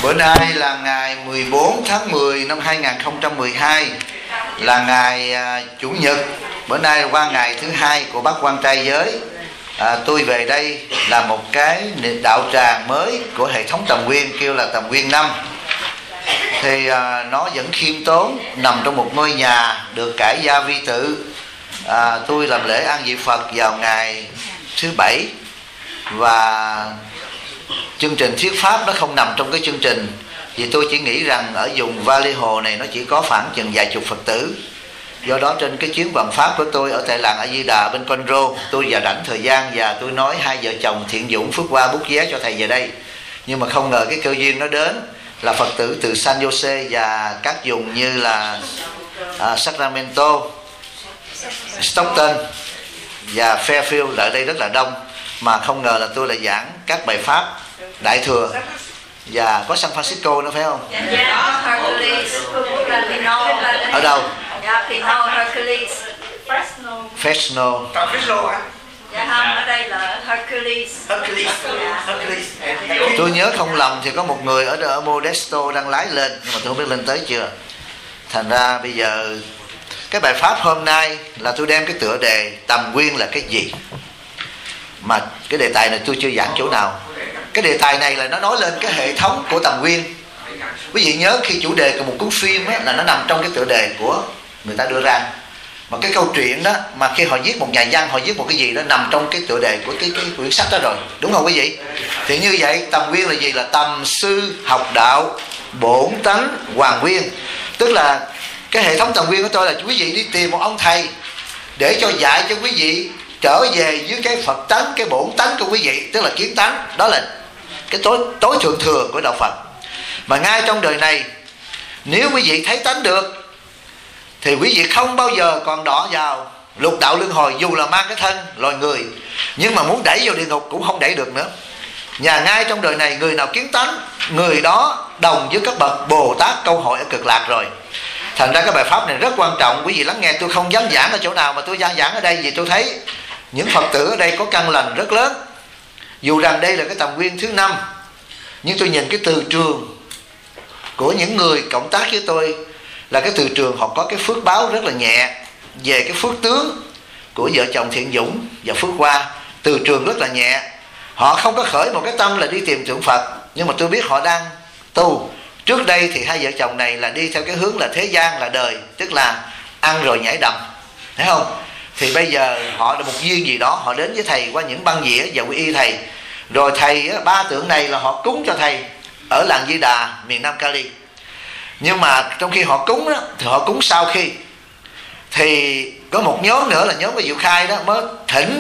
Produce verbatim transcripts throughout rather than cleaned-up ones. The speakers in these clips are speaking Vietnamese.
Bữa nay là ngày mười bốn tháng mười năm hai nghìn không trăm mười hai, là ngày à, Chủ nhật. Bữa nay qua ngày thứ hai của Bát Quan Trai Giới. à, Tôi về đây là một cái đạo tràng mới của hệ thống Tầm Nguyên, kêu là Tầm Nguyên năm. Thì à, nó vẫn khiêm tốn, nằm trong một ngôi nhà được cải gia vi tự. à, Tôi làm lễ an vị Phật vào ngày thứ bảy. Và chương trình thuyết pháp nó không nằm trong cái chương trình, vì tôi chỉ nghĩ rằng ở vùng Valley Hồ này nó chỉ có khoảng chừng vài chục Phật tử. Do đó trên cái chuyến vận pháp của tôi ở tại làng A Di Đà bên Con Rô, tôi và rảnh thời gian và tôi nói hai vợ chồng Thiện Dũng Phước Hoa bút vé cho thầy về đây. Nhưng mà không ngờ cái cơ duyên nó đến là Phật tử từ San Jose và các vùng như là à, Sacramento, Stockton và Fairfield lại đây rất là đông. Mà không ngờ là tôi lại giảng các bài pháp Đại Thừa. Và có San Francisco nữa phải không? Ở đâu? Fresno. Dạ không, ở đây là Hercules. Hercules. Hercules. Tôi nhớ không lầm thì có một người ở ở Modesto đang lái lên, nhưng mà tôi không biết lên tới chưa. Thành ra bây giờ cái bài pháp hôm nay là tôi đem cái tựa đề Tầm Nguyên là cái gì. Mà cái đề tài này tôi chưa giảng chỗ nào. Cái đề tài này là nó nói lên cái hệ thống của Tầm Nguyên. Quý vị nhớ khi chủ đề của một cuốn phim á, là nó nằm trong cái tựa đề của người ta đưa ra. Mà cái câu chuyện đó, mà khi họ viết một nhà văn, họ viết một cái gì đó nằm trong cái tựa đề của cái, cái quyển sách đó rồi. Đúng không quý vị? Thì như vậy Tầm Nguyên là gì? Là tầm sư học đạo bổn tánh hoàn nguyên. Tức là cái hệ thống Tầm Nguyên của tôi là quý vị đi tìm một ông thầy để cho dạy cho quý vị trở về với cái Phật tánh, cái bổn tánh của quý vị, tức là kiến tánh. Đó là cái tối, tối thượng thừa của đạo Phật. Mà ngay trong đời này, nếu quý vị thấy tánh được thì quý vị không bao giờ còn đọa vào lục đạo luân hồi, dù là mang cái thân loài người, nhưng mà muốn đẩy vào địa ngục cũng không đẩy được nữa. Nhà ngay trong đời này, người nào kiến tánh, người đó đồng với các bậc Bồ Tát câu hội ở cực lạc rồi. Thành ra cái bài pháp này rất quan trọng. Quý vị lắng nghe, tôi không dám giảng ở chỗ nào mà tôi giảng ở đây, vì tôi thấy những Phật tử ở đây có căn lành rất lớn. Dù rằng đây là cái Tầm Nguyên thứ năm, nhưng tôi nhìn cái từ trường của những người cộng tác với tôi là cái từ trường họ có cái phước báo rất là nhẹ về cái phước tướng của vợ chồng Thiện Dũng và Phước Hoa. Từ trường rất là nhẹ. Họ không có khởi một cái tâm là đi tìm tượng Phật, nhưng mà tôi biết họ đang tu. Trước đây thì hai vợ chồng này là đi theo cái hướng là thế gian, là đời, tức là ăn rồi nhảy đầm, thấy không? Thì bây giờ họ là một duyên gì đó, họ đến với thầy qua những băng dĩa và quy y thầy. Rồi thầy, ba tượng này là họ cúng cho thầy ở làng Di Đà, miền Nam Cali. Nhưng mà trong khi họ cúng đó, thì họ cúng sau khi. Thì có một nhóm nữa là nhóm của Diệu Khai đó mới thỉnh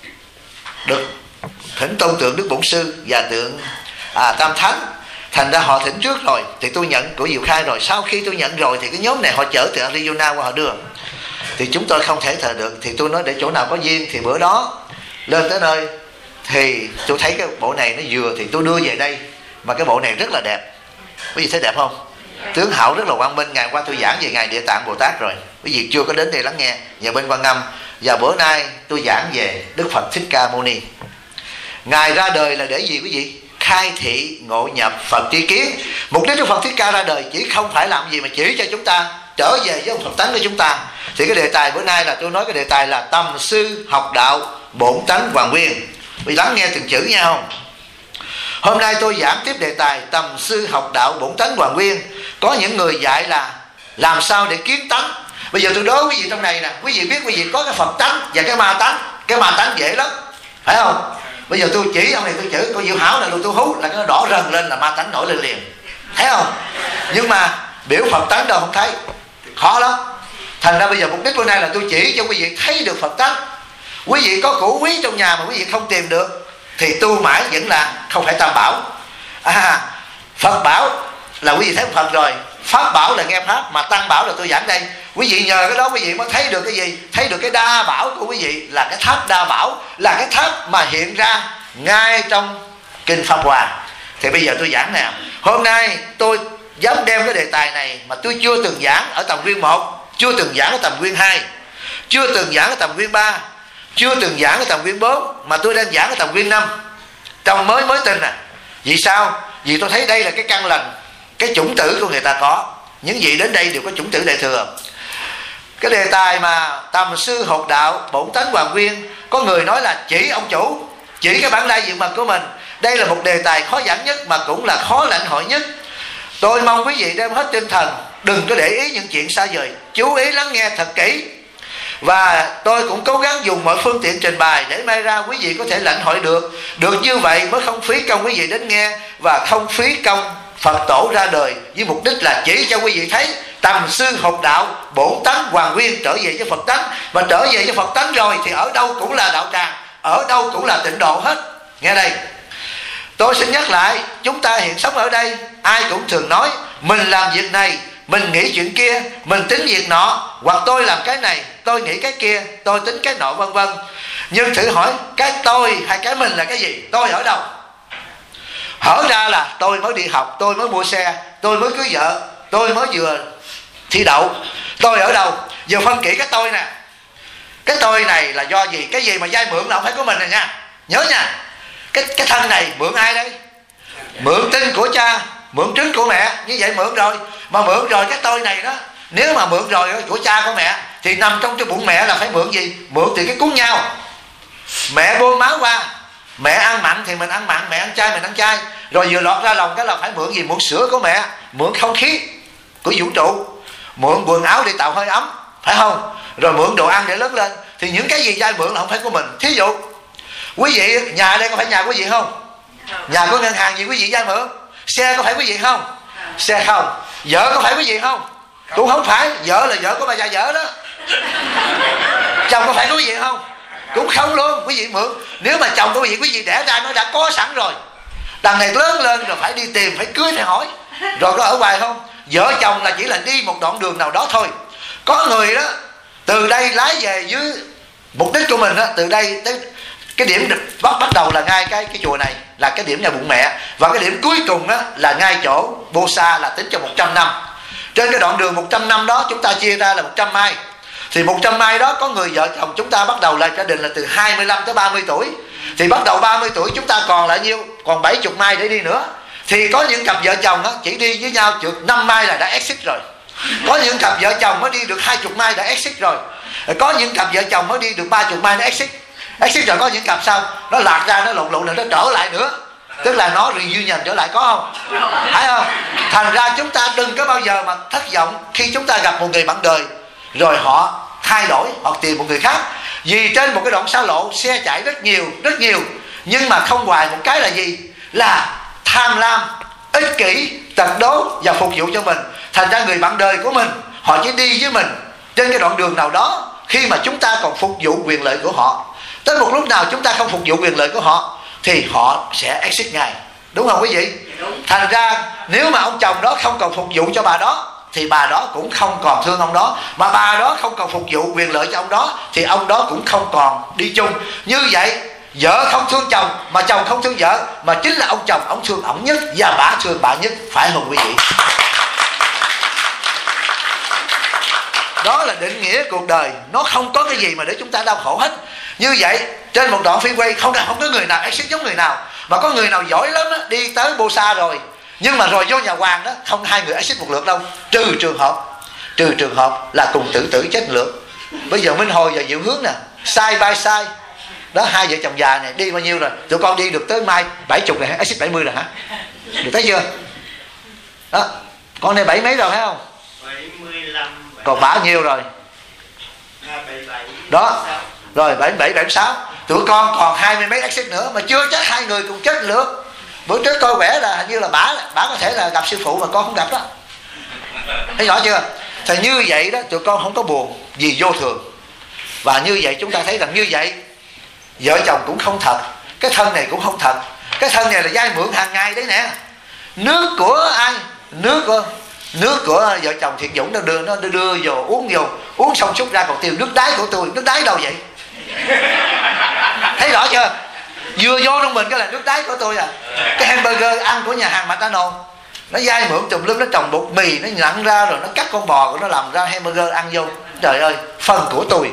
được, thỉnh tôn tượng Đức Bổn Sư và tượng à, Tam Thánh. Thành ra họ thỉnh trước rồi, thì tôi nhận của Diệu Khai rồi. Sau khi tôi nhận rồi thì cái nhóm này họ chở từ Arizona qua họ đưa. Thì chúng tôi không thể thờ được. Thì tôi nói để chỗ nào có duyên. Thì bữa đó lên tới nơi thì tôi thấy cái bộ này nó vừa, thì tôi đưa về đây. Mà cái bộ này rất là đẹp. Quý vị thấy đẹp không? Tướng hảo rất là quang minh. Ngày qua tôi giảng về Ngài Địa Tạng Bồ Tát rồi. Quý vị chưa có đến đây lắng nghe. Và bên Quan Âm. Và bữa nay tôi giảng về Đức Phật Thích Ca Mâu Ni. Ngài ra đời là để gì quý vị? Khai thị ngộ nhập Phật tri kiến. Mục đích của Phật Thích Ca ra đời chỉ không phải làm gì mà chỉ cho chúng ta trở về với ông Phật tánh của chúng ta. Thì cái đề tài bữa nay là tôi nói cái đề tài là tầm sư học đạo bổn tánh hoàn nguyên. Vì lắng nghe từng chữ nha không? Hôm nay tôi giảng tiếp đề tài tầm sư học đạo bổn tánh hoàn nguyên. Có những người dạy là làm sao để kiến tánh. Bây giờ tôi đố quý vị trong này nè, quý vị biết quý vị có cái Phật tánh và cái ma tánh. Cái ma tánh dễ lắm, phải không? Bây giờ tôi chỉ ông này, tôi chữ con Diệu Hảo này, tôi hú là nó đỏ rần lên là ma tánh nổi lên liền, thấy không? Nhưng mà biểu Phật tánh đâu không thấy, khó lắm. Thành ra bây giờ mục đích bữa nay là tôi chỉ cho quý vị thấy được Phật tánh. Quý vị có củ quý trong nhà mà quý vị không tìm được thì tu mãi vẫn là không phải Tam Bảo. À, Phật bảo là quý vị thấy Phật rồi, Pháp bảo là nghe Pháp, mà Tăng bảo là tôi giảng đây. Quý vị nhờ cái đó quý vị mới thấy được cái gì? Thấy được cái đa bảo của quý vị, là cái tháp đa bảo, là cái tháp mà hiện ra ngay trong Kinh Pháp Hoa. Thì bây giờ tôi giảng nè. Hôm nay tôi dám đem cái đề tài này mà tôi chưa từng giảng ở Tầm Nguyên một, chưa từng giảng ở Tầm Nguyên hai, chưa từng giảng ở Tầm Nguyên ba, chưa từng giảng ở Tầm Nguyên bốn, mà tôi đang giảng ở Tầm Nguyên năm. Trong mới mới tin nè. Vì sao? Vì tôi thấy đây là cái căn lành, cái chủng tử của người ta có. Những vị đến đây đều có chủng tử đại thừa. Cái đề tài mà tầm sư học đạo bổn tánh hoàn nguyên, có người nói là chỉ ông chủ, chỉ cái bản lai diện mật của mình. Đây là một đề tài khó giảng nhất mà cũng là khó lãnh hội nhất. Tôi mong quý vị đem hết tinh thần, đừng có để ý những chuyện xa vời, chú ý lắng nghe thật kỹ. Và tôi cũng cố gắng dùng mọi phương tiện trình bày để may ra quý vị có thể lãnh hội được. Được như vậy mới không phí công quý vị đến nghe, và không phí công Phật tổ ra đời với mục đích là chỉ cho quý vị thấy tầm sư học đạo bổn tánh hoàn nguyên, trở về với Phật tánh. Và trở về với Phật tánh rồi thì ở đâu cũng là đạo tràng, ở đâu cũng là tịnh độ hết. Nghe đây, tôi xin nhắc lại, chúng ta hiện sống ở đây, ai cũng thường nói mình làm việc này, mình nghĩ chuyện kia, mình tính việc nọ, hoặc tôi làm cái này, tôi nghĩ cái kia, tôi tính cái nọ, vân vân. Nhưng thử hỏi cái tôi hay cái mình là cái gì? Tôi ở đâu? Hở ra là tôi mới đi học, tôi mới mua xe, tôi mới cưới vợ, tôi mới vừa thi đậu. Tôi ở đâu? Giờ phân kỹ cái tôi nè. Cái tôi này là do gì? Cái gì mà vay mượn là không phải của mình rồi nha. Nhớ nha, Cái, cái thân này mượn ai đây? Mượn tinh của cha, mượn trứng của mẹ. Như vậy mượn rồi. Mà mượn rồi cái tôi này đó, nếu mà mượn rồi của cha của mẹ thì nằm trong cái bụng mẹ là phải mượn gì? Mượn từ cái cuốn nhau. Mẹ bơm máu qua, mẹ ăn mặn thì mình ăn mặn, mẹ ăn chay mình ăn chay. Rồi vừa lọt ra lòng cái là phải mượn gì? Mượn sữa của mẹ, mượn không khí của vũ trụ, mượn quần áo để tạo hơi ấm, phải không? Rồi mượn đồ ăn để lớn lên. Thì những cái gì vay mượn là không phải của mình. Thí dụ quý vị, nhà đây có phải nhà của quý vị không? Nhà có ngân hàng gì quý vị vay mượn? Xe có phải quý vị không? Xe không. Vợ có phải quý vị không? Cũng không phải. Vợ là vợ của bà già vợ đó. Chồng có phải của quý vị không? Cũng không luôn. Quý vị mượn. Nếu mà chồng của quý vị, quý vị đẻ ra nó đã có sẵn rồi. Đằng này lớn lên rồi phải đi tìm, phải cưới, phải hỏi. Rồi có ở hoài không? Vợ chồng là chỉ là đi một đoạn đường nào đó thôi. Có người đó từ đây lái về dưới mục đích của mình đó, từ đây tới cái điểm bắt bắt đầu là ngay cái cái chùa này là cái điểm nhà bụng mẹ, và cái điểm cuối cùng đó là ngay chỗ Bô Sa là tính cho một trăm năm. Trên cái đoạn đường một trăm năm đó chúng ta chia ra là một trăm mai. Thì một trăm mai đó có người vợ chồng chúng ta bắt đầu là gia đình là từ hai mươi lăm tới ba mươi tuổi. Thì bắt đầu ba mươi tuổi chúng ta còn lại nhiêu? Còn bảy mươi mai để đi nữa. Thì có những cặp vợ chồng đó chỉ đi với nhau trượt năm mai là đã exit rồi. Có những cặp vợ chồng mới đi được hai mươi mai đã exit rồi. Có những cặp vợ chồng mới đi được ba mươi mai nó exit. Exit rồi có những cặp sau nó lạc ra, nó lộn lộn rồi nó trở lại nữa. Tức là nó reunion trở lại, có không? Phải không? Thành ra chúng ta đừng có bao giờ mà thất vọng khi chúng ta gặp một người bạn đời rồi họ thay đổi, họ tìm một người khác. Vì trên một cái đoạn xa lộ xe chạy rất nhiều, rất nhiều, nhưng mà không hoài một cái là gì? Là tham lam, ích kỷ, tật đố và phục vụ cho mình. Thành ra người bạn đời của mình, họ chỉ đi với mình trên cái đoạn đường nào đó khi mà chúng ta còn phục vụ quyền lợi của họ. Tới một lúc nào chúng ta không phục vụ quyền lợi của họ thì họ sẽ exit ngay. Đúng không quý vị? Thành ra nếu mà ông chồng đó không còn phục vụ cho bà đó thì bà đó cũng không còn thương ông đó. Mà bà đó không còn phục vụ quyền lợi cho ông đó thì ông đó cũng không còn đi chung. Như vậy vợ không thương chồng mà chồng không thương vợ, mà chính là ông chồng ông thương ổng nhất và bà thương bà nhất. Phải không quý vị? Đó là định nghĩa cuộc đời. Nó không có cái gì mà để chúng ta đau khổ hết. Như vậy trên một đoạn freeway không, không có người nào exit giống người nào. Mà có người nào giỏi lắm đó, đi tới Bô Sa rồi, nhưng mà rồi vô nhà Hoàng đó không hai người exit một lượt đâu. Trừ trường hợp Trừ trường hợp là cùng tử tử chết lượt. Bây giờ Minh Hồi và Diệu Hướng nè, side by side đó, hai vợ chồng già này đi bao nhiêu rồi? Tụi con đi được tới mai bảy mươi rồi hả? Exit bảy mươi rồi hả? Được thấy chưa? Đó, con này bảy mấy rồi phải không? bảy mươi lăm. Còn bao nhiêu rồi? Đó, rồi bảy mươi bảy, bảy mươi sáu. Tụi con còn hai mươi mấy exit nữa mà chưa chắc hai người cùng chết lượt. Bữa trước coi vẻ là hình như là bả bả có thể là gặp sư phụ mà con không gặp đó. Thấy rõ chưa? Thì như vậy đó tụi con không có buồn vì vô thường. Và như vậy chúng ta thấy rằng như vậy vợ chồng cũng không thật, cái thân này cũng không thật. Cái thân này là vay mượn hàng ngày đấy nè. Nước của ai? Nước của Nước của vợ chồng Thiện Dũng nó đưa nó đưa vô uống vô, uống xong xúc ra còn tiêu nước đáy của tôi. Nước đáy đâu vậy? Thấy rõ chưa? Vừa vô trong mình cái là nước đáy của tôi à. Cái hamburger ăn của nhà hàng McDonald's nó vay mượn tùm lum, nó trồng bột mì, nó nặn ra rồi nó cắt con bò của nó làm ra hamburger ăn vô. Trời ơi, phần của tôi.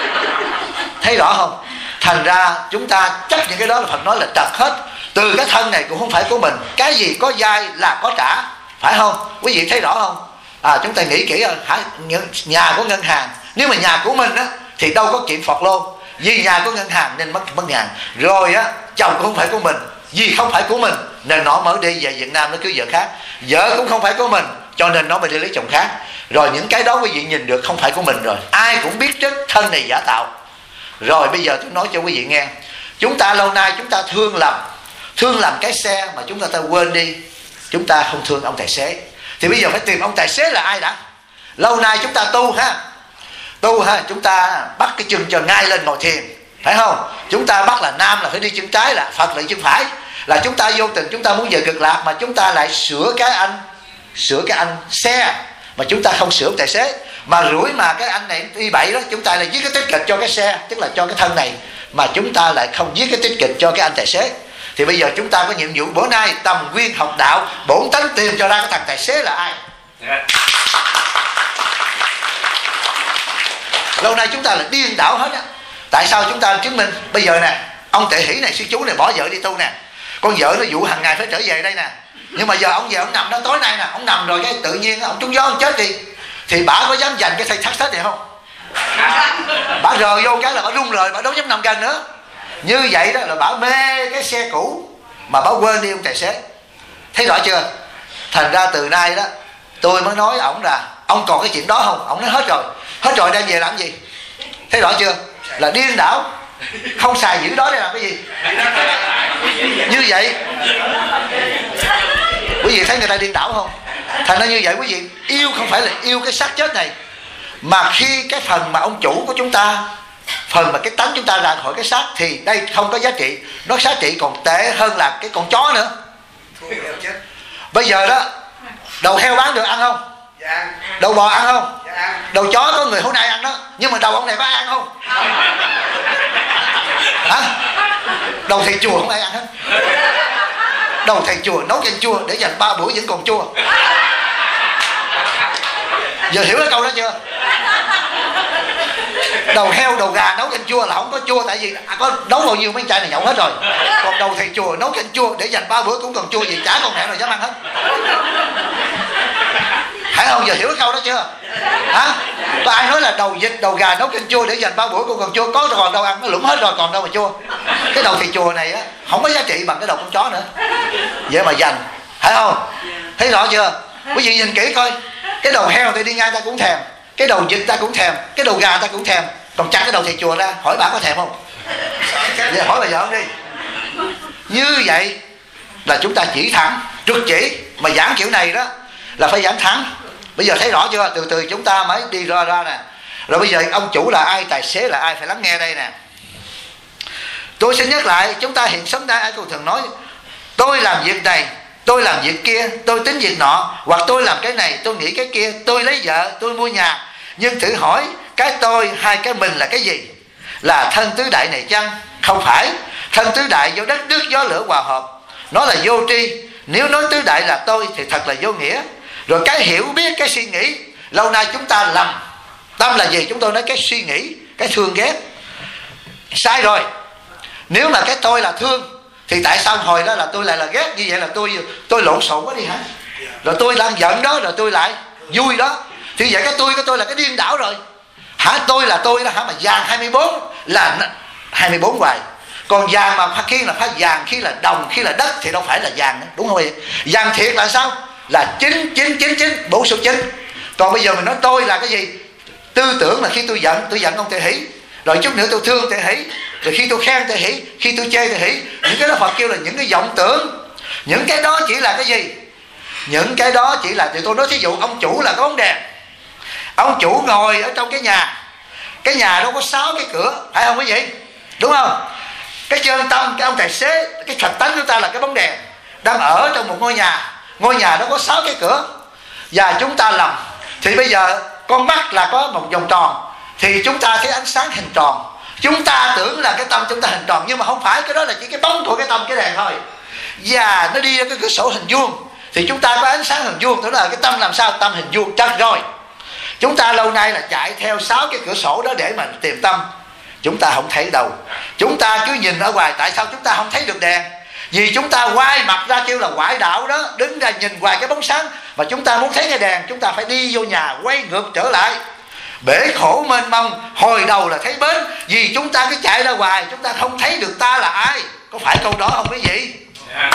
Thấy rõ không? Thành ra chúng ta chắc những cái đó là Phật nói là trật hết. Từ cái thân này này cũng không phải của mình. Cái gì có dai là có trả, phải không? Quý vị thấy rõ không? À, chúng ta nghĩ kỹ rồi, hả? Nhà của ngân hàng, nếu mà nhà của mình á thì đâu có chuyện phọt lô, vì nhà của ngân hàng nên mất mất ngàn. Rồi á, chồng cũng không phải của mình, vì không phải của mình nên nó mới đi về Việt Nam nó cưới vợ khác. Vợ cũng không phải của mình cho nên nó mới đi lấy chồng khác. Rồi những cái đó quý vị nhìn được không phải của mình rồi, ai cũng biết trước thân này giả tạo. Rồi bây giờ tôi nói cho quý vị nghe, chúng ta lâu nay chúng ta thương lầm, thương làm cái xe mà chúng ta ta quên đi, chúng ta không thương ông tài xế. Thì bây giờ phải tìm ông tài xế là ai đã. Lâu nay chúng ta tu ha, tu ha, chúng ta bắt cái chân cho ngay lên ngồi thiền, phải không? Chúng ta bắt là nam là phải đi chân trái, là Phật là chân phải. Là chúng ta vô tình chúng ta muốn về cực lạc mà chúng ta lại sửa cái anh, sửa cái anh xe mà chúng ta không sửa ông tài xế. Mà rủi mà cái anh này đi bậy đó, chúng ta lại viết cái tích kịch cho cái xe, tức là cho cái thân này, mà chúng ta lại không viết cái tích kịch cho cái anh tài xế. Thì bây giờ chúng ta có nhiệm vụ bữa nay tầm nguyên học đạo, bổn tánh tìm cho ra cái thằng tài xế là ai. Yeah. Lâu nay chúng ta là điên đảo hết á. Tại sao chúng ta chứng minh? Bây giờ nè, ông Tệ Hỷ này, sư chú này bỏ vợ đi tu nè, con vợ nó dụ hàng ngày phải trở về đây nè. Nhưng mà giờ ông về ông nằm đó, tối nay nè, ông nằm rồi cái tự nhiên ông trúng gió ông chết đi, thì bả có dám giành cái thầy thắt sách này không? Bả rờ vô cái là bả rung rời, bả đâu dám nằm gần nữa. Như vậy đó là bả mê cái xe cũ mà bả quên đi ông tài xế. Thấy rõ chưa? Thành ra từ nay đó tôi mới nói ổng là ông còn cái chuyện đó không? Ổng nói hết rồi. Hết rồi đem về làm gì? Thấy rõ chưa? Là điên đảo, không xài giữ đó để làm cái gì? Như vậy quý vị thấy người ta điên đảo không? Thành ra như vậy quý vị yêu không phải là yêu cái xác chết này, mà khi cái phần mà ông chủ của chúng ta, phần mà cái tánh chúng ta ra khỏi cái xác thì đây không có giá trị. Nó giá trị còn tệ hơn là cái con chó nữa. Bây giờ đó, đầu heo bán được ăn không? Dạ. Đầu bò ăn không? Dạ. Đầu chó có người hôm nay ăn đó, nhưng mà đầu ông này có ai ăn không? Hả? Đầu thầy chùa không ai ăn hết. Đầu thầy chùa nấu canh chua để dành ba buổi vẫn còn chua. Giờ hiểu cái câu đó chưa? Đầu heo, đầu gà nấu canh chua là không có chua, tại vì có nấu bao nhiêu mấy chai này nhậu hết rồi. Còn đầu thầy chùa nấu canh chua để dành ba bữa cũng còn chua, gì chả con mẹ nào dám ăn hết. Phải không? Giờ hiểu cái câu đó chưa? Hả? Có ai nói là đầu vịt, đầu gà nấu canh chua để dành ba bữa cũng còn chua? Có còn đâu ăn, nó lũng hết rồi còn đâu mà chua. Cái đầu thầy chùa này á không có giá trị bằng cái đầu con chó nữa. Vậy mà dành, phải không? Thấy rõ chưa? Quý vị nhìn kỹ coi, cái đầu heo thì đi ngang ta cũng thèm, cái đầu vịt ta cũng thèm, cái đầu gà ta cũng thèm, còn chặt cái đầu thầy chùa ra, hỏi bà có thèm không? Vậy hỏi bà vợ ông đi. Như vậy là chúng ta chỉ thẳng, trực chỉ. Mà giảng kiểu này đó là phải giảng thẳng. Bây giờ thấy rõ chưa? Từ từ chúng ta mới đi ra ra nè. Rồi bây giờ ông chủ là ai, tài xế là ai, phải lắng nghe đây nè. Tôi xin nhắc lại, chúng ta hiện sống đây, ai cũng thường nói tôi làm việc này, tôi làm việc kia, tôi tính việc nọ, hoặc tôi làm cái này, tôi nghĩ cái kia, tôi lấy vợ, tôi mua nhà. Nhưng thử hỏi cái tôi hay cái mình là cái gì? Là thân tứ đại này chăng? Không phải. Thân tứ đại do đất nước gió lửa hòa hợp, nó là vô tri. Nếu nói tứ đại là tôi thì thật là vô nghĩa. Rồi cái hiểu biết, cái suy nghĩ, lâu nay chúng ta lầm. Tâm là gì? Chúng tôi nói cái suy nghĩ, cái thương ghét. Sai rồi. Nếu mà cái tôi là thương thì tại sao hồi đó là tôi lại là ghét? Như vậy là tôi tôi lộn xộn quá đi hả? Rồi tôi đang giận đó, rồi tôi lại vui đó. Thì vậy cái tôi của tôi là cái điên đảo rồi. Hả? Tôi là tôi đó hả? Mà vàng hai mươi bốn là hai mươi bốn hoài. Còn vàng mà khi là phải vàng, khi là đồng, khi là đất thì đâu phải là vàng nữa, đúng không vậy? Vàng thiệt là sao? Là chín chín chín chín, bốn số chín. Còn bây giờ mình nói tôi là cái gì? Tư tưởng là khi tôi giận, tôi giận ông Tệ Hỷ. Rồi chút nữa tôi thương Tệ Hỷ. Rồi khi tôi khen Tệ Hỷ, khi tôi chê Tệ Hỷ. Những cái đó Phật kêu là những cái vọng tưởng. Những cái đó chỉ là cái gì? Những cái đó chỉ là, thì tôi nói thí dụ ông chủ là có bóng đèn. Ông chủ ngồi ở trong cái nhà, cái nhà đó có sáu cái cửa, phải không quý vị? Đúng không? Cái chân tâm, cái ông tài xế, cái thật tánh của ta là cái bóng đèn đang ở trong một ngôi nhà. Ngôi nhà đó có sáu cái cửa. Và chúng ta lầm. Thì bây giờ con mắt là có một vòng tròn, thì chúng ta thấy ánh sáng hình tròn. Chúng ta tưởng là cái tâm chúng ta hình tròn, nhưng mà không phải. Cái đó là chỉ cái bóng của cái tâm, cái đèn thôi. Và nó đi ra cái cửa sổ hình vuông, thì chúng ta có ánh sáng hình vuông. Đó là cái tâm làm sao? Tâm hình vuông. Chắc rồi. Chúng ta lâu nay là chạy theo sáu cái cửa sổ đó để mà tìm tâm. Chúng ta không thấy đâu. Chúng ta cứ nhìn ở ngoài. Tại sao chúng ta không thấy được đèn? Vì chúng ta quay mặt ra kêu là ngoại đạo đó, đứng ra nhìn hoài cái bóng sáng, mà chúng ta muốn thấy cái đèn chúng ta phải đi vô nhà quay ngược trở lại. Bể khổ mênh mông, hồi đầu là thấy bến. Vì chúng ta cứ chạy ra hoài, chúng ta không thấy được ta là ai. Có phải câu đó không quý vị? Yeah.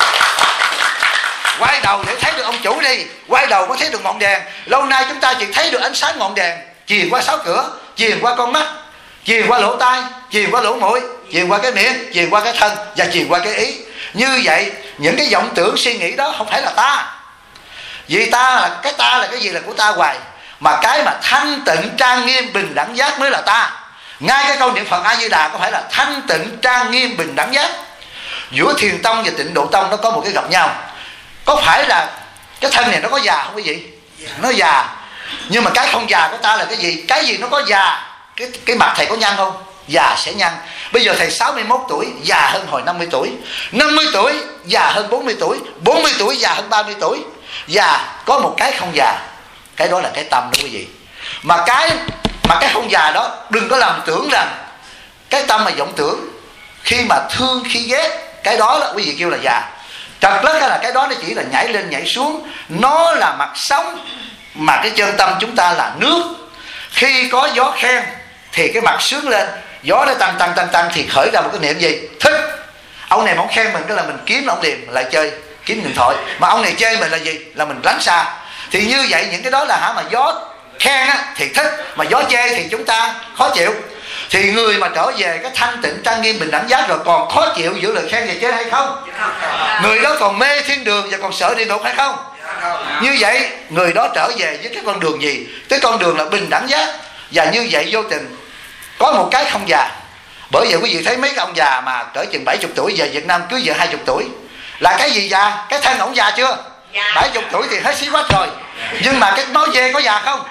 Quay đầu để thấy được ông chủ đi, quay đầu mới thấy được ngọn đèn. Lâu nay chúng ta chỉ thấy được ánh sáng ngọn đèn, truyền qua sáu cửa, truyền qua con mắt, truyền qua lỗ tai, truyền qua lỗ mũi, truyền qua cái miệng, truyền qua cái thân và truyền qua cái ý. Như vậy những cái vọng tưởng suy nghĩ đó không phải là ta. Vì ta là cái ta là cái gì là của ta hoài, mà cái mà thanh tịnh trang nghiêm bình đẳng giác mới là ta. Ngay cái câu niệm Phật A Di Đà có phải là thanh tịnh trang nghiêm bình đẳng giác. Giữa Thiền Tông và Tịnh Độ Tông nó có một cái gặp nhau. Có phải là cái thân này nó có già không quý vị? Nó già. Nhưng mà cái không già của ta là cái gì? Cái gì nó có già? Cái, cái mặt thầy có nhăn không? Già sẽ nhăn. Bây giờ thầy sáu mươi mốt tuổi, già hơn hồi năm mươi tuổi. Năm mươi tuổi, già hơn bốn mươi tuổi. Bốn mươi tuổi, già hơn ba mươi tuổi. Già có một cái không già, cái đó là cái tâm đó quý vị. Mà cái mà cái không già đó, đừng có lầm tưởng rằng cái tâm mà vọng tưởng, khi mà thương khi ghét, cái đó là quý vị kêu là già. Thật rất là cái đó nó chỉ là nhảy lên nhảy xuống. Nó là mặt sống, mà cái chân tâm chúng ta là nước. Khi có gió khen thì cái mặt sướng lên, gió nó tăng tăng tăng tăng thì khởi ra một cái niệm gì? Thích. Ông này mà ông khen mình cái là mình kiếm ông liền lại chơi, kiếm điện thoại. Mà ông này chê mình là gì? Là mình lánh xa. Thì như vậy những cái đó là hả, mà gió khen á, thì thích, mà gió chê thì chúng ta khó chịu. Thì người mà trở về cái thanh tịnh trang nghiêm bình đẳng giác rồi còn khó chịu giữa lời khen và chê hay không? Người đó còn mê thiên đường và còn sợ địa ngục hay không? Như vậy người đó trở về với cái con đường gì? Cái con đường là bình đẳng giác. Và như vậy vô tình có một cái không già. Bởi vậy quý vị thấy mấy cái ông già mà cỡ chừng bảy mươi tuổi về Việt Nam cưới vợ hai mươi tuổi là cái gì già? Cái thân ổng già chưa? bảy mươi tuổi thì hết xí quách rồi. Nhưng mà cái nói dê có già không?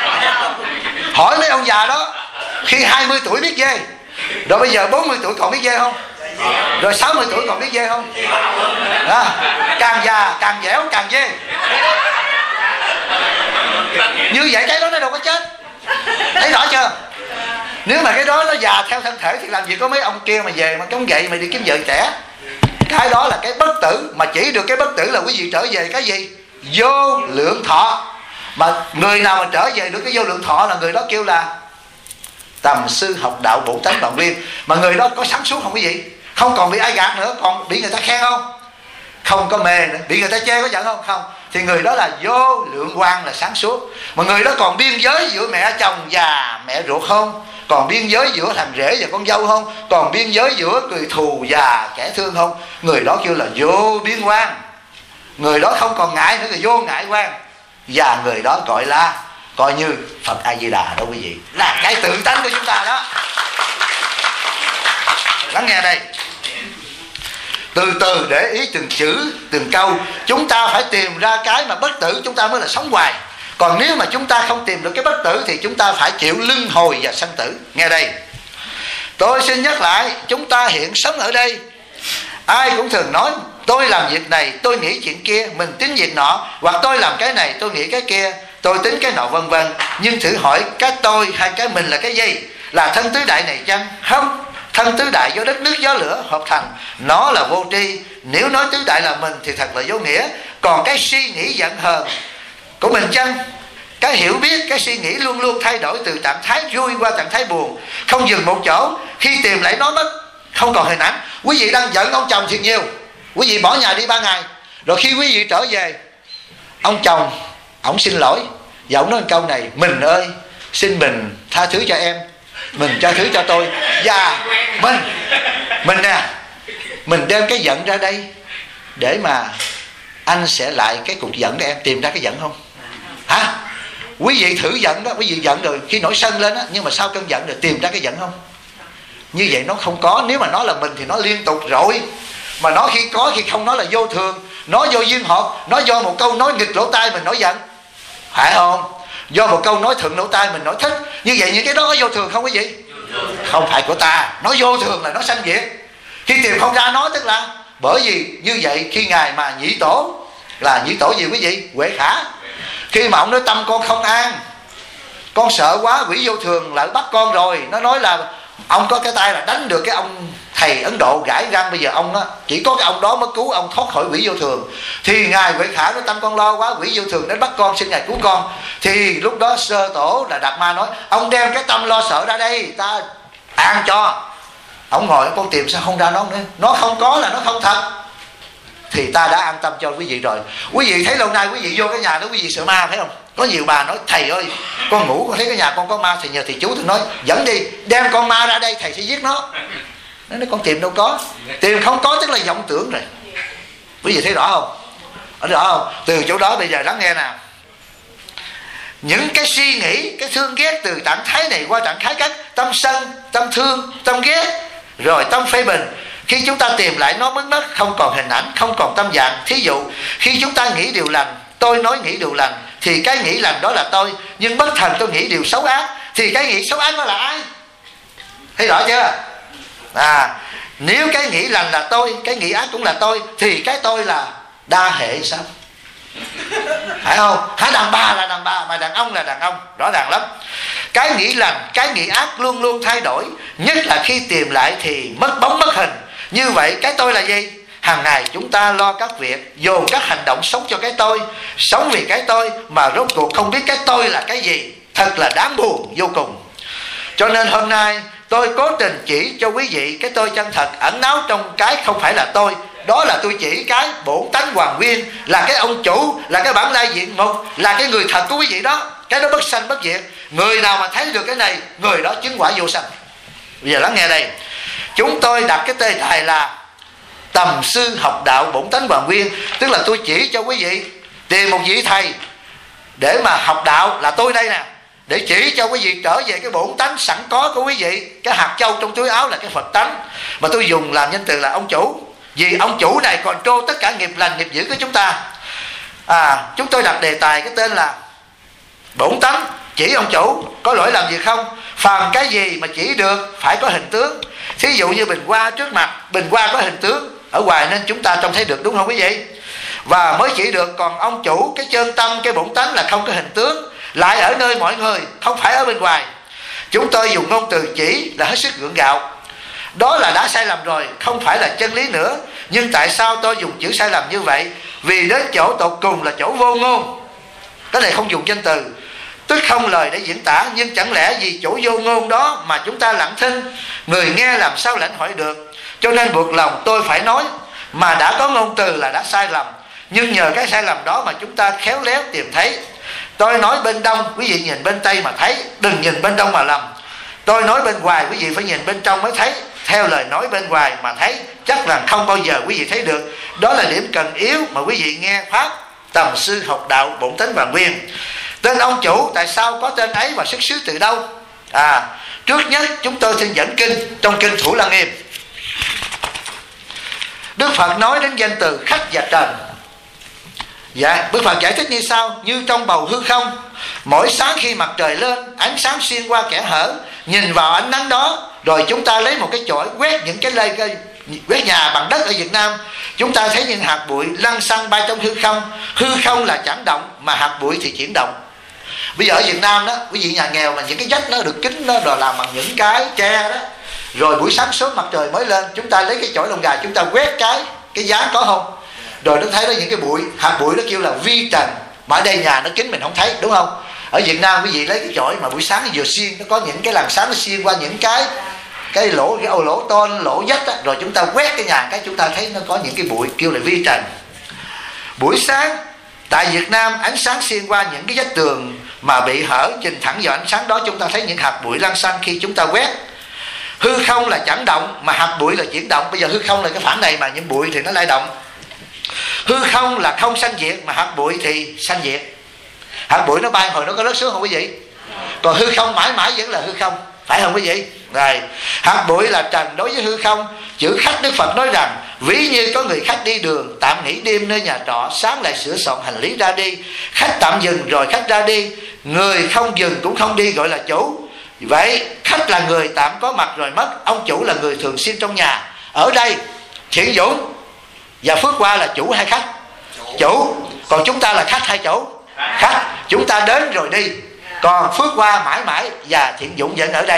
Hỏi mấy ông già đó, khi hai mươi tuổi biết dê, rồi bây giờ bốn mươi tuổi còn biết dê không? Rồi sáu mươi tuổi còn biết dê không? À, càng già càng dẻo càng dê. Như vậy cái đó nó đâu có chết. Thấy rõ chưa? Nếu mà cái đó nó già theo thân thể thì làm gì có mấy ông kia mà về mà chống gậy mà đi kiếm vợ trẻ. Cái đó là cái bất tử. Mà chỉ được cái bất tử là quý vị trở về cái gì? Vô lượng thọ. Mà người nào mà trở về được cái vô lượng thọ là người đó kêu là tầm sư học đạo bổ tánh bằng viên. Mà người đó có sáng suốt không quý vị? Không còn bị ai gạt nữa. Còn bị người ta khen không? Không có mê nữa. Bị người ta chê có giận không? Không. Thì người đó là vô lượng quang, là sáng suốt. Mà người đó còn biên giới giữa mẹ chồng và mẹ ruột không? Còn biên giới giữa thằng rể và con dâu không? Còn biên giới giữa người thù và kẻ thương không? Người đó kêu là vô biên quang. Người đó không còn ngại nữa, là vô ngại quang. Và người đó gọi là coi như Phật A Di Đà đó quý vị. Là cái tự tánh của chúng ta đó. Lắng nghe đây. Từ từ để ý từng chữ, từng câu. Chúng ta phải tìm ra cái mà bất tử, chúng ta mới là sống hoài. Còn nếu mà chúng ta không tìm được cái bất tử thì chúng ta phải chịu luân hồi và sanh tử. Nghe đây, tôi xin nhắc lại, chúng ta hiện sống ở đây. Ai cũng thường nói tôi làm việc này, tôi nghĩ chuyện kia, mình tính việc nọ, hoặc tôi làm cái này, tôi nghĩ cái kia, tôi tính cái nọ, vân vân. Nhưng thử hỏi cái tôi hay cái mình là cái gì? Là thân tứ đại này chăng? Không. Thân tứ đại do đất nước gió lửa hợp thành, nó là vô tri. Nếu nói tứ đại là mình thì thật là vô nghĩa. Còn cái suy nghĩ giận hờn của mình chăng? Cái hiểu biết, cái suy nghĩ luôn luôn thay đổi từ trạng thái vui qua trạng thái buồn, không dừng một chỗ. Khi tìm lại nó mất, không còn hình ảnh. Quý vị đang giận ông chồng thiệt nhiều, quý vị bỏ nhà đi ba ngày, rồi khi quý vị trở về, ông chồng ổng xin lỗi và ổng nói câu này: mình ơi, xin mình tha thứ cho em, mình tha thứ cho tôi. Và mình mình nè, mình đem cái giận ra đây để mà anh sẽ lại cái cục giận để em tìm ra cái giận không? Hả? Quý vị thử giận đó, quý vị giận rồi khi nổi sân lên á, nhưng mà sau cơn giận rồi tìm ra cái giận không? Như vậy nó không có. Nếu mà nó là mình thì nó liên tục rồi. Mà nó khi có khi không, nó là vô thường, nó vô duyên hợp, nó do một câu nói nghịch lỗ tai mình nổi giận, phải không? Do một câu nói thuận lỗ tai mình nổi thích. Như vậy những cái đó có vô thường không quý vị? Không phải của ta. Nó vô thường là nó sanh diệt. Khi tìm không ra nó tức là bởi vì như vậy khi ngài mà nhĩ tổ, là nhĩ tổ gì quý vị? Huệ Khả. Khi mà ông nói tâm con không an, con sợ quá, quỷ vô thường lại bắt con rồi, nó nói là ông có cái tay là đánh được cái ông thầy Ấn Độ gãi răng, bây giờ ông á, chỉ có cái ông đó mới cứu ông thoát khỏi quỷ vô thường. Thì ngài Huệ Khả nói tâm con lo quá, quỷ vô thường đến bắt con, xin ngài cứu con. Thì lúc đó Sơ Tổ là Đạt Ma nói ông đem cái tâm lo sợ ra đây, ta an cho. Ông ngồi con tìm sao không ra nó nữa, nó không có là nó không thật. Thì ta đã an tâm cho quý vị rồi. Quý vị thấy lâu nay quý vị vô cái nhà đó quý vị sợ ma phải không? Có nhiều bà nói thầy ơi con ngủ con thấy cái nhà con có ma, thì nhờ thầy chú tôi nói dẫn đi, đem con ma ra đây thầy sẽ giết nó. Nó nói con tìm đâu có, tìm không có tức là vọng tưởng rồi. Quý vị thấy rõ không? Ở rõ không? Từ chỗ đó bây giờ lắng nghe nào. Những cái suy nghĩ, cái thương ghét từ trạng thái này qua trạng thái khác, tâm sân, tâm thương, tâm ghét, rồi tâm phê bình. Khi chúng ta tìm lại nó mất mất, không còn hình ảnh, không còn tâm dạng. Thí dụ khi chúng ta nghĩ điều lành, tôi nói nghĩ điều lành, thì cái nghĩ lành đó là tôi. Nhưng bất thần tôi nghĩ điều xấu ác, thì cái nghĩ xấu ác đó là ai? Thấy rõ chưa? À, nếu cái nghĩ lành là tôi, cái nghĩ ác cũng là tôi, thì cái tôi là đa hệ sao? Phải không? Hả, đàn bà là đàn bà, mà đàn ông là đàn ông. Rõ ràng lắm. Cái nghĩ lành, cái nghĩ ác luôn luôn thay đổi. Nhất là khi tìm lại thì mất bóng mất hình. Như vậy cái tôi là gì? Hàng ngày chúng ta lo các việc, dồn các hành động sống cho cái tôi, sống vì cái tôi, mà rốt cuộc không biết cái tôi là cái gì. Thật là đáng buồn vô cùng. Cho nên hôm nay tôi cố tình chỉ cho quý vị cái tôi chân thật ẩn náu trong cái không phải là tôi. Đó là tôi chỉ cái bổn tánh hoàn nguyên, là cái ông chủ, là cái bản lai diện mục, là cái người thật của quý vị đó. Cái đó bất sanh bất diệt. Người nào mà thấy được cái này, người đó chứng quả vô sanh. Bây giờ lắng nghe đây. Chúng tôi đặt cái đề tài là tầm sư học đạo bổn tánh hoàn nguyên. Tức là tôi chỉ cho quý vị tìm một vị thầy để mà học đạo, là tôi đây nè, để chỉ cho quý vị trở về cái bổn tánh sẵn có của quý vị. Cái hạt châu trong túi áo là cái Phật tánh, mà tôi dùng làm danh từ là ông chủ. Vì ông chủ này control tất cả nghiệp lành nghiệp dữ của chúng ta. À, chúng tôi đặt đề tài cái tên là bổn tánh chỉ ông chủ, có lỗi làm gì không? Phàm cái gì mà chỉ được phải có hình tướng. Thí dụ như bình hoa trước mặt, bình hoa có hình tướng ở ngoài nên chúng ta trông thấy được, đúng không quý vị? Và mới chỉ được. Còn ông chủ, cái chân tâm, cái bổn tánh là không có hình tướng, lại ở nơi mọi người, không phải ở bên ngoài. Chúng tôi dùng ngôn từ chỉ là hết sức gượng gạo. Đó là đã sai lầm rồi, không phải là chân lý nữa. Nhưng tại sao tôi dùng chữ sai lầm như vậy? Vì đến chỗ tột cùng là chỗ vô ngôn. Cái này không dùng danh từ, tức không lời để diễn tả. Nhưng chẳng lẽ vì chỗ vô ngôn đó mà chúng ta lặng thinh, người nghe làm sao lãnh hội được? Cho nên buộc lòng tôi phải nói. Mà đã có ngôn từ là đã sai lầm, nhưng nhờ cái sai lầm đó mà chúng ta khéo léo tìm thấy. Tôi nói bên đông, quý vị nhìn bên tây mà thấy, đừng nhìn bên đông mà lầm. Tôi nói bên ngoài, quý vị phải nhìn bên trong mới thấy. Theo lời nói bên ngoài mà thấy, chắc là không bao giờ quý vị thấy được. Đó là điểm cần yếu mà quý vị nghe pháp tầm sư học đạo bổn tánh hoàn nguyên. Tên ông chủ tại sao có tên ấy và xuất xứ từ đâu? À, trước nhất chúng tôi xin dẫn kinh. Trong kinh Thủ Lăng Nghiêm, Đức Phật nói đến danh từ khách và trần. Dạ, Đức Phật giải thích như sau: như trong bầu hư không, mỗi sáng khi mặt trời lên, ánh sáng xuyên qua kẽ hở, nhìn vào ánh nắng đó, rồi chúng ta lấy một cái chổi quét những cái lây quét nhà bằng đất ở Việt Nam, chúng ta thấy những hạt bụi lăn xăng bay trong hư không. Hư không là chẳng động, mà hạt bụi thì chuyển động. Bây giờ ở Việt Nam đó, quý vị nhà nghèo mà những cái vách nó được kính nó rồi làm bằng những cái tre đó, rồi buổi sáng sớm mặt trời mới lên, chúng ta lấy cái chổi lông gà chúng ta quét cái cái giá có không, rồi nó thấy đó những cái bụi, hạt bụi nó kêu là vi trần. Mà ở đây nhà nó kín mình không thấy, đúng không? Ở Việt Nam quý vị lấy cái chổi mà buổi sáng vừa xuyên, nó có những cái làn sáng nó xuyên qua những cái cái lỗ cái ô lỗ tôn lỗ vách á, rồi chúng ta quét cái nhà cái chúng ta thấy nó có những cái bụi kêu là vi trần. Buổi sáng tại Việt Nam, ánh sáng xuyên qua những cái vách tường mà bị hở, nhìn thẳng vào ánh sáng đó chúng ta thấy những hạt bụi lăn xăng khi chúng ta quét. Hư không là chẳng động, mà hạt bụi là chuyển động. Bây giờ hư không là cái phản này, mà những bụi thì nó lại động. Hư không là không sanh diệt, mà hạt bụi thì sanh diệt. Hạt bụi nó bay hồi nó có rớt xuống không quý vị? Còn hư không mãi mãi vẫn là hư không, phải không quý vị? Rồi, hạt bụi là trần đối với hư không. Chữ khách, Đức Phật nói rằng ví như có người khách đi đường, tạm nghỉ đêm nơi nhà trọ, sáng lại sửa soạn hành lý ra đi. Khách tạm dừng rồi khách ra đi, người không dừng cũng không đi gọi là chủ. Vậy khách là người tạm có mặt rồi mất, ông chủ là người thường xuyên trong nhà. Ở đây Thiện Dũng và Phước Hoa là chủ hay khách? Chủ. Còn chúng ta là khách hay chủ? Khách. Chúng ta đến rồi đi. Còn Phước Hoa mãi mãi và Thiện Dũng vẫn ở đây.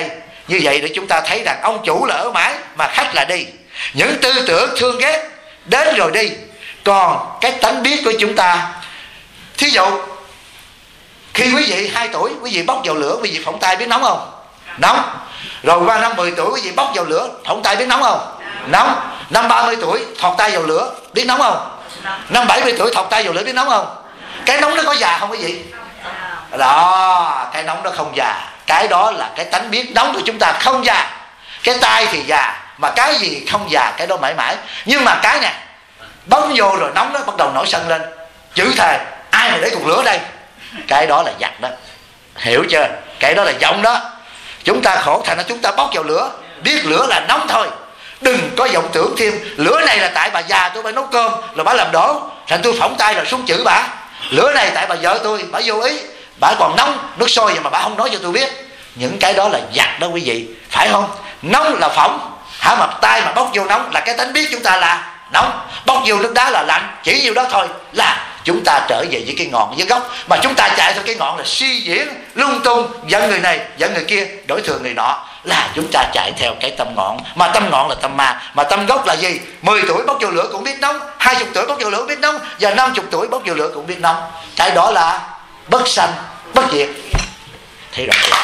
Như vậy để chúng ta thấy rằng ông chủ là ở mãi mà khách là đi. Những tư tưởng thương ghét đến rồi đi. Còn cái tánh biết của chúng ta, thí dụ khi quý vị hai tuổi, quý vị bóc vào lửa, quý vị phỏng tay biết nóng không? Nóng. Rồi qua năm mười tuổi quý vị bóc vào lửa, phỏng tay biết nóng không? Nóng. Năm ba mươi tuổi thọt tay vào lửa, biết nóng không? Năm bảy mươi tuổi thọt tay vào lửa, biết nóng không? Cái nóng nó có già không quý vị? Đó, cái nóng nó không già. Cái đó là cái tánh biết nóng của chúng ta không già. Cái tay thì già, mà cái gì không già cái đó mãi mãi. Nhưng mà cái nè, bấm vô rồi nóng đó bắt đầu nổi sân lên, chữ thề ai mà để cục lửa đây, cái đó là giặc đó, hiểu chưa? Cái đó là giọng đó. Chúng ta khổ thành là chúng ta bóc vào lửa, biết lửa là nóng thôi. Đừng có vọng tưởng thêm lửa này là tại bà già tôi phải nấu cơm rồi bà làm đổ, thành tôi phỏng tay rồi xuống chữ bà. Lửa này tại bà vợ tôi, bà vô ý, bà còn nóng nước sôi vậy mà bà không nói cho tôi biết. Những cái đó là giặc đó quý vị, phải không? Nóng là phỏng, hả, mà tay mà bóc vô nóng là cái tánh biết chúng ta là nóng. Bóc vô nước đá là lạnh, chỉ nhiêu đó thôi là chúng ta trở về với cái ngọn với gốc. Mà chúng ta chạy theo cái ngọn là suy diễn lung tung, giận người này giận người kia, đổi thừa người nọ, là chúng ta chạy theo cái tâm ngọn. Mà tâm ngọn là tâm ma. Mà tâm gốc là gì? Mười tuổi bóc vô lửa cũng biết nóng, hai chục tuổi bóc vô lửa cũng biết nóng, và năm chục tuổi bóc vô lửa cũng biết nóng. Cái đó là bất sanh bất diệt. Thấy rõ chưa?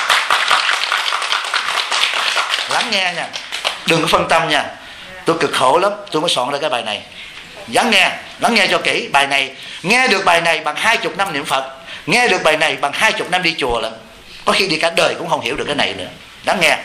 Lắng nghe nha, đừng có phân tâm nha. Tôi cực khổ lắm tôi mới soạn ra cái bài này. Lắng nghe, lắng nghe cho kỹ. Bài này, nghe được bài này bằng hai chục năm niệm Phật, nghe được bài này bằng hai chục năm đi chùa lắm. Có khi đi cả đời cũng không hiểu được cái này nữa. Lắng nghe.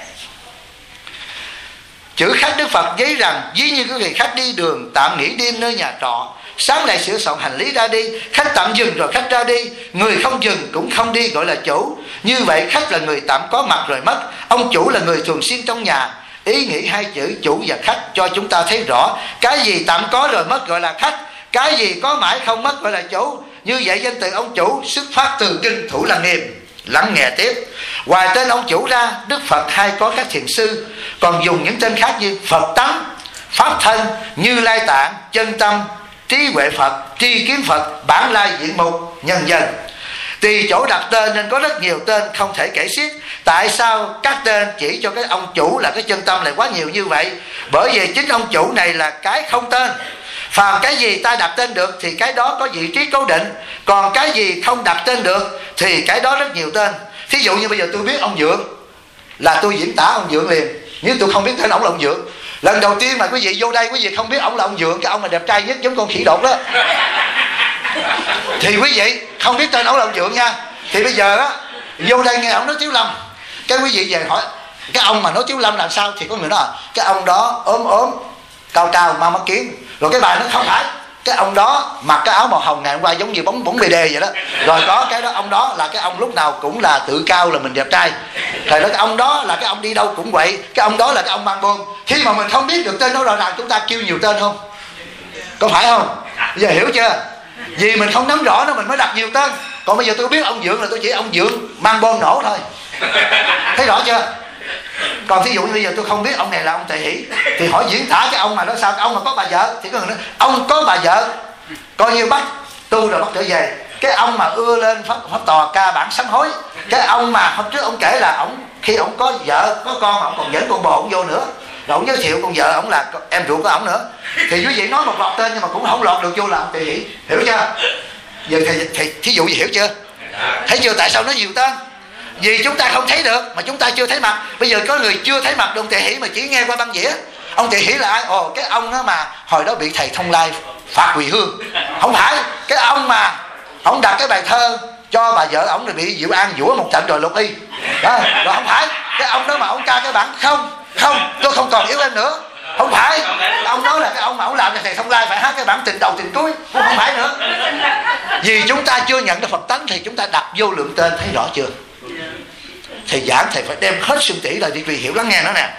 Chữ khách Đức Phật giấy rằng: ví như quý vị khách đi đường tạm nghỉ đêm nơi nhà trọ, sáng nay sửa soạn hành lý ra đi, khách tạm dừng rồi khách ra đi, người không dừng cũng không đi gọi là chủ. Như vậy khách là người tạm có mặt rồi mất, ông chủ là người thường xuyên trong nhà. Ý nghĩ hai chữ chủ và khách cho chúng ta thấy rõ cái gì tạm có rồi mất gọi là khách, cái gì có mãi không mất gọi là chủ. Như vậy danh từ ông chủ xuất phát từ kinh Thủ Lăng Nghiêm. Lắng nghe tiếp. Ngoài tên ông chủ ra, Đức Phật hay có các thiền sư còn dùng những tên khác như Phật tánh, Pháp thân, Như Lai Tạng, Chân Tâm, Trí Huệ Phật, Tri Kiến Phật, Bản Lai Diện Mục, nhân dân. Tùy chỗ đặt tên nên có rất nhiều tên không thể kể xiết. Tại sao các tên chỉ cho cái ông chủ là cái chân tâm lại quá nhiều như vậy? Bởi vì chính ông chủ này là cái không tên. Phàm cái gì ta đặt tên được thì cái đó có vị trí cố định, còn cái gì không đặt tên được thì cái đó rất nhiều tên. Thí dụ như bây giờ tôi biết ông Dượng là tôi diễn tả ông Dượng liền, nhưng tôi không biết tên ông là ông Dượng. Lần đầu tiên mà quý vị vô đây quý vị không biết ông là ông Dượng, cái ông là đẹp trai nhất giống con khỉ đột đó, thì quý vị không biết tên ông là ông Dượng nha. Thì bây giờ á vô đây nghe ông nói Tiếu Lâm, cái quý vị về hỏi cái ông mà nói Tiếu Lâm làm sao, thì có người nói cái ông đó ốm ốm cao cao mang mắt kiến. Rồi cái bài nó không phải, cái ông đó mặc cái áo màu hồng ngày hôm qua giống như bóng bóng bê đê vậy đó. Rồi có cái đó ông đó là cái ông lúc nào cũng là tự cao là mình đẹp trai. Rồi đó cái ông đó là cái ông đi đâu cũng vậy, cái ông đó là cái ông mang bôn. Khi mà mình không biết được tên nó rõ ràng chúng ta kêu nhiều tên không? Có phải không? Bây giờ hiểu chưa? Vì mình không nắm rõ nó mình mới đặt nhiều tên. Còn bây giờ tôi biết ông Dượng là tôi chỉ ông Dượng mang bôn nổ thôi. Thấy rõ chưa? Còn thí dụ như bây giờ tôi không biết ông này là ông Tề Hỷ thì hỏi diễn tả cái ông mà nói sao, cái ông mà có bà vợ thì có người nói ông có bà vợ coi như bắt tu rồi bắt trở về. Cái ông mà ưa lên pháp, pháp tòa ca bản sám hối, cái ông mà hôm trước ông kể là ông khi ông có vợ có con mà ông còn dẫn con bồ ông vô nữa, rồi ông giới thiệu con vợ ông là em ruột của ông nữa, thì quý vị nói một loạt tên nhưng mà cũng không lọt được vô là ông Tề Hỷ, hiểu chưa? Giờ thì, thì thí dụ gì hiểu chưa? Thấy chưa tại sao nó nhiều tên? Vì chúng ta không thấy được mà chúng ta chưa thấy mặt. Bây giờ có người chưa thấy mặt ông Tề Hỷ mà chỉ nghe qua băng đĩa. Ông Tề Hỷ là ai? Ồ cái ông đó mà hồi đó bị thầy Thông Lai phạt quỳ hương. Không phải, cái ông mà ông đặt cái bài thơ cho bà vợ ông rồi bị Diệu An dũa một trận rồi lục y đó. Rồi không phải cái ông đó mà ông ca cái bản không không tôi không còn yêu em nữa. Không phải, ông đó là cái ông mà ông làm cho thầy Thông Lai phải hát cái bản tình đầu tình cuối. Cũng không phải nữa. Vì chúng ta chưa nhận được Phật tánh thì chúng ta đặt vô lượng tên, thấy rõ chưa? Thầy giảng thầy phải đem hết xương tỉ là vì hiểu. Lắng nghe nó nè.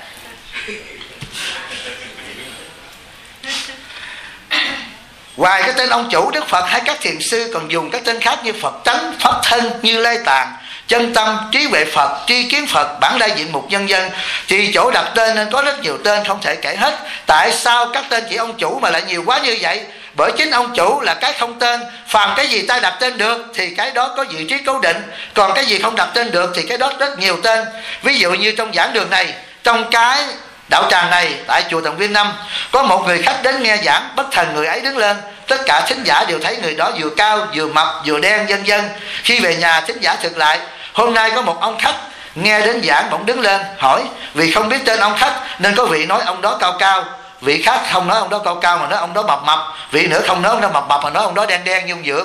Ngoài cái tên ông chủ, Đức Phật hay các thiền sư còn dùng các tên khác như Phật tánh, Pháp thân, Như Lai Tạng, Chân Tâm, Trí Huệ Phật, Tri Kiến Phật, Bản Lai Diện Mục, nhân dân. Thì chỗ đặt tên nên có rất nhiều tên không thể kể hết. Tại sao các tên chỉ ông chủ mà lại nhiều quá như vậy? Bởi chính ông chủ là cái không tên. Phàm cái gì ta đặt tên được thì cái đó có vị trí cố định, còn cái gì không đặt tên được thì cái đó rất nhiều tên. Ví dụ như trong giảng đường này, trong cái đạo tràng này tại chùa Tần Viên Năm, có một người khách đến nghe giảng, bất thần người ấy đứng lên. Tất cả thính giả đều thấy người đó vừa cao, vừa mập, vừa đen, vân vân. Khi về nhà thính giả thực lại, hôm nay có một ông khách nghe đến giảng bỗng đứng lên hỏi, vì không biết tên ông khách nên có vị nói ông đó cao cao, vị khác không nói ông đó cao cao mà nói ông đó mập mập, vị nữa không nói ông đó mập mập mà nói ông đó đen đen nhung dưỡng.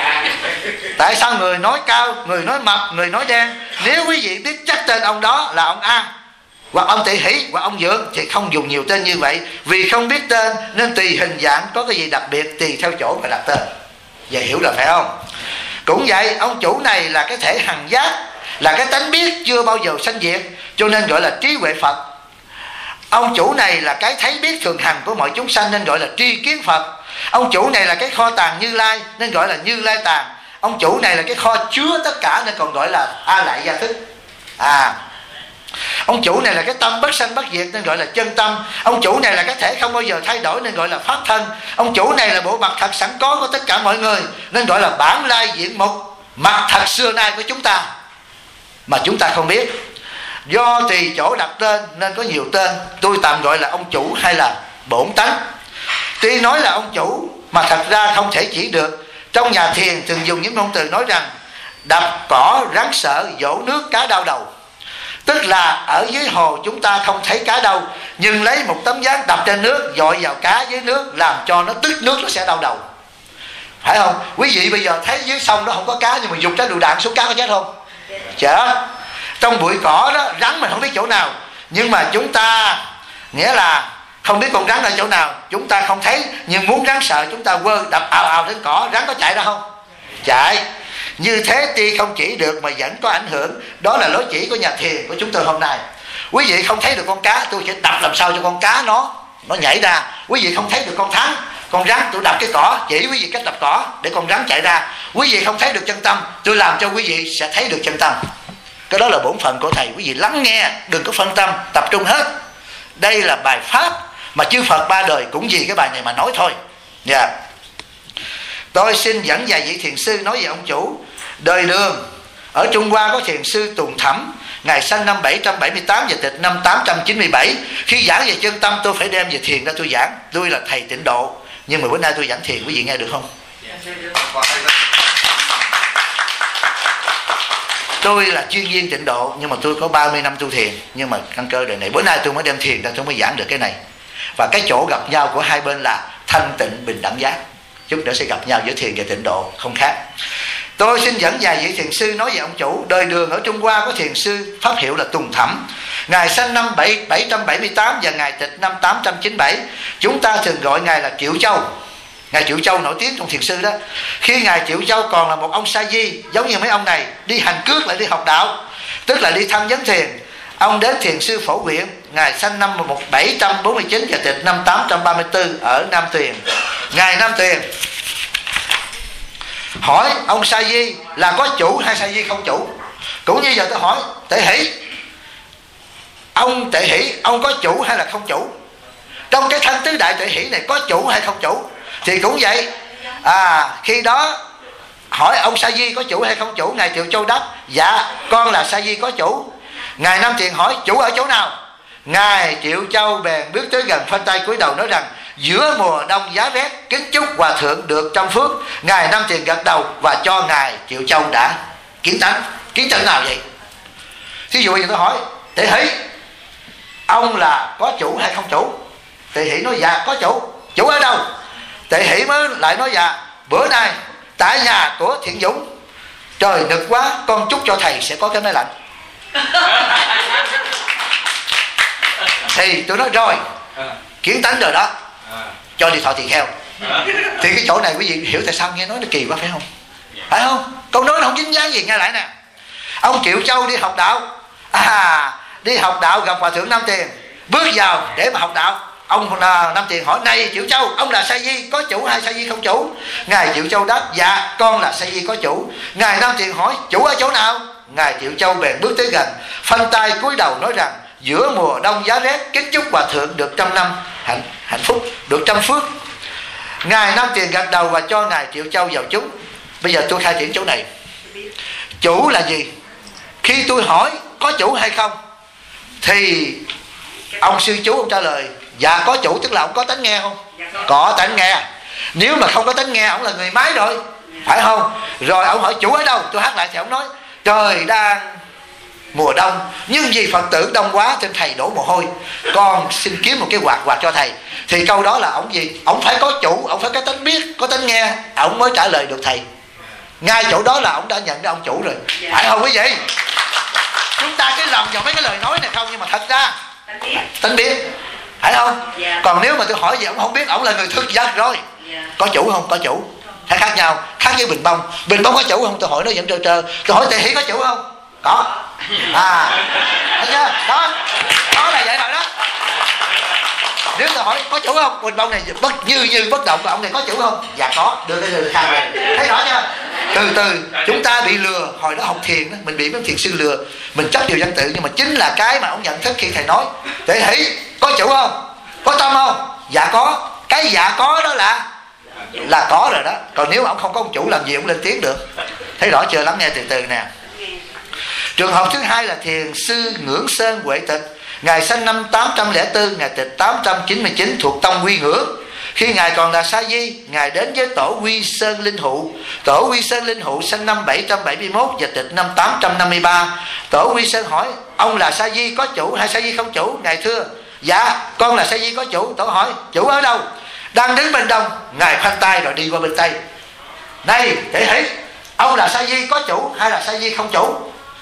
Tại sao người nói cao, người nói mập, người nói đen? Nếu quý vị biết chắc tên ông đó là ông A hoặc ông Tỵ Hỷ hoặc ông Dượng thì không dùng nhiều tên như vậy. Vì không biết tên nên tùy hình dạng có cái gì đặc biệt tùy theo chỗ mà đặt tên. Vậy hiểu là phải không? Cũng vậy, ông chủ này là cái thể hằng giác, là cái tánh biết chưa bao giờ sanh diệt, cho nên gọi là trí huệ Phật. Ông chủ này là cái thấy biết thường hằng của mọi chúng sanh nên gọi là tri kiến Phật. Ông chủ này là cái kho tàng Như Lai nên gọi là Như Lai tàng. Ông chủ này là cái kho chứa tất cả nên còn gọi là A Lại Gia Thức. À, ông chủ này là cái tâm bất sanh bất diệt nên gọi là chân tâm. Ông chủ này là cái thể không bao giờ thay đổi nên gọi là pháp thân. Ông chủ này là bộ mặt thật sẵn có của tất cả mọi người nên gọi là bản lai diện mục, mặt thật xưa nay của chúng ta mà chúng ta không biết. Do tùy chỗ đặt tên nên có nhiều tên. Tôi tạm gọi là ông chủ hay là bổn tánh. Tuy nói là ông chủ mà thật ra không thể chỉ được. Trong nhà thiền thường dùng những ngôn từ nói rằng đập cỏ rắn sợ, dỗ nước cá đau đầu. Tức là ở dưới hồ chúng ta không thấy cá đâu, nhưng lấy một tấm ván đập trên nước, dội vào cá dưới nước, làm cho nó tức nước, nó sẽ đau đầu. Phải không? Quý vị bây giờ thấy dưới sông đó không có cá, nhưng mà dùng trái lựu đạn xuống cá có chết không? Chết. Trong bụi cỏ đó rắn mình không biết chỗ nào, nhưng mà chúng ta nghĩa là không biết con rắn ở chỗ nào, chúng ta không thấy, nhưng muốn rắn sợ chúng ta quơ đập ào ào trên cỏ, rắn có chạy ra không? Chạy. Như thế tuy không chỉ được mà vẫn có ảnh hưởng. Đó là lối chỉ của nhà thiền của chúng tôi hôm nay. Quý vị không thấy được con cá, tôi sẽ đập làm sao cho con cá nó nó nhảy ra. Quý vị không thấy được con thắng, con rắn, tôi đập cái cỏ, chỉ quý vị cách đập cỏ để con rắn chạy ra. Quý vị không thấy được chân tâm, tôi làm cho quý vị sẽ thấy được chân tâm. Cái đó là bổn phận của thầy. Quý vị lắng nghe, đừng có phân tâm, tập trung hết. Đây là bài pháp mà chư Phật ba đời cũng vì cái bài này mà nói thôi. Dạ yeah. Tôi xin dẫn vài vị thiền sư nói về ông chủ. Đời Đường ở Trung Hoa có thiền sư Tùng Thẩm, ngài sanh năm bảy trăm bảy mươi tám và tịch năm tám trăm chín mươi bảy. Khi giảng về chân tâm tôi phải đem về thiền ra tôi giảng. Tôi là thầy tịnh độ, nhưng mà bữa nay tôi giảng thiền, quý vị nghe được không? Tôi là chuyên viên tịnh độ, nhưng mà tôi có ba mươi năm tu thiền. Nhưng mà căn cơ đời này, bữa nay tôi mới đem thiền ra tôi mới giảng được cái này. Và cái chỗ gặp nhau của hai bên là thanh tịnh bình đẳng giác. Chút nữa sẽ gặp nhau giữa thiền và tịnh độ, không khác. Tôi xin dẫn vài vị thiền sư nói về ông chủ. Đời Đường ở Trung Hoa có thiền sư pháp hiệu là Tùng Thẩm, ngài sanh năm bảy trăm bảy mươi tám và ngài tịch năm tám trăm chín mươi bảy. Chúng ta thường gọi ngài là Triệu Châu. Ngài Triệu Châu nổi tiếng trong thiền sư đó. Khi ngài Triệu Châu còn là một ông sa di, giống như mấy ông này, đi hành cước lại đi học đạo, tức là đi thăm vấn thiền. Ông đến thiền sư Phổ Quyện, ngài sanh năm bảy trăm bốn mươi chín và tịch năm tám trăm ba mươi tư ở Nam Tuyền. Ngài Nam Tuyền hỏi ông sa di là có chủ hay sa di không chủ. Cũng như giờ tôi hỏi Tệ Hỷ, ông Tệ Hỷ ông có chủ hay là không chủ? Trong cái thân tứ đại Tệ Hỷ này có chủ hay không chủ? Thì cũng vậy. À, khi đó hỏi ông sa di có chủ hay không chủ, ngài Triệu Châu đáp dạ con là sa di có chủ. Ngài Nam Tuyền hỏi chủ ở chỗ nào? Ngài Triệu Châu bèn bước tới gần, khoanh tay cúi đầu nói rằng giữa mùa đông giá rét, kính chúc hòa thượng được trăm phước. Ngài Nam Tuyền gật đầu và cho ngài Triệu Châu đã kiến tánh. Kiến tánh nào vậy? Thí dụ như tôi hỏi Tệ Hỷ ông là có chủ hay không chủ? Tệ Hỷ nói dạ có chủ. Chủ ở đâu? Tệ Hỷ mới lại nói dạ bữa nay tại nhà của Thiện Dũng, trời nực quá, con chúc cho thầy sẽ có cái máy lạnh. Thì tôi nói rồi, kiến tánh rồi đó, cho đi thọ tỳ kheo. Thì cái chỗ này quý vị hiểu tại sao nghe nói nó kỳ quá phải không? Phải không? Câu nói nó không dính dáng gì. Nghe lại nè, ông Triệu Châu đi học đạo, à đi học đạo gặp hòa thượng Nam Tuyền, bước vào để mà học đạo. Ông Nam Tuyền hỏi này Triệu Châu ông là sa di có chủ hay sa di không chủ? Ngài Triệu Châu đáp dạ con là sa di có chủ. Ngài Nam Tuyền hỏi chủ ở chỗ nào? Ngài Triệu Châu bèn bước tới gần, phanh tay cúi đầu nói rằng giữa mùa đông giá rét, kính chúc hòa thượng được trăm năm hạnh hạnh phúc, được trăm phước. Ngài Nam Tiền gật đầu và cho Ngài Triệu Châu vào chúng. Bây giờ tôi khai triển chỗ này. Chủ là gì? Khi tôi hỏi có chủ hay không, thì ông sư chú ông trả lời dạ có chủ, tức là ông có tánh nghe không? Có tánh nghe. Nếu mà không có tánh nghe, ông là người máy rồi, phải không? Rồi ông hỏi chủ ở đâu, tôi hát lại thì ông nói trời đang mùa đông, nhưng vì Phật tử đông quá nên thầy đổ mồ hôi, con xin kiếm một cái quạt quạt cho thầy. Thì câu đó là ông gì? Ông phải có chủ, ông phải có tánh biết, có tánh nghe, ông mới trả lời được thầy. Ngay chỗ đó là ông đã nhận ra ông chủ rồi, phải không quý vị? Chúng ta cứ lầm vào mấy cái lời nói này không, nhưng mà thật ra tánh biết, phải không? Còn nếu mà tôi hỏi gì ông không biết, ông là người thực vật rồi. Có chủ không? Có chủ. Hay khác nhau, khác với bình bông. Bình bông có chủ không? Tôi hỏi nó vẫn trơ trơ. Tôi hỏi tỳ hỷ có chủ không? Có. À, thấy chưa? Đó, đó là vậy rồi đó. Nếu tôi hỏi có chủ không? Bình bông này bất như như bất động, và ông này có chủ không? Dạ có. Đưa cái lời khai về. Thấy rõ chưa? Từ từ chúng ta bị lừa. Hồi đó học thiền đó, mình bị mấy thiền sư lừa, mình chấp điều văn tự, nhưng mà chính là cái mà ông nhận thức khi thầy nói tỳ hỷ có chủ không? Có tâm không? Dạ có. Cái dạ có đó là là có rồi đó. Còn nếu ông không có ông chủ làm gì ông lên tiếng được? Thấy rõ chưa? Lắng nghe từ từ nè. Trường hợp thứ hai là thiền sư Ngưỡng Sơn Huệ Tịch. Ngài sinh năm tám trăm lẻ bốn, Ngài tịch tám trăm chín mươi chín, thuộc tông Quy Ngưỡng. Khi Ngài còn là sa di, Ngài đến với tổ Quy Sơn Linh Hụ. Tổ Quy Sơn Linh Hụ sinh năm bảy trăm bảy mươi mốt và tịch năm tám trăm năm mươi ba. Tổ Quy Sơn hỏi ông là sa di có chủ hay sa di không chủ? Ngài thưa dạ con là sa di có chủ. Tổ hỏi chủ ở đâu? Đang đứng bên đông. Ngài khoanh tay rồi đi qua bên tây. Này tỳ hỷ, ông là sa di có chủ hay là sa di không chủ?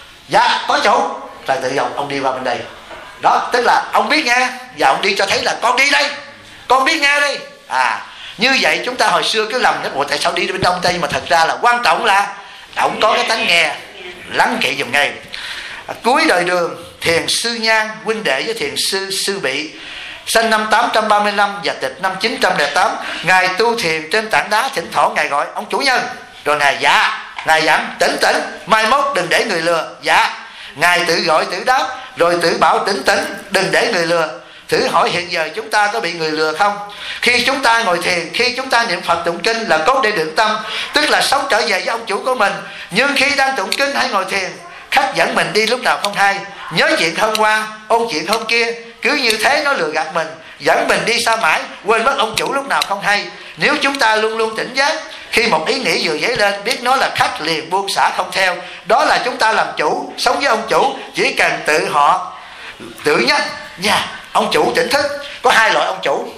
Dạ có chủ. Rồi tự dòng ông đi qua bên đây. Đó, tức là ông biết nghe, và ông đi cho thấy là con đi đây, con biết nghe đây. À, như vậy chúng ta hồi xưa cứ lầm ủa tại sao đi bên đông tây, mà thật ra là quan trọng là ông có cái tánh nghe. Lắng kỹ dùm ngay. À, cuối đời Đường, thiền sư Nhan huynh đệ với thiền sư Sư Bị, sinh năm tám trăm ba mươi lăm và tịch năm chín trăm lẻ tám. Ngài tu thiền trên tảng đá, thỉnh thoảng Ngài gọi ông chủ nhân. Rồi Ngài dạ, Ngài dặn tỉnh tỉnh, mai mốt đừng để người lừa. Dạ. Ngài tự gọi tự đáp, rồi tự bảo tỉnh tỉnh, đừng để người lừa. Thử hỏi hiện giờ chúng ta có bị người lừa không? Khi chúng ta ngồi thiền, khi chúng ta niệm Phật tụng kinh là cốt để định tâm, tức là sống trở về với ông chủ của mình. Nhưng khi đang tụng kinh hay ngồi thiền, khách dẫn mình đi lúc nào không hay, nhớ chuyện hôm qua, ôn chuyện hôm kia, cứ như thế nó lừa gạt mình, dẫn mình đi xa mãi, quên mất ông chủ lúc nào không hay. Nếu chúng ta luôn luôn tỉnh giác, khi một ý nghĩ vừa dấy lên, biết nó là khách liền buông xả không theo. Đó là chúng ta làm chủ, sống với ông chủ. Chỉ cần tự họ tự nhắc nha, ông chủ tỉnh thức. Có hai loại ông chủ,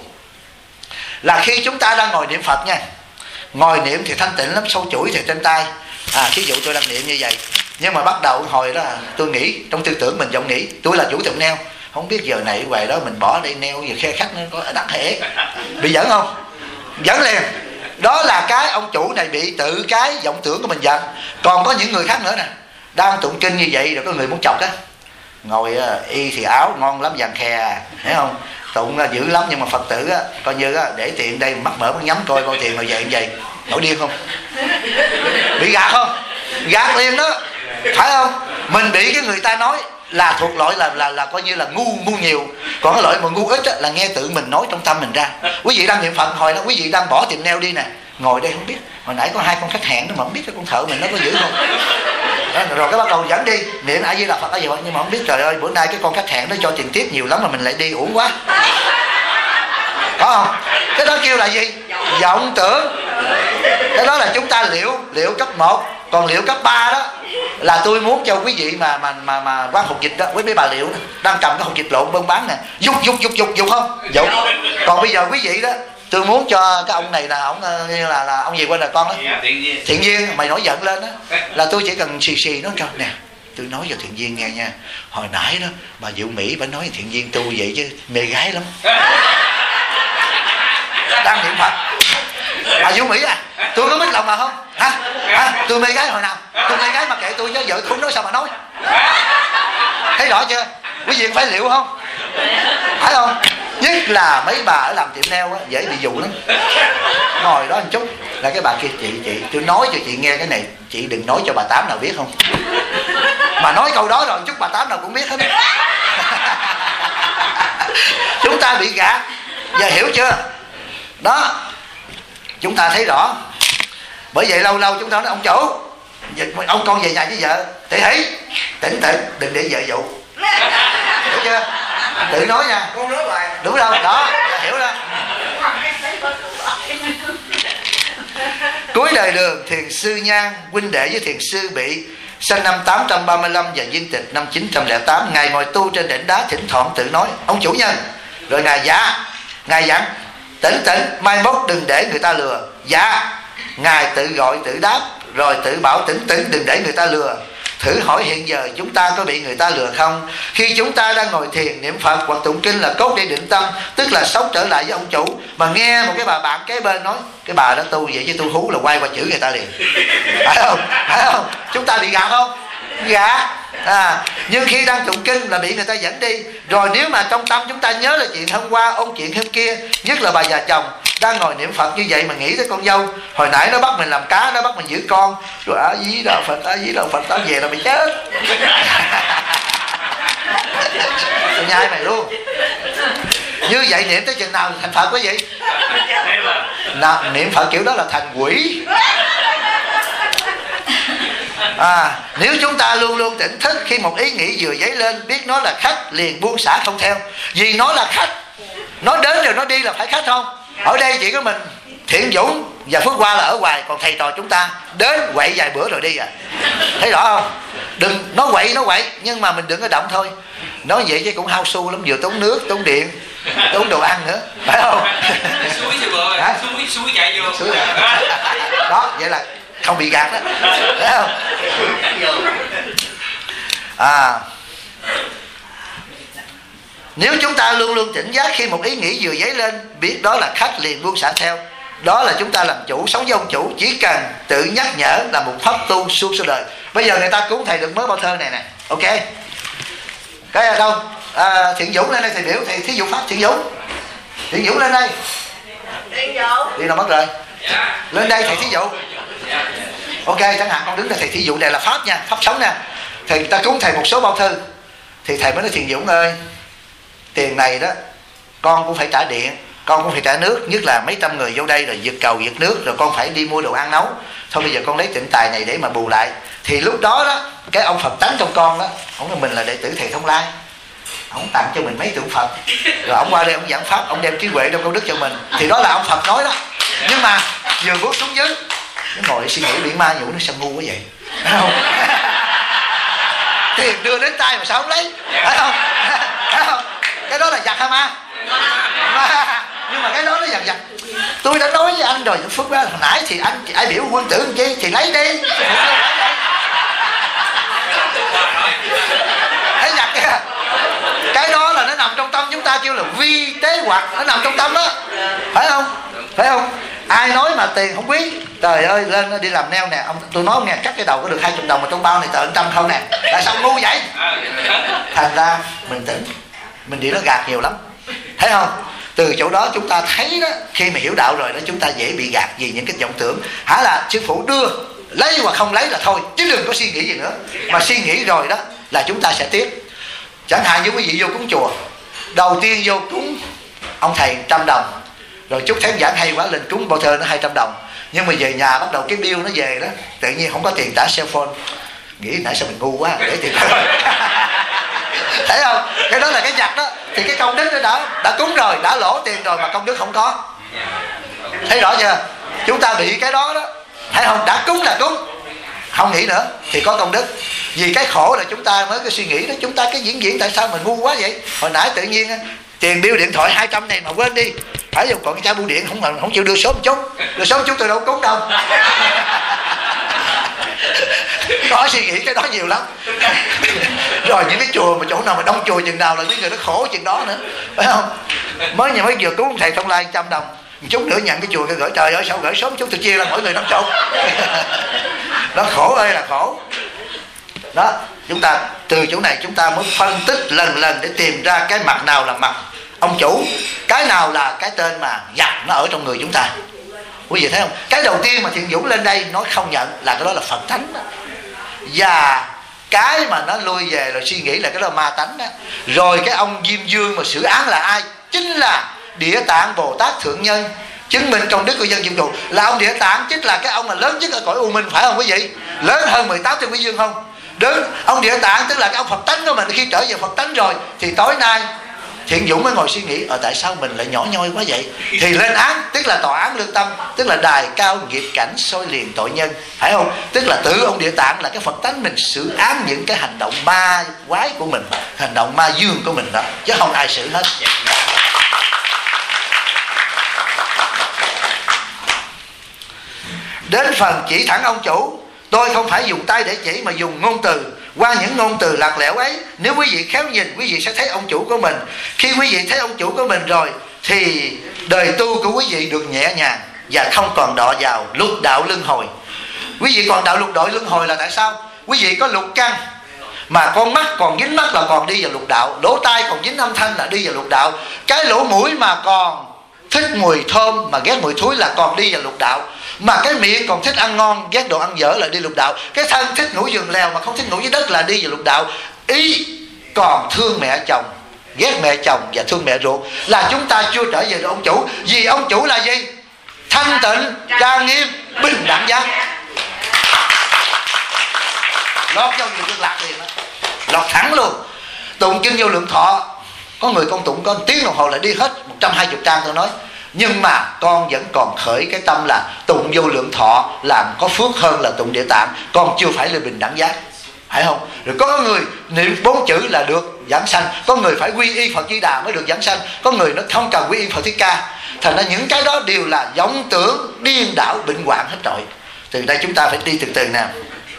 là khi chúng ta đang ngồi niệm Phật nha, ngồi niệm thì thanh tịnh lắm, sâu chuỗi thì trên tay. À, thí dụ tôi đang niệm như vậy, nhưng mà bắt đầu hồi đó tôi nghĩ, trong tư tưởng mình giọng nghĩ tôi là chủ tiệm neo, không biết giờ này ngoài đó mình bỏ đây neo giờ khe khách nó có đắt hệ, bị dẫn không? Dẫn liền. Đó là cái ông chủ này bị tự cái vọng tưởng của mình giận. Còn có những người khác nữa nè, đang tụng kinh như vậy rồi có người muốn chọc đó, ngồi y thì áo ngon lắm vàng khè, thấy không, tụng dữ lắm, nhưng mà Phật tử á, coi như á, để tiền đây mắc mở nhắm coi coi tiền rồi vậy như vậy, nổi điên không? Bị gạt không? Gạt liền đó, phải không? Mình bị cái người ta nói là thuộc loại là là là coi như là ngu ngu nhiều, còn cái loại mà ngu ít á, là nghe tự mình nói trong tâm mình ra. Quý vị đang niệm Phật hồi đó quý vị đang bỏ tiệm neo đi nè, ngồi đây không biết hồi nãy có hai con khách hẹn đó mà không biết cái con thợ mình nó có giữ không. Đó, rồi cái bắt đầu dẫn đi niệm A Di Đà Phật, nhưng mà không biết trời ơi bữa nay cái con khách hẹn nó cho tiền tiếp nhiều lắm mà mình lại đi uổng quá, có không? Cái đó kêu là gì? Vọng tưởng. Cái đó là chúng ta liễu liễu cấp một. Còn liễu cấp ba đó là tôi muốn cho quý vị mà mà mà mà quan phục dịch đó, với mấy bà liễu đó, đang cầm cái hộp dịch lộn bưng bán nè, dục dục dục dục dục không? Dục. Còn bây giờ quý vị đó, tôi muốn cho cái ông này là ông như là là ông gì quên là con đó, Thiện Duyên, mày nổi giận lên đó, là tôi chỉ cần xì xì nó cho nè, tôi nói cho Thiện Duyên nghe nha, hồi nãy đó bà Diệu Mỹ bà nói Thiện Duyên tu vậy chứ mê gái lắm, đang niệm Phật. Bà Diệu Mỹ à, tôi có mít lòng mà không hả? Hả? Tôi mê gái hồi nào? Tôi mê gái mà kệ tôi, với vợ không nói sao mà nói. Thấy rõ chưa? Quý vị phải liệu không? Phải không? Nhất là mấy bà ở làm tiệm nail á, dễ bị dụ lắm. Ngồi đó một chút là cái bà kia, chị chị tôi nói cho chị nghe cái này, chị đừng nói cho bà Tám nào biết không? Mà nói câu đó rồi chút bà Tám nào cũng biết hết. Chúng ta bị gạt. Giờ hiểu chưa? Đó. chúng ta thấy rõ. Bởi vậy lâu lâu chúng ta nói ông chủ, ông con về nhà với vợ tỷ hỷ tỉnh tỉnh đừng để vợ dụ, hiểu chưa? Tự nói nha, Con nói hoài. đúng không? Đó, hiểu đó. Cuối đời đường, thiền sư Nhan huynh đệ với thiền sư Bị sinh năm tám trăm ba mươi lăm và viên tịch năm chín trăm lẻ tám. Ngài ngồi tu trên đỉnh đá, thỉnh thoảng tự nói ông chủ nhân. Rồi ngài dạ, ngài dặn tỉnh tỉnh mai mốt đừng để người ta lừa. Dạ, ngài tự gọi tự đáp, rồi tự bảo tỉnh tỉnh đừng để người ta lừa. Thử hỏi hiện giờ chúng ta có bị người ta lừa không? Khi chúng ta đang ngồi thiền niệm Phật hoặc tụng kinh là cốt để định tâm, tức là sống trở lại với ông chủ, mà nghe một cái bà bạn kế bên nói cái bà đó tu vậy chứ tu hú, là quay qua chửi người ta liền, phải không? Phải không? Chúng ta bị gạt không? Gạt. À, nhưng khi đang tụng kinh là bị người ta dẫn đi. Rồi nếu mà trong tâm chúng ta nhớ là chuyện hôm qua, ôn chuyện hôm kia, nhất là bà già chồng đang ngồi niệm Phật như vậy mà nghĩ tới con dâu hồi nãy nó bắt mình làm cá, nó bắt mình giữ con, rồi á dí đạo Phật, á dí đạo Phật, tao về là mày chết. Tôi nhai mày luôn. Như vậy niệm tới chừng nào thành Phật quý vị? Nào, niệm Phật kiểu đó là thành quỷ. À, nếu chúng ta luôn luôn tỉnh thức, khi một ý nghĩ vừa dấy lên biết nó là khách liền buông xả không theo, vì nó là khách, nó đến rồi nó đi là phải khách không? Ở đây chỉ có mình Thiện Dũng và Phước Hoa là ở ngoài, còn thầy trò chúng ta đến quậy vài bữa rồi đi à. Thấy rõ không? Đừng nó quậy nó quậy nhưng mà mình đừng có động thôi. Nói vậy chứ cũng hao xu lắm, vừa tốn nước, tốn điện, tốn đồ ăn nữa, phải không? Suối chứ bờ, suối suối chạy vô. Suối đó, vậy là không bị gạt đó, thấy không? À, nếu chúng ta luôn luôn tỉnh giác khi một ý nghĩ vừa dấy lên biết đó là khách liền buông xả theo, đó là chúng ta làm chủ, sống với ông chủ. Chỉ cần tự nhắc nhở là một pháp tu suốt suốt đời. Bây giờ người ta cúng thầy được mới bao thơ này nè, ok? Cái ở đâu? À, Thiện Dũng lên đây thầy biểu, thầy thí dụ pháp. Thiện Dũng, Thiện Dũng lên đây. Thiện Dũng Đi đâu mất rồi? Lên đây thầy thí dụ. Ok, chẳng hạn con đứng đây thầy thí dụ, này là pháp nha, pháp sống nha. Thầy ta cúng thầy một số bao thư thì thầy mới nói Thiện Dũng ơi, tiền này đó con cũng phải trả điện, con cũng phải trả nước, nhất là mấy trăm người vô đây rồi giật cầu giật nước, rồi con phải đi mua đồ ăn nấu. Thôi bây giờ con lấy tịnh tài này để mà bù lại. Thì lúc đó đó cái ông Phật tánh trong con đó, ông nói mình là đệ tử thầy Thông Lai, ông tặng cho mình mấy tượng Phật, rồi ông qua đây ông giảng pháp, ông đem trí huệ trong công đức cho mình. Thì đó là ông Phật nói đó. Nhưng mà vừa bước xuống dưới nó ngồi suy nghĩ bị ma nhủ, nó sao ngu quá vậy, phải không? Tiền đưa đến tay mà sao không lấy, phải không? Phải không? Cái đó là giặc hả ma? Ma. Nhưng mà cái đó nó giặc giặc. Tôi đã nói với anh rồi, Phước hồi nãy thì anh ai biểu quân tử chi thì lấy đi. Thấy giặc kìa. Cái đó là nó nằm trong tâm chúng ta, kêu là vi tế hoặc, nó nằm trong tâm đó, phải không? Phải không? Ai nói mà tiền không quý, trời ơi lên đi làm neo nè, ông tôi nói ông nghe cắt cái đầu có được hai chục đồng mà trong bao này tờ trăm không nè, tại sao ngu vậy? Thành ra mình tỉnh, mình đi nó gạt nhiều lắm, thấy không? Từ chỗ đó chúng ta thấy đó, khi mà hiểu đạo rồi đó chúng ta dễ bị gạt vì những cái vọng tưởng. Hả là sư phụ đưa lấy hoặc không lấy là thôi, chứ đừng có suy nghĩ gì nữa. Mà suy nghĩ rồi đó là chúng ta sẽ tiếc. Chẳng hạn như quý vị vô cúng chùa, đầu tiên vô cúng ông thầy trăm đồng, rồi chúc thánh giảng hay quá lên cúng bao thơ nó hai trăm đồng, nhưng mà về nhà bắt đầu cái bill nó về đó, tự nhiên không có tiền trả cell phone, nghĩ nãy sao mình ngu quá để tiền. Thấy không? Cái đó là cái giặc đó. Thì cái công đức nó đã đã cúng rồi, đã lỗ tiền rồi mà công đức không có. Thấy rõ chưa? Chúng ta bị cái đó đó, thấy không? Đã cúng là cúng, không nghĩ nữa thì có công đức. Vì cái khổ là chúng ta mới cái suy nghĩ đó, chúng ta cái diễn diễn tại sao mình ngu quá vậy? Hồi nãy tự nhiên tiền bill điện thoại hai trăm này mà quên đi, phải không? Còn cái cha bưu điện không không chịu đưa sớm chút, đưa sớm chút tôi đâu cúng đâu. Có suy nghĩ cái đó nhiều lắm. Rồi những cái chùa mà chỗ nào mà đông chùa chừng nào là mấy người nó khổ chừng đó nữa, phải không? Mới nhà mới vừa cúng thầy Thông Lai trăm đồng, một chút nữa nhận cái chùa cái gửi, trời ơi sao gửi sớm chút tôi chia ra mỗi người năm chục. Nó khổ ơi là khổ. Đó, chúng ta từ chỗ này chúng ta mới phân tích lần lần để tìm ra cái mặt nào là mặt ông chủ, cái nào là cái tên mà giặc nó ở trong người chúng ta. Quý vị thấy không? Cái đầu tiên mà Thiện Dũng lên đây nói không nhận là cái đó là Phật tánh đó. Và cái mà nó lui về rồi suy nghĩ là cái đó là ma tánh đó. Rồi cái ông Diêm Dương mà xử án là ai? Chính là Địa Tạng Bồ Tát Thượng Nhân. chứng minh công đức của dân dụng cụ, là ông Địa Tạng chính là cái ông mà lớn nhất ở cõi U Minh, phải không quý vị? Lớn hơn mười tám thiên quý dương không? Đúng, ông Địa Tạng tức là cái ông Phật tánh của mình. Khi trở về Phật tánh rồi thì tối nay Thiện Dũng mới ngồi suy nghĩ, ở tại sao mình lại nhỏ nhoi quá vậy? Thì lên án, tức là tòa án lương tâm, tức là đài cao nghiệp cảnh soi liền tội nhân, phải không? Tức là tự ông Địa Tạng là cái Phật tánh mình xử án những cái hành động ma quái của mình, hành động ma dương của mình đó, chứ không ai xử hết. Đến phần chỉ thẳng ông chủ, tôi không phải dùng tay để chỉ mà dùng ngôn từ. Qua những ngôn từ lạc lẽo ấy, nếu quý vị khéo nhìn, quý vị sẽ thấy ông chủ của mình. Khi quý vị thấy ông chủ của mình rồi thì đời tu của quý vị được nhẹ nhàng và không còn đọa vào lục đạo luân hồi. Quý vị còn đạo lục đội luân hồi là tại sao? Quý vị có lục căn, mà con mắt còn dính mắt là còn đi vào lục đạo, lỗ tai còn dính âm thanh là đi vào lục đạo, cái lỗ mũi mà còn thích mùi thơm mà ghét mùi thối là còn đi vào lục đạo, mà cái miệng còn thích ăn ngon ghét đồ ăn dở là đi lục đạo, cái thân thích ngủ giường lèo mà không thích ngủ dưới đất là đi vào lục đạo. Ý còn thương mẹ chồng, ghét mẹ chồng và thương mẹ ruột là chúng ta chưa trở về được ông chủ. Vì ông chủ là gì? Thanh tịnh, trang nghiêm, bình đẳng giác. Lọt vô nhiều cực lạc liền đó, lọt thẳng luôn. Tụng kinh Vô Lượng Thọ, có người con tụng có một tiếng đồng hồ là đi hết một trăm hai mươi trang tôi nói. Nhưng mà con vẫn còn khởi cái tâm là tụng Vô Lượng Thọ làm có phước hơn là tụng Địa Tạng, con chưa phải là bình đẳng giác, phải không? Rồi có người niệm bốn chữ là được giảng sanh, có người phải quy y Phật Di Đà mới được giảng sanh, có người nó không cần quy y Phật Thích Ca. Thành ra những cái đó đều là vọng tưởng điên đảo bệnh hoạn hết rồi. Từ đây chúng ta phải đi từ từ nào.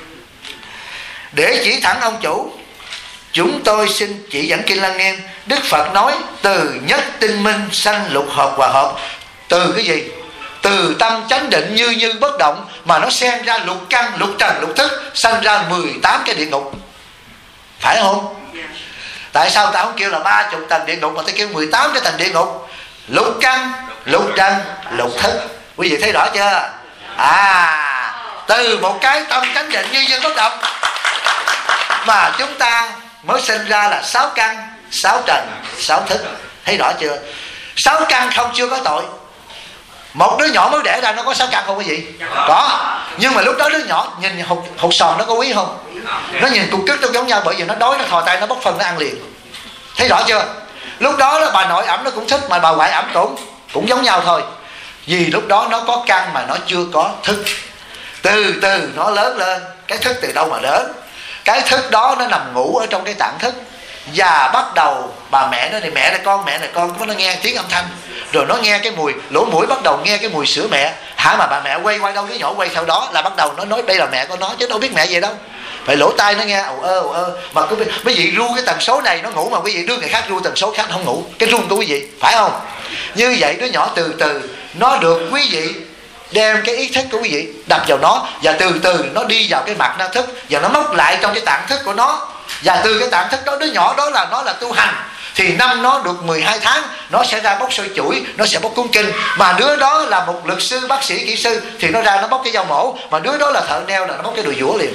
Để chỉ thẳng ông chủ, chúng tôi xin chỉ dẫn Kinh Lăng Nghiêm. Đức Phật nói từ nhất tinh minh sanh lục hợp hòa hợp. Từ cái gì? Từ tâm chánh định như như bất động mà nó xen ra lục căn, lục trần, lục thức, sanh ra mười tám cái địa ngục, phải không? Tại sao ta không kêu là ba chục tầng địa ngục mà ta kêu mười tám cái tầng địa ngục? Lục căn, lục trần, lục thức. Quý vị thấy rõ chưa? À, từ một cái tâm chánh định như như bất động mà chúng ta mới sinh ra là sáu căn, sáu trần, sáu thức. Thấy rõ chưa? Sáu căn không chưa có tội. Một đứa nhỏ mới đẻ ra nó có sáu căn không quý vị? Có. Nhưng mà lúc đó đứa nhỏ nhìn hột, hột sòn nó có quý không? Nó nhìn cục cứt nó giống nhau, bởi vì nó đói, nó thò tay nó bóc phân nó ăn liền. Thấy rõ chưa? Lúc đó là bà nội ẩm nó cũng thích, mà bà ngoại ẩm cũng cũng giống nhau thôi. Vì lúc đó nó có căn mà nó chưa có thức. Từ từ nó lớn lên. Cái thức từ đâu mà lớn? Cái thức đó nó nằm ngủ ở trong cái tạng thức. Và bắt đầu bà mẹ nó này, mẹ này con, mẹ này con, nó nghe tiếng âm thanh, rồi nó nghe cái mùi, lỗ mũi bắt đầu nghe cái mùi sữa mẹ. Hả, mà bà mẹ quay qua đâu đứa nhỏ quay theo đó là bắt đầu nó nói đây là mẹ của nó, chứ đâu biết mẹ gì đâu. Phải lỗ tai nó nghe ồ ơ ồ ơ. Mà quý vị ru cái tần số này nó ngủ, mà quý vị đưa người khác ru tần số khác không ngủ. Cái rung của quý vị, phải không? Như vậy đứa nhỏ từ từ nó được quý vị đem cái ý thức của quý vị đập vào nó, và từ từ nó đi vào cái mặt na thức, và nó móc lại trong cái tạng thức của nó. Và từ cái tạng thức đó, đứa nhỏ đó là nó là tu hành, thì năm nó được mười hai tháng nó sẽ ra bóc xôi chuỗi, nó sẽ bóc cuốn kinh. Mà đứa đó là một luật sư, bác sĩ, kỹ sư thì nó ra nó bóc cái dao mổ. Mà đứa đó là thợ neo là nó bóc cái đùi vũa liền.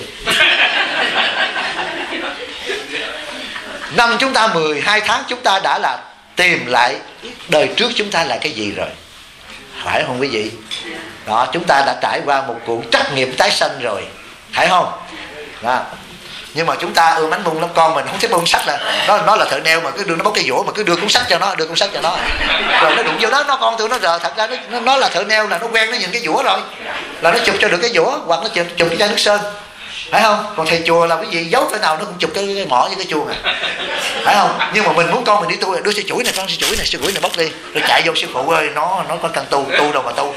Năm chúng ta mười hai tháng chúng ta đã là tìm lại đời trước chúng ta là cái gì rồi, phải không quý vị? Đó, chúng ta đã trải qua một cuộc trắc nghiệm tái sanh rồi, phải không? Đó. Nhưng mà chúng ta ưa bánh bung lắm, con mình không thích bung sách, là nó nó là thợ neo mà cứ đưa nó bóc cái vỗ, mà cứ đưa cuốn sách cho nó, đưa cuốn sách cho nó, rồi nó đụng vô đó nó con tụi nó rờ. Thật ra nó, nó là thợ neo là nó quen, nó nhìn cái vỗ rồi là nó chụp cho được cái vỗ, hoặc nó chụp, chụp cái chai nước sơn, phải không? Còn thầy chùa là cái gì giấu cái nào nó cũng chụp cái, cái mỏ với cái chuông à, phải không? Nhưng mà mình muốn con mình đi tu, đưa xe chuỗi này, con xe chuỗi này, xe chuỗi này bóc đi, rồi chạy vô sư phụ ơi, nó nó có cần tu, tu đâu mà tu.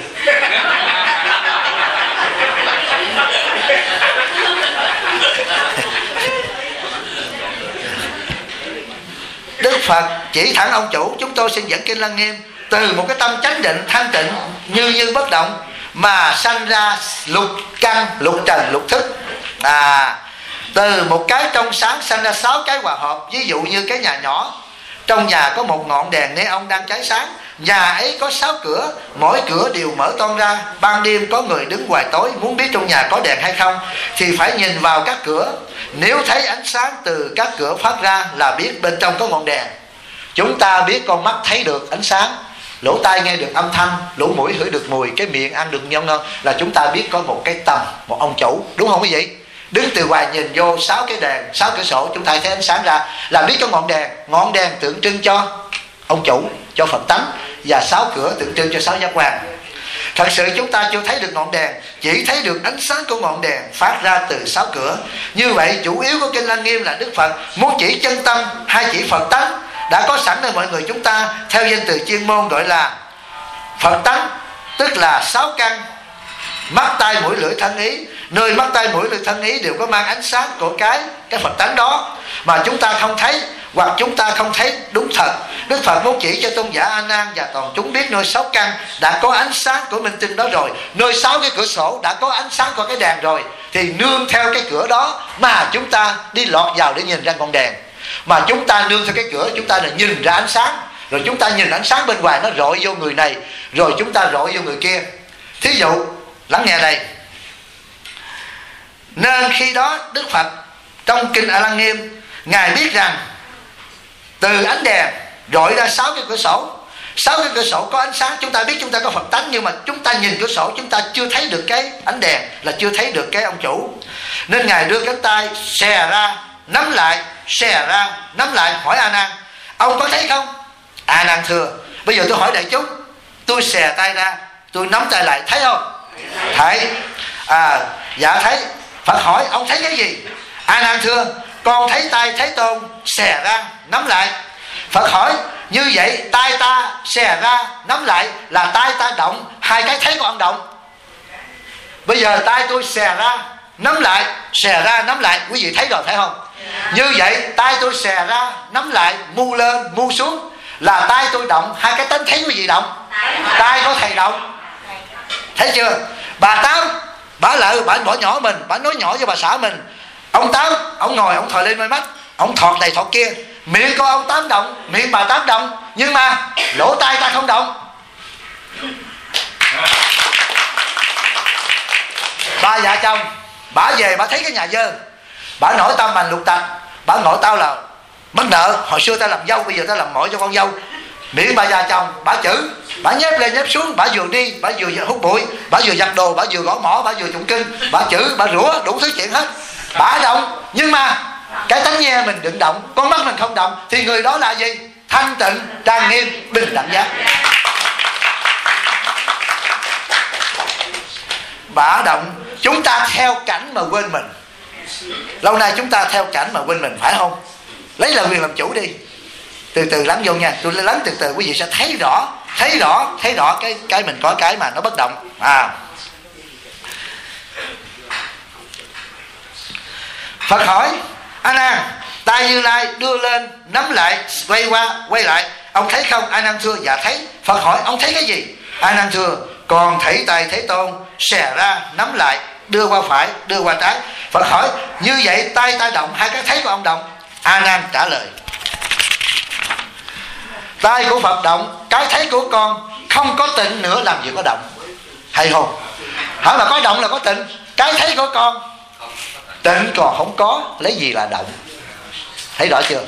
Đức Phật chỉ thẳng ông chủ, chúng tôi xin dẫn Kinh Lăng Nghiêm. Từ một cái tâm chánh định thanh tịnh như như bất động mà sanh ra lục căn, lục trần, lục thức. À, từ một cái trong sáng sanh ra sáu cái hòa hợp. Ví dụ như cái nhà nhỏ, trong nhà có một ngọn đèn neon đang cháy sáng. Nhà ấy có sáu cửa, mỗi cửa đều mở toang ra. Ban đêm có người đứng ngoài tối, muốn biết trong nhà có đèn hay không thì phải nhìn vào các cửa. Nếu thấy ánh sáng từ các cửa phát ra là biết bên trong có ngọn đèn. Chúng ta biết con mắt thấy được ánh sáng lỗ tai nghe được âm thanh, lỗ mũi hửi được mùi, cái miệng ăn được ngon ngon, là chúng ta biết có một cái tâm, một ông chủ, đúng không quý vị? Đứng từ ngoài nhìn vô sáu cái đèn, sáu cửa sổ, chúng ta thấy ánh sáng ra là biết có ngọn đèn. Ngọn đèn tượng trưng cho ông chủ, cho Phật tánh, và sáu cửa tượng trưng cho sáu giác quan. Thật sự chúng ta chưa thấy được ngọn đèn, chỉ thấy được ánh sáng của ngọn đèn phát ra từ sáu cửa. Như vậy chủ yếu của Kinh Lăng Nghiêm là Đức Phật muốn chỉ chân tâm hay chỉ Phật tánh, đã có sẵn nơi mọi người chúng ta theo danh từ chuyên môn gọi là Phật tánh, tức là sáu căn mắt tai mũi lưỡi thân ý. Nơi mắt tai mũi lưỡi thân ý đều có mang ánh sáng của cái cái Phật tánh đó mà chúng ta không thấy, hoặc chúng ta không thấy đúng thật. Đức Phật muốn chỉ cho tôn giả A Nan và toàn chúng biết nơi sáu căn đã có ánh sáng của minh tinh đó rồi, nơi sáu cái cửa sổ đã có ánh sáng của cái đèn rồi, thì nương theo cái cửa đó mà chúng ta đi lọt vào để nhìn ra ngọn đèn. Mà chúng ta nương theo cái cửa, chúng ta là nhìn ra ánh sáng, rồi chúng ta nhìn ánh sáng bên ngoài nó rọi vô người này, rồi chúng ta rọi vô người kia. Thí dụ lắng nghe đây. Nên khi đó Đức Phật trong Kinh A Lăng Nghiêm, Ngài biết rằng từ ánh đèn rọi ra sáu cái cửa sổ, sáu cái cửa sổ có ánh sáng, chúng ta biết chúng ta có Phật tánh, nhưng mà chúng ta nhìn cửa sổ chúng ta chưa thấy được cái ánh đèn, là chưa thấy được cái ông chủ. Nên Ngài đưa cánh tay xè ra nắm lại, xè ra nắm lại, hỏi A Nan: ông có thấy không? A Nan thưa: bây giờ tôi hỏi đại chúng, tôi xè tay ra, tôi nắm tay lại, thấy không? Thấy. À, dạ thấy. Phật hỏi: ông thấy cái gì? A Nan thưa: con thấy tay Thế Tôn xè ra nắm lại. Phật hỏi: như vậy tay ta xè ra nắm lại là tay ta động, hai cái thấy của ông động. Bây giờ tay tôi xè ra nắm lại, xè ra nắm lại, quý vị thấy rồi phải không? Như vậy tay tôi xè ra nắm lại, mu lên mu xuống là tay tôi động, hai cái tánh thấy quý vị động. Tay có thầy động, thấy chưa? Bà Tám, bà lợi, bà bỏ nhỏ mình, bà nói nhỏ cho bà xã mình. Ông Tám, ông ngồi, ông thò lên đôi mắt, ông thọt này thọt kia, miệng của ông Tám động, miệng bà Tám động, nhưng mà lỗ tai ta không động. Ba vợ chồng, bà về bà thấy cái nhà dơ, bà nổi tâm hành lục tặc, bà ngộ tao là mắc nợ, hồi xưa tao làm dâu, bây giờ tao làm mội cho con dâu. Miệng bà già chồng, bà chữ, bà nhép lên nhép xuống, bà vừa đi, bà vừa hút bụi, bà vừa giặt đồ, bà vừa gõ mỏ, bà vừa tụng kinh, bà chữ, bà rủa, đủ thứ chuyện hết. Bà động, nhưng mà cái tánh nghe mình đừng động, con mắt mình không động, thì người đó là gì? Thanh tịnh, trang nghiêm, bình đẳng giác. Bà động, chúng ta theo cảnh mà quên mình. Lâu nay chúng ta theo cảnh mà quên mình, phải không? Lấy là quyền làm chủ đi. Từ từ lắng vô nha, tôi lắng từ từ, quý vị sẽ thấy rõ, thấy rõ, thấy rõ cái cái mình có cái mà nó bất động. À, Phật hỏi: A Nan, tay Như Lai đưa lên nắm lại, quay qua quay lại, ông thấy không? A Nan thưa: dạ thấy. Phật hỏi: ông thấy cái gì? A Nan thưa: còn thấy tay Thế Tôn xè ra nắm lại, đưa qua phải, đưa qua trái. Phật hỏi: như vậy tay ta động, hai cái thấy của ông động? A Nan trả lời: tay của Phật động, cái thấy của con không có tịnh nữa, làm gì có động. Hay không? Hỏi mà có động là có tịnh, cái thấy của con tịnh còn không có, lấy gì là động? Thấy rõ chưa?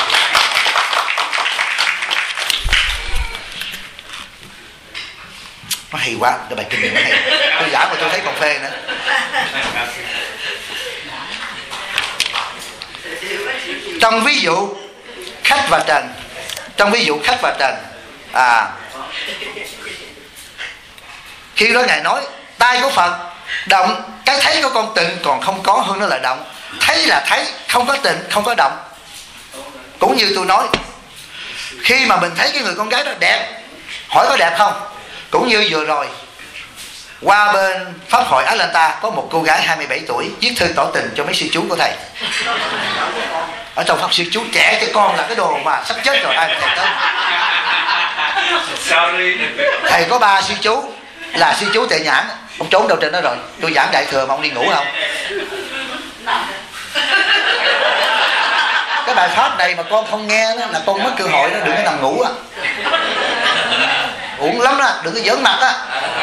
Nó hay quá, cái bài kinh này nó hay. Tôi giảng mà tôi thấy còn phê nữa. Trong ví dụ khách và trần, trong ví dụ khách và trần, à, khi đó Ngài nói tay của Phật động, cái thấy của con tịnh còn không có, hơn nó là động. Thấy là thấy, không có tịnh, không có động. Cũng như tôi nói, khi mà mình thấy cái người con gái đó đẹp, hỏi có đẹp không? Cũng như vừa rồi qua bên Pháp hội Atlanta, có một cô gái hai mươi bảy tuổi viết thư tỏ tình cho mấy sư chú của thầy. Ở trong Pháp sư chú trẻ cái con là cái đồ mà sắp chết rồi, ai mà thầy tới. Thầy có ba sư chú, là sư chú Tệ Nhãn, ông trốn đâu trên đó rồi. Tôi giảng đại thừa mà ông đi ngủ không? Cái bài pháp này mà con không nghe đó, là con mất cơ hội đó, đừng có nằm ngủ á. Uổng lắm đó, đừng có giỡn mặt á.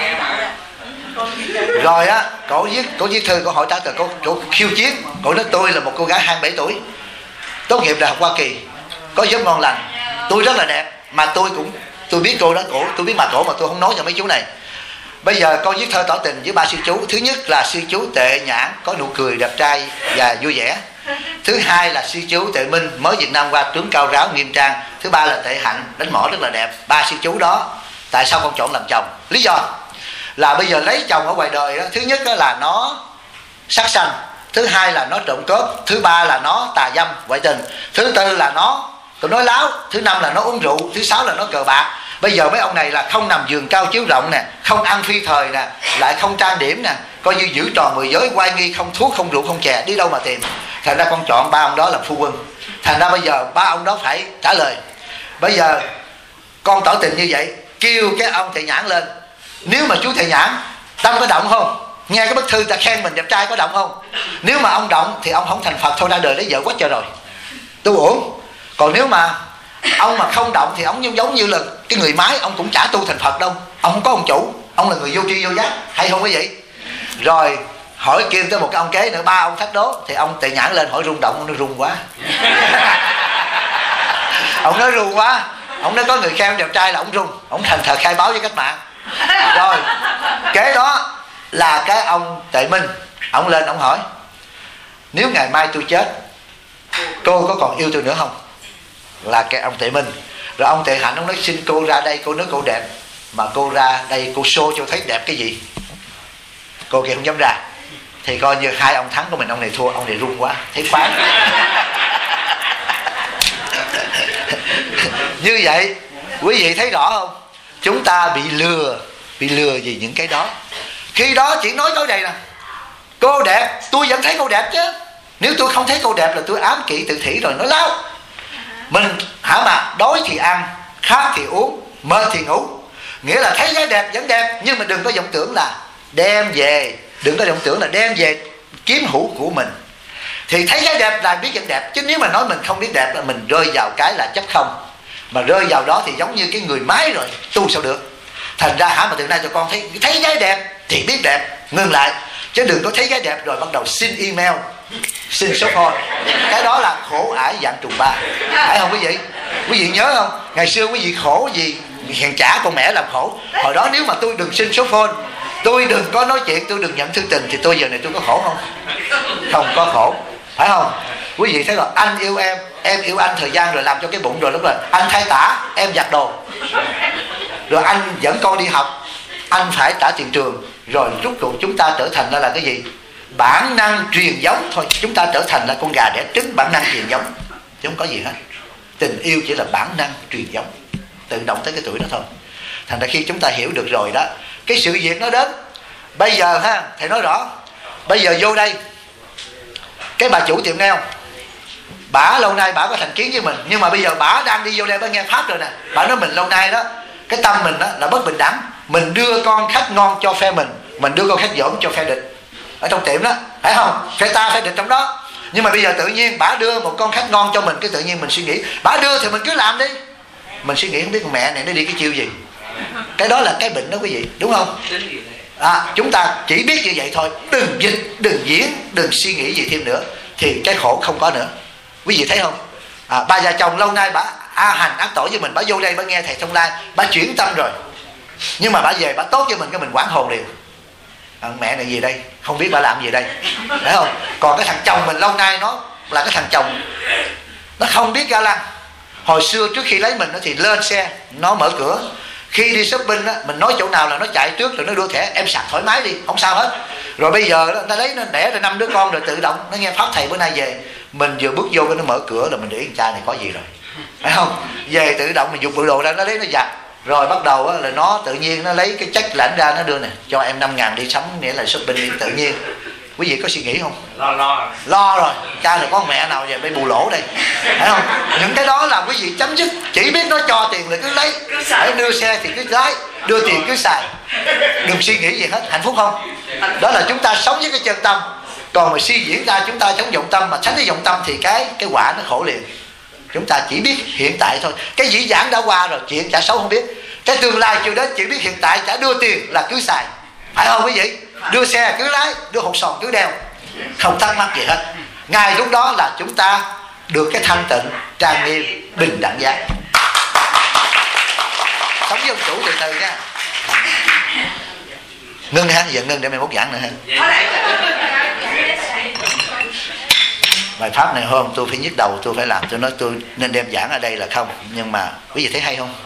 Rồi á, cổ viết, cổ viết thư, cổ hỏi trả lời, cổ, cổ khiêu chiến. Cổ nói tôi là một cô gái hai mươi bảy tuổi, tốt nghiệp đại học Hoa Kỳ, có giấc ngon lành, tôi rất là đẹp, mà tôi cũng Tôi biết cô đó cổ, tôi biết mặt cổ mà tôi không nói cho mấy chú này. Bây giờ con viết thơ tỏ tình với ba sư chú. Thứ nhất là sư chú Tệ Nhãn, có nụ cười đẹp trai và vui vẻ. Thứ hai là sư chú Tệ Minh, mới Việt Nam qua, tướng cao ráo nghiêm trang. Thứ ba là Tệ Hạnh, đánh mỏ rất là đẹp. Ba sư chú đó tại sao con chọn làm chồng? Lý do là bây giờ lấy chồng ở ngoài đời đó, thứ nhất đó là nó sát sanh, thứ hai là nó trộm cướp, thứ ba là nó tà dâm ngoại tình, thứ tư là nó tôi nói láo, thứ năm là nó uống rượu, thứ sáu là nó cờ bạc. Bây giờ mấy ông này là không nằm giường cao chiếu rộng nè, không ăn phi thời nè, lại không trang điểm nè, coi như giữ tròn mười giới, oai nghi, không thuốc, không rượu, không chè, đi đâu mà tìm. Thành ra con chọn ba ông đó làm phu quân. Thành ra bây giờ ba ông đó phải trả lời. Bây giờ con tỏ tình như vậy, kêu cái ông Thầy Nhãn lên. Nếu mà chú Thầy Nhãn tâm có động không? Nghe cái bức thư ta khen mình đẹp trai có động không? Nếu mà ông động thì ông không thành Phật, thôi ra đời lấy vợ quá trời rồi, tu uổng. Còn nếu mà ông mà không động thì ông giống như là cái người máy, ông cũng chả tu thành Phật đâu. Ông không có ông chủ, ông là người vô tri vô giác, hay không quý vị? Rồi hỏi kêu tới một cái ông kế nữa, ba ông thách đố. Thì ông Tệ Nhãn lên hỏi rung động, ông nói rung quá. Ông nói rung quá. Ông nói có người khen đẹp trai là ông rung. Ông thành thật khai báo với cách mạng. Rồi kế đó là cái ông Tệ Minh, ông lên ông hỏi nếu ngày mai tôi chết, cô có còn yêu tôi nữa không? Là cái ông Tệ Minh. Rồi ông Tệ Hạnh ông nói xin cô ra đây, cô nói cô đẹp, mà cô ra đây cô show cho thấy đẹp cái gì. Cô kia không dám ra. Thì coi như hai ông thắng của mình, ông này thua, ông này run quá, thấy khoái. Như vậy quý vị thấy rõ không? Chúng ta bị lừa. Bị lừa vì những cái đó. Khi đó chỉ nói tới đây nè, cô đẹp, tôi vẫn thấy cô đẹp chứ. Nếu tôi không thấy cô đẹp là tôi ám kỵ tự thỉ rồi, nói láo. Mình hả mà đói thì ăn, khát thì uống, mơ thì ngủ. Nghĩa là thấy gái đẹp vẫn đẹp, nhưng mà đừng có vọng tưởng là đem về, đừng có vọng tưởng là đem về kiếm hữu của mình. Thì thấy gái đẹp là biết vẫn đẹp, chứ nếu mà nói mình không biết đẹp là mình rơi vào cái là chấp không. Mà rơi vào đó thì giống như cái người máy rồi, tu sao được. Thành ra hả mà từ nay cho con thấy thấy gái đẹp thì biết đẹp, ngừng lại. Chứ đừng có thấy gái đẹp rồi bắt đầu xin email, xin số phone. Cái đó là khổ ải dạng trùng ba. Phải không quý vị? Quý vị nhớ không? Ngày xưa quý vị khổ gì? Hèn trả con mẹ làm khổ. Hồi đó nếu mà tôi đừng xin số phone, tôi đừng có nói chuyện, tôi đừng nhận thư tình, thì tôi giờ này tôi có khổ không? Không có khổ. Phải không? Quý vị thấy rồi, anh yêu em, em yêu anh thời gian rồi làm cho cái bụng rồi, lúc rồi anh thay tả, em giặt đồ. Rồi anh dẫn con đi học, anh phải trả tiền trường. Rồi rốt cuộc chúng ta trở thành là, là cái gì? Bản năng truyền giống thôi. Chúng ta trở thành là con gà đẻ trứng bản năng truyền giống, chứ không có gì hết. Tình yêu chỉ là bản năng truyền giống, tự động tới cái tuổi đó thôi. Thành ra khi chúng ta hiểu được rồi đó, cái sự việc nó đến. Bây giờ ha, thầy nói rõ. Bây giờ vô đây, cái bà chủ tiệm nail, bả lâu nay bả có thành kiến với mình, nhưng mà bây giờ bả đang đi vô đây bả nghe pháp rồi nè. Bả nói mình lâu nay đó, cái tâm mình đó là bất bình đẳng. Mình đưa con khách ngon cho phe mình, mình đưa con khách dởm cho phe địch ở trong tiệm đó, phải không? Phe ta phe địch trong đó. Nhưng mà bây giờ tự nhiên bả đưa một con khách ngon cho mình, cái tự nhiên mình suy nghĩ bả đưa thì mình cứ làm đi. Mình suy nghĩ không biết con mẹ này nó đi cái chiêu gì. Cái đó là cái bệnh đó quý vị, đúng không? À, chúng ta chỉ biết như vậy thôi, đừng dịch, đừng diễn, đừng suy nghĩ gì thêm nữa, thì cái khổ không có nữa. Quý vị thấy không? À, bà già chồng lâu nay bả a hành ác tổ với mình, bả vô đây bả nghe thầy thông lai, bả chuyển tâm rồi, nhưng mà bả về bả tốt với mình, cái mình quảng hồn liền. À, mẹ này gì đây, không biết bả làm gì đây, phải không? Còn cái thằng chồng mình lâu nay nó là cái thằng chồng nó không biết ga lăng. Hồi xưa trước khi lấy mình thì lên xe nó mở cửa, khi đi shopping á, mình nói chỗ nào là nó chạy trước rồi nó đưa thẻ, em sạc thoải mái đi, không sao hết. Rồi bây giờ nó lấy, nó đẻ ra năm đứa con rồi tự động nó nghe pháp thầy bữa nay về, mình vừa bước vô cái nó mở cửa là mình để con cha này có gì rồi, phải không? Về tự động mình dục bộ đồ ra nó lấy nó giặt, rồi bắt đầu á, là nó tự nhiên nó lấy cái check lãnh ra nó đưa nè, cho em năm ngàn đi sắm, nghĩa là shopping đi. Tự nhiên quý vị có suy nghĩ không? Lo lo lo rồi, cha này có mẹ nào về bị bù lỗ đây, phải không? Những cái đó là quý vị chấm dứt. Chỉ biết nó cho tiền là cứ lấy, phải đưa xe thì cứ lái, đưa tiền cứ xài, đừng suy nghĩ gì hết. Hạnh phúc không? Đó là chúng ta sống với cái chân tâm. Còn mà suy diễn ra chúng ta chống vọng tâm, mà tránh cái vọng tâm thì cái cái quả nó khổ liền. Chúng ta chỉ biết hiện tại thôi. Cái dĩ vãng đã qua rồi, chuyện chả xấu không biết. Cái tương lai chưa đến, chỉ biết hiện tại, chả đưa tiền là cứ xài, phải không quý vị? Đưa xe cứ lái, đưa hột sòn cứ đeo, không thắc mắc gì hết. Ngay lúc đó là chúng ta được cái thanh tịnh, trang nghiêm, bình đẳng giác. sống với ông chủ từ từ nha. Ngưng ha, giờ ngưng để mai mốt giảng nữa ha. Bài pháp này hôm tôi phải nhức đầu, tôi phải làm, tôi nói tôi nên đem giảng ở đây là không, nhưng mà quý vị thấy hay không?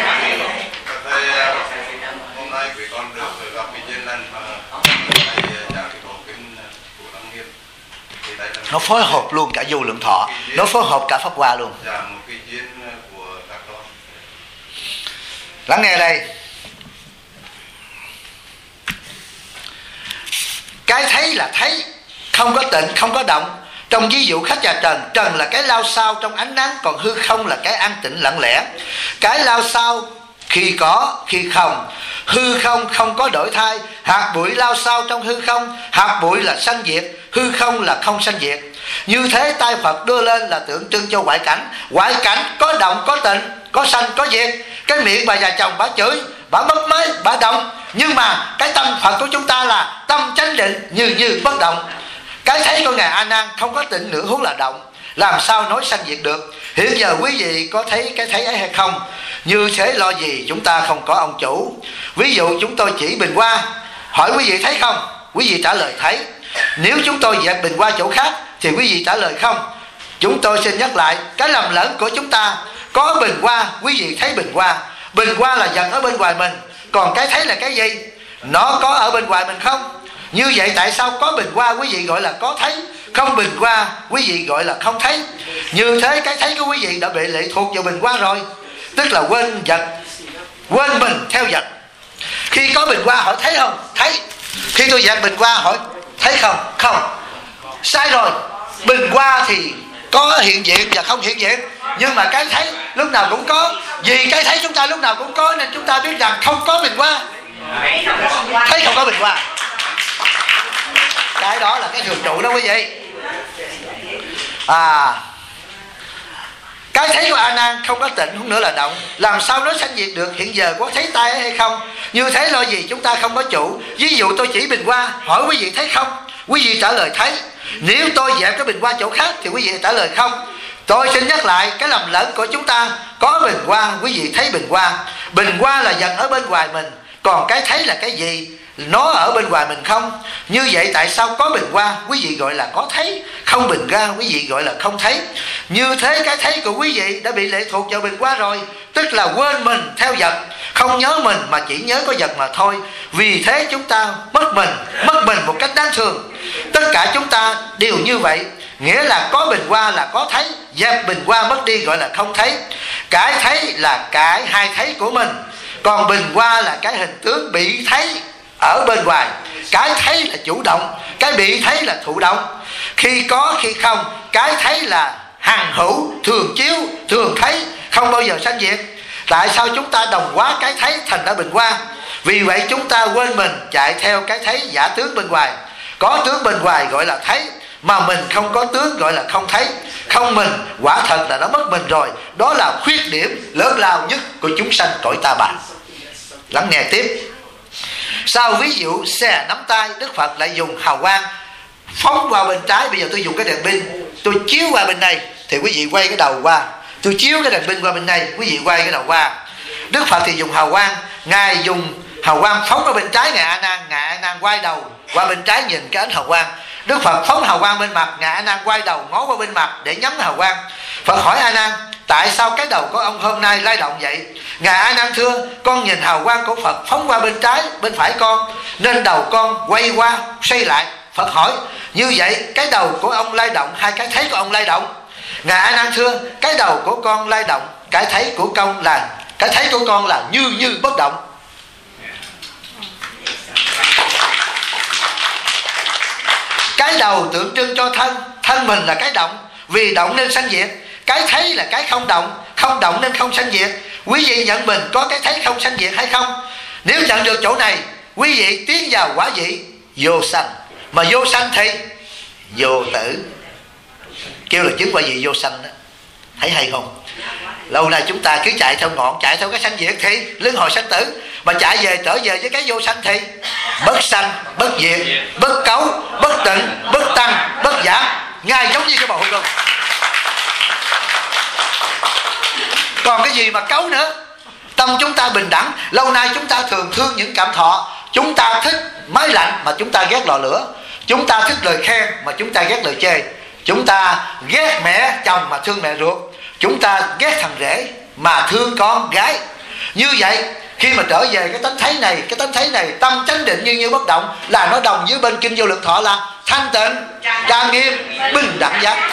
Hôm nay quý con được gặp vị Duyên Lành và thầy giảng cái bộ kinh của Lâm Nghiêm. Nó phối hợp luôn cả vô lượng thọ, nó phối hợp cả pháp hoa luôn. Dạ, một cái duyên của các con. Lắng nghe đây. Cái thấy là thấy, không có tịnh, không có động. Trong ví dụ khách và trần, trần là cái lao sao trong ánh nắng, còn hư không là cái an tĩnh lặng lẽ. Cái lao sao khi có, khi không. Hư không không có đổi thay. Hạt bụi lao sao trong hư không. Hạt bụi là sanh diệt, hư không là không sanh diệt. Như thế tay Phật đưa lên là tượng trưng cho ngoại cảnh. Ngoại cảnh có động, có tịnh, có sanh, có diệt. Cái miệng bà già chồng bà chửi, bà mất máy, bà động. Nhưng mà cái tâm Phật của chúng ta là tâm chánh định, như như bất động. Cái thấy của Ngài A Nan không có tịnh nữa, huống là động. Làm sao nói sanh diệt được? Hiện giờ quý vị có thấy cái thấy ấy hay không? Như thế lo gì chúng ta không có ông chủ. Ví dụ chúng tôi chỉ bình hoa, hỏi quý vị thấy không? Quý vị trả lời thấy. Nếu chúng tôi dẹp bình hoa chỗ khác thì quý vị trả lời không. Chúng tôi xin nhắc lại, cái lầm lẫn của chúng ta, có bình hoa, quý vị thấy bình hoa. Bình hoa là vật ở bên ngoài mình, còn cái thấy là cái gì? Nó có ở bên ngoài mình không? Như vậy tại sao có bình hoa quý vị gọi là có thấy, không bình hoa quý vị gọi là không thấy? Như thế cái thấy của quý vị đã bị lệ thuộc vào bình hoa rồi, tức là quên vật, quên mình theo vật. Khi có bình hoa hỏi thấy không? Thấy. Khi tôi dẹp bình hoa hỏi thấy không? Không. Sai rồi. Bình hoa thì có hiện diện và không hiện diện, nhưng mà cái thấy lúc nào cũng có. Vì cái thấy chúng ta lúc nào cũng có nên chúng ta biết rằng không có bình hoa. Thấy không có bình hoa. Cái đó là cái thường trụ đó quý vị. À, cái thấy của A Nan không có tịnh, không nữa là động. Làm sao nó sanh diệt được? Hiện giờ có thấy tay hay không? Như thế lo gì chúng ta không có chủ. Ví dụ tôi chỉ bình hoa, hỏi quý vị thấy không? Quý vị trả lời thấy. Nếu tôi dẹp cái bình hoa chỗ khác thì quý vị trả lời không. Tôi xin nhắc lại cái lầm lẫn của chúng ta, có bình hoa quý vị thấy bình hoa. Bình hoa là vật ở bên ngoài mình, còn cái thấy là cái gì? Nó ở bên ngoài mình không. Như vậy tại sao có bình hoa quý vị gọi là có thấy, không bình hoa quý vị gọi là không thấy? Như thế cái thấy của quý vị đã bị lệ thuộc vào bình hoa rồi, tức là quên mình theo vật, không nhớ mình mà chỉ nhớ có vật mà thôi. Vì thế chúng ta mất mình, mất mình một cách đáng thương. Tất cả chúng ta đều như vậy. Nghĩa là có bình hoa là có thấy, dẹp bình hoa mất đi gọi là không thấy. Cái thấy là cái hai thấy của mình, còn bình hoa là cái hình tướng bị thấy ở bên ngoài. Cái thấy là chủ động, cái bị thấy là thụ động. Khi có khi không, cái thấy là hằng hữu, thường chiếu, thường thấy, không bao giờ sanh diệt. Tại sao chúng ta đồng hóa cái thấy thành ra bình hoa? Vì vậy chúng ta quên mình, chạy theo cái thấy giả tướng bên ngoài. Có tướng bên ngoài gọi là thấy, mà mình không có tướng gọi là không thấy. Không mình quả thật là nó mất mình rồi. Đó là khuyết điểm lớn lao nhất của chúng sanh cõi ta bà. Lắng nghe tiếp. Sau ví dụ xe nắm tay, Đức Phật lại dùng hào quang phóng qua bên trái. Bây giờ tôi dùng cái đèn pin, tôi chiếu qua bên này thì quý vị quay cái đầu qua. Tôi chiếu cái đèn pin qua bên này, quý vị quay cái đầu qua. Đức Phật thì dùng hào quang, Ngài dùng hào quang phóng qua bên trái Ngài A Nan. Ngài A Nan quay đầu qua bên trái nhìn cái ánh hào quang. Đức Phật phóng hào quang bên mặt, Ngài A Nan quay đầu ngó qua bên mặt để nhắm hào quang. Phật hỏi A Nan, tại sao cái đầu của ông hôm nay lay động vậy? Ngài A Nan thưa, con nhìn hào quang của Phật phóng qua bên trái, bên phải con, nên đầu con quay qua, xoay lại. Phật hỏi, như vậy cái đầu của ông lay động hay cái thấy của ông lay động? Ngài A Nan thưa, cái đầu của con lay động, cái thấy của con là cái thấy của con là như như bất động. Cái đầu tượng trưng cho thân, thân mình là cái động, vì động nên sanh diệt. Cái thấy là cái không động, không động nên không sanh diệt. Quý vị nhận mình có cái thấy không sanh diệt hay không? Nếu nhận được chỗ này, quý vị tiến vào quả vị vô sanh. Mà vô sanh thì vô tử, kêu là chứng quả vị vô sanh đó. Thấy hay không? Lâu nay chúng ta cứ chạy theo ngọn, chạy theo cái sanh diệt thì luân hồi sanh tử. Mà chạy về trở về với cái vô sanh thì bất sanh, bất diệt, bất cấu, bất tịnh, bất tăng, bất giảm. Ngay giống như cái bầu luôn. Còn cái gì mà cấu nữa? Tâm chúng ta bình đẳng. Lâu nay chúng ta thường thương những cảm thọ. Chúng ta thích máy lạnh mà chúng ta ghét lò lửa. Chúng ta thích lời khen mà chúng ta ghét lời chê. Chúng ta ghét mẹ chồng mà thương mẹ ruột. Chúng ta ghét thằng rể mà thương con gái. Như vậy khi mà trở về cái tánh thấy này, cái tánh thấy này, tâm chánh định như như bất động, là nó đồng với bên kinh vô lượng thọ là thanh tịnh, trang nghiêm, bình đẳng giác.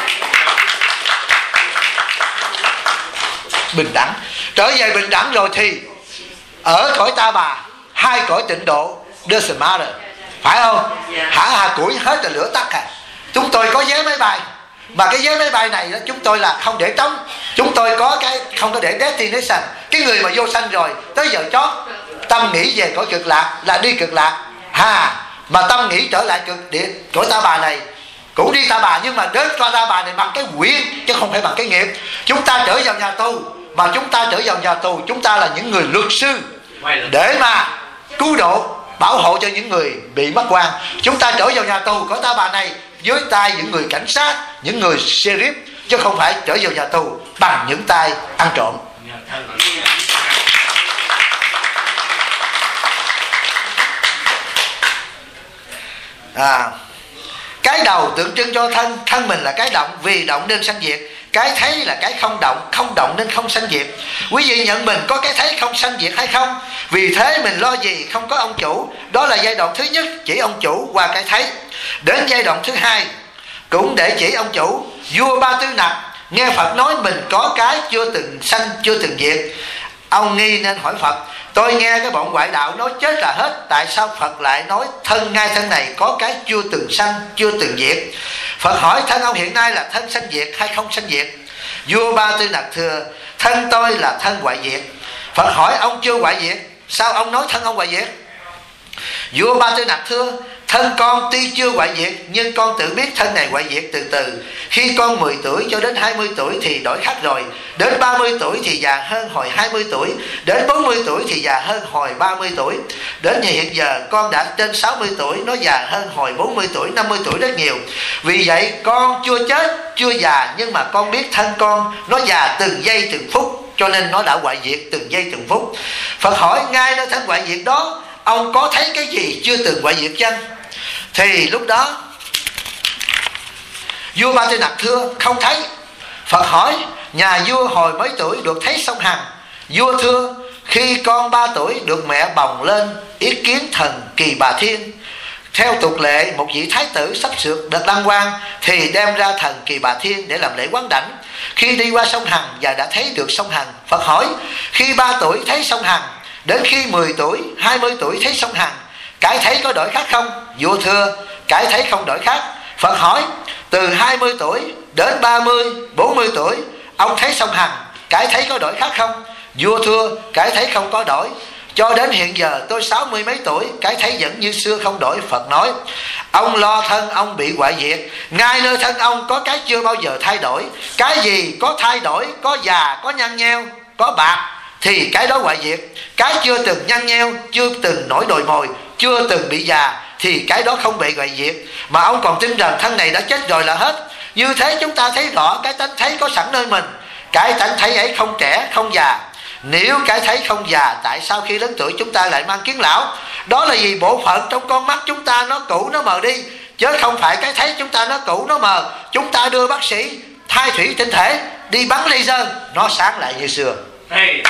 Bình đẳng. Trở về bình đẳng rồi thì ở cõi Ta Bà, hai cõi tịnh độ doesn't matter, phải không? Hả hà củi hết là lửa tắt à. Chúng tôi có vé máy bay, mà cái vé máy bay này đó, chúng tôi là không để trống. Chúng tôi có cái không có để destination. Cái người mà vô sanh rồi tới giờ chót tâm nghĩ về cõi cực lạc là đi cực lạc hà, mà tâm nghĩ trở lại cực địa cõi Ta Bà này cũng đi Ta Bà, nhưng mà đến qua Ta Bà này bằng cái nguyện chứ không phải bằng cái nghiệp. Chúng ta trở vào nhà tù, mà chúng ta trở vào nhà tù, chúng ta là những người luật sư để mà cứu độ, bảo hộ cho những người bị mất quan. Chúng ta trở vào nhà tù cõi Ta Bà này với tay những người cảnh sát, những người sheriff, chứ không phải trở vào nhà tù bằng những tay ăn trộm. À, cái đầu tượng trưng cho thân, thân mình là cái động, vì động nên sanh diệt. Cái thấy là cái không động, không động nên không sanh diệt. Quý vị nhận mình có cái thấy không sanh diệt hay không? Vì thế mình lo gì không có ông chủ. Đó là giai đoạn thứ nhất, chỉ ông chủ qua cái thấy. Đến giai đoạn thứ hai cũng để chỉ ông chủ. Vua Ba Tư Nặc nghe Phật nói mình có cái chưa từng sanh, chưa từng diệt. Ông nghi nên hỏi Phật: tôi nghe cái bọn ngoại đạo nói chết là hết, tại sao Phật lại nói thân ngay thân này có cái chưa từng sanh, chưa từng diệt? Phật hỏi: thân ông hiện nay là thân sanh diệt hay không sanh diệt? Vua Ba Tư Nặc thưa: thân tôi là thân hoại diệt. Phật hỏi: ông chưa hoại diệt, sao ông nói thân ông hoại diệt? Vua Ba Tư Nặc thưa: thân con tuy chưa hoại diệt, nhưng con tự biết thân này hoại diệt từ từ. Khi con mười tuổi cho đến hai mươi tuổi thì đổi khác rồi. Đến ba mươi tuổi thì già hơn hồi hai mươi tuổi. Đến bốn mươi tuổi thì già hơn hồi ba mươi tuổi. Đến hiện giờ con đã trên sáu mươi tuổi, nó già hơn hồi bốn mươi tuổi, năm mươi tuổi rất nhiều. Vì vậy con chưa chết, chưa già, nhưng mà con biết thân con nó già từng giây từng phút, cho nên nó đã hoại diệt từng giây từng phút. Phật hỏi: ngay nơi thân hoại diệt đó, ông có thấy cái gì chưa từng hoại diệt chăng? Thì lúc đó vua Ba Tư Nặc thưa: không thấy. Phật hỏi: nhà vua hồi mấy tuổi được thấy sông Hằng? Vua thưa: khi con ba tuổi được mẹ bồng lên ý kiến thần Kỳ Bà Thiên. Theo tục lệ, một vị thái tử sắp sửa được đăng quang thì đem ra thần Kỳ Bà Thiên để làm lễ quán đảnh. Khi đi qua sông Hằng và đã thấy được sông Hằng, Phật hỏi: khi ba tuổi thấy sông Hằng, đến khi mười tuổi, hai mươi tuổi thấy sông Hằng, cái thấy có đổi khác không? Vua thưa: cái thấy không đổi khác. Phật hỏi: từ hai mươi tuổi đến ba mươi, bốn mươi tuổi ông thấy sông Hằng, cái thấy có đổi khác không? Vua thưa: cái thấy không có đổi. Cho đến hiện giờ tôi sáu mươi mấy tuổi, cái thấy vẫn như xưa không đổi. Phật nói: ông lo thân ông bị hoại diệt, ngay nơi thân ông có cái chưa bao giờ thay đổi. Cái gì có thay đổi, có già, có nhăn nheo, có bạc thì cái đó hoại diệt. Cái chưa từng nhăn nheo, chưa từng nổi đồi mồi, chưa từng bị già thì cái đó không bị hoại diệt. Mà ông còn tin rằng thân này đã chết rồi là hết. Như thế chúng ta thấy rõ cái tánh thấy có sẵn nơi mình. Cái tánh thấy ấy không trẻ, không già. Nếu cái thấy không già, tại sao khi lớn tuổi chúng ta lại mang kiến lão? Đó là vì bộ phận trong con mắt chúng ta nó cũ, nó mờ đi, chứ không phải cái thấy chúng ta nó cũ, nó mờ. Chúng ta đưa bác sĩ thai thủy tinh thể đi bắn laser, nó sáng lại như xưa. Hey.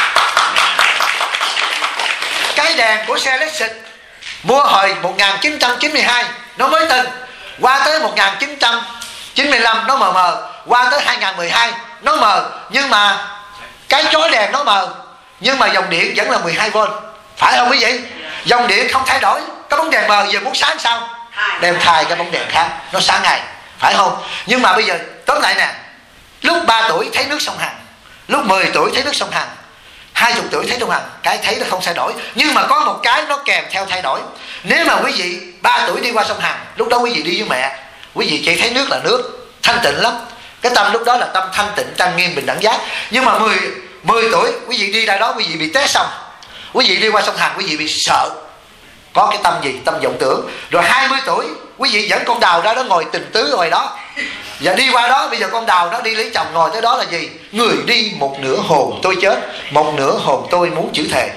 Cái đèn của xe Lexus mua hồi một nghìn chín trăm chín mươi hai nó mới tinh, qua tới một nghìn chín trăm chín mươi lăm nó mờ mờ, qua tới hai nghìn không trăm mười hai nó mờ. Nhưng mà cái chói đèn nó mờ, nhưng mà dòng điện vẫn là mười hai vôn, phải không quý vị? Dòng điện không thay đổi. Cái bóng đèn mờ giờ muốn sáng sao? Đem thay cái bóng đèn khác, nó sáng ngày, phải không? Nhưng mà bây giờ tóm lại nè, lúc ba tuổi thấy nước sông Hằng, lúc mười tuổi thấy nước sông Hằng, hai mươi tuổi thấy sông Hằng, cái thấy nó không thay đổi. Nhưng mà có một cái nó kèm theo thay đổi. Nếu mà quý vị ba tuổi đi qua sông Hằng, lúc đó quý vị đi với mẹ, quý vị chỉ thấy nước là nước, thanh tịnh lắm. Cái tâm lúc đó là tâm thanh tịnh, trang nghiêm, bình đẳng giác. Nhưng mà mười, mười tuổi quý vị đi ra đó, quý vị bị té sông, quý vị đi qua sông Hằng, quý vị bị sợ. Có cái tâm gì? Tâm vọng tưởng. Rồi hai mươi tuổi quý vị dẫn con đào ra đó ngồi tình tứ rồi đó, Và đi qua đó, bây giờ con đào nó đi lấy chồng, ngồi tới đó là gì? Người đi một nửa hồn tôi chết, một nửa hồn tôi muốn chữ thề.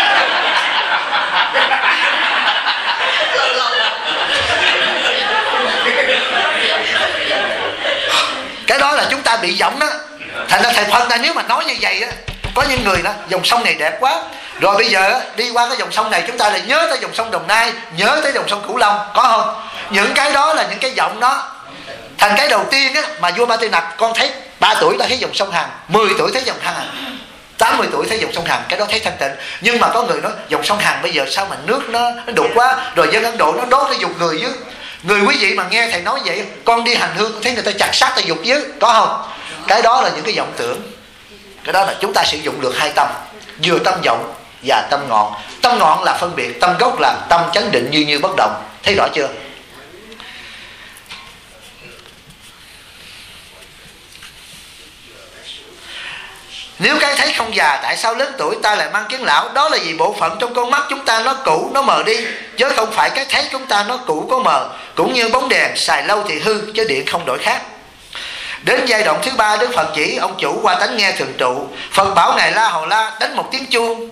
Cái đó là chúng ta bị giọng đó. Thành ra thầy Phân ta nếu mà nói như vậy á, có những người đó dòng sông này đẹp quá, rồi bây giờ đi qua cái dòng sông này chúng ta lại nhớ tới dòng sông Đồng Nai, nhớ tới dòng sông Cửu Long, có không? Những cái đó là những cái giọng đó. Thành cái đầu tiên á mà vua Ba Tư Nặc, con thấy ba tuổi đã thấy dòng sông Hằng, mười tuổi thấy dòng Hằng, tám mươi tuổi thấy dòng sông Hằng, cái đó thấy thanh tịnh. Nhưng mà có người nói dòng sông Hằng bây giờ sao mà nước nó, nó đục quá, rồi dân Ấn Độ nó đốt nó dục người dưới. Người quý vị mà nghe thầy nói vậy, con đi hành hương thấy người ta chặt xác ta dục dưới, có không? Cái đó là những cái vọng tưởng. Cái đó là chúng ta sử dụng được hai tâm, vừa tâm vọng và tâm ngọn. Tâm ngọn là phân biệt, tâm gốc là tâm chánh định như như bất động. Thấy rõ chưa? Nếu cái thấy không già, tại sao lớn tuổi ta lại mang kiến lão? Đó là vì bộ phận trong con mắt chúng ta nó cũ, nó mờ đi, chứ không phải cái thấy chúng ta nó cũ có mờ. Cũng như bóng đèn xài lâu thì hư, chứ điện không đổi khác. Đến giai đoạn thứ ba, Đức Phật chỉ ông chủ qua tánh nghe thường trụ. Phật bảo ngài La Hầu La đánh một tiếng chuông,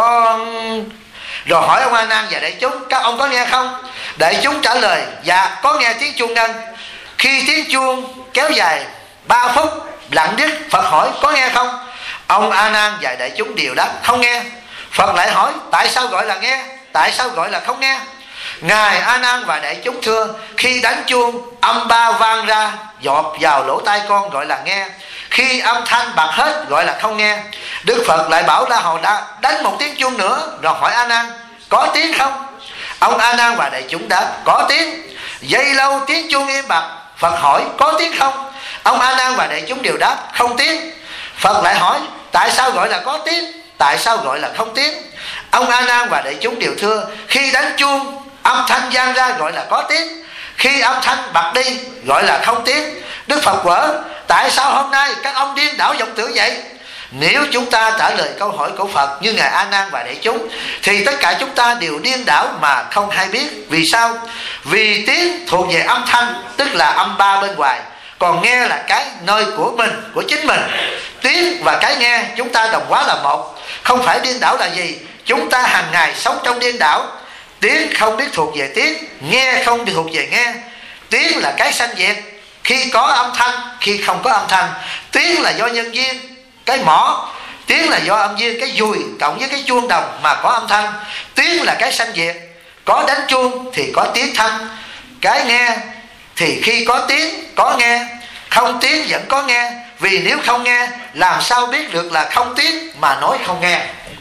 con rồi hỏi ông A Nan và đại chúng, các ông có nghe không? Đại chúng trả lời, dạ có nghe tiếng chuông ngân. Khi tiếng chuông kéo dài ba phút lặng đứt, Phật hỏi có nghe không? Ông A Nan và đại chúng đều đáp không nghe. Phật lại hỏi tại sao gọi là nghe, tại sao gọi là không nghe? Ngài A Nan và đại chúng thưa, khi đánh chuông âm ba vang ra dọt vào lỗ tai con gọi là nghe, khi âm thanh bạc hết gọi là không nghe. Đức Phật lại bảo La Hầu La đánh một tiếng chuông nữa, rồi hỏi A Nan có tiếng không? Ông A Nan và đại chúng đáp có tiếng. Giây lâu tiếng chuông im bặt, Phật hỏi có tiếng không? Ông A Nan và đại chúng đều đáp không tiếng. Phật lại hỏi tại sao gọi là có tiếng, tại sao gọi là không tiếng? Ông A Nan và đại chúng đều thưa, khi đánh chuông âm thanh vang ra gọi là có tiếng, khi âm thanh bật đi gọi là không tiếng. Đức Phật quở, tại sao hôm nay các ông điên đảo vọng tưởng vậy? Nếu chúng ta trả lời câu hỏi của Phật như ngài A Nan và đại chúng, thì tất cả chúng ta đều điên đảo mà không hay biết. Vì sao? Vì tiếng thuộc về âm thanh, tức là âm ba bên ngoài, còn nghe là cái nơi của mình, của chính mình. Tiếng và cái nghe chúng ta đồng hóa là một. Không phải điên đảo là gì? Chúng ta hàng ngày sống trong điên đảo. Tiếng không biết thuộc về tiếng, nghe không biết thuộc về nghe. Tiếng là cái sanh diệt, khi có âm thanh, khi không có âm thanh. Tiếng là do nhân duyên, cái mỏ. Tiếng là do âm duyên, cái dùi cộng với cái chuông đồng mà có âm thanh. Tiếng là cái sanh diệt, có đánh chuông thì có tiếng thanh. Cái nghe thì khi có tiếng có nghe, không tiếng vẫn có nghe. Vì nếu không nghe, làm sao biết được là không tiếng mà nói không nghe?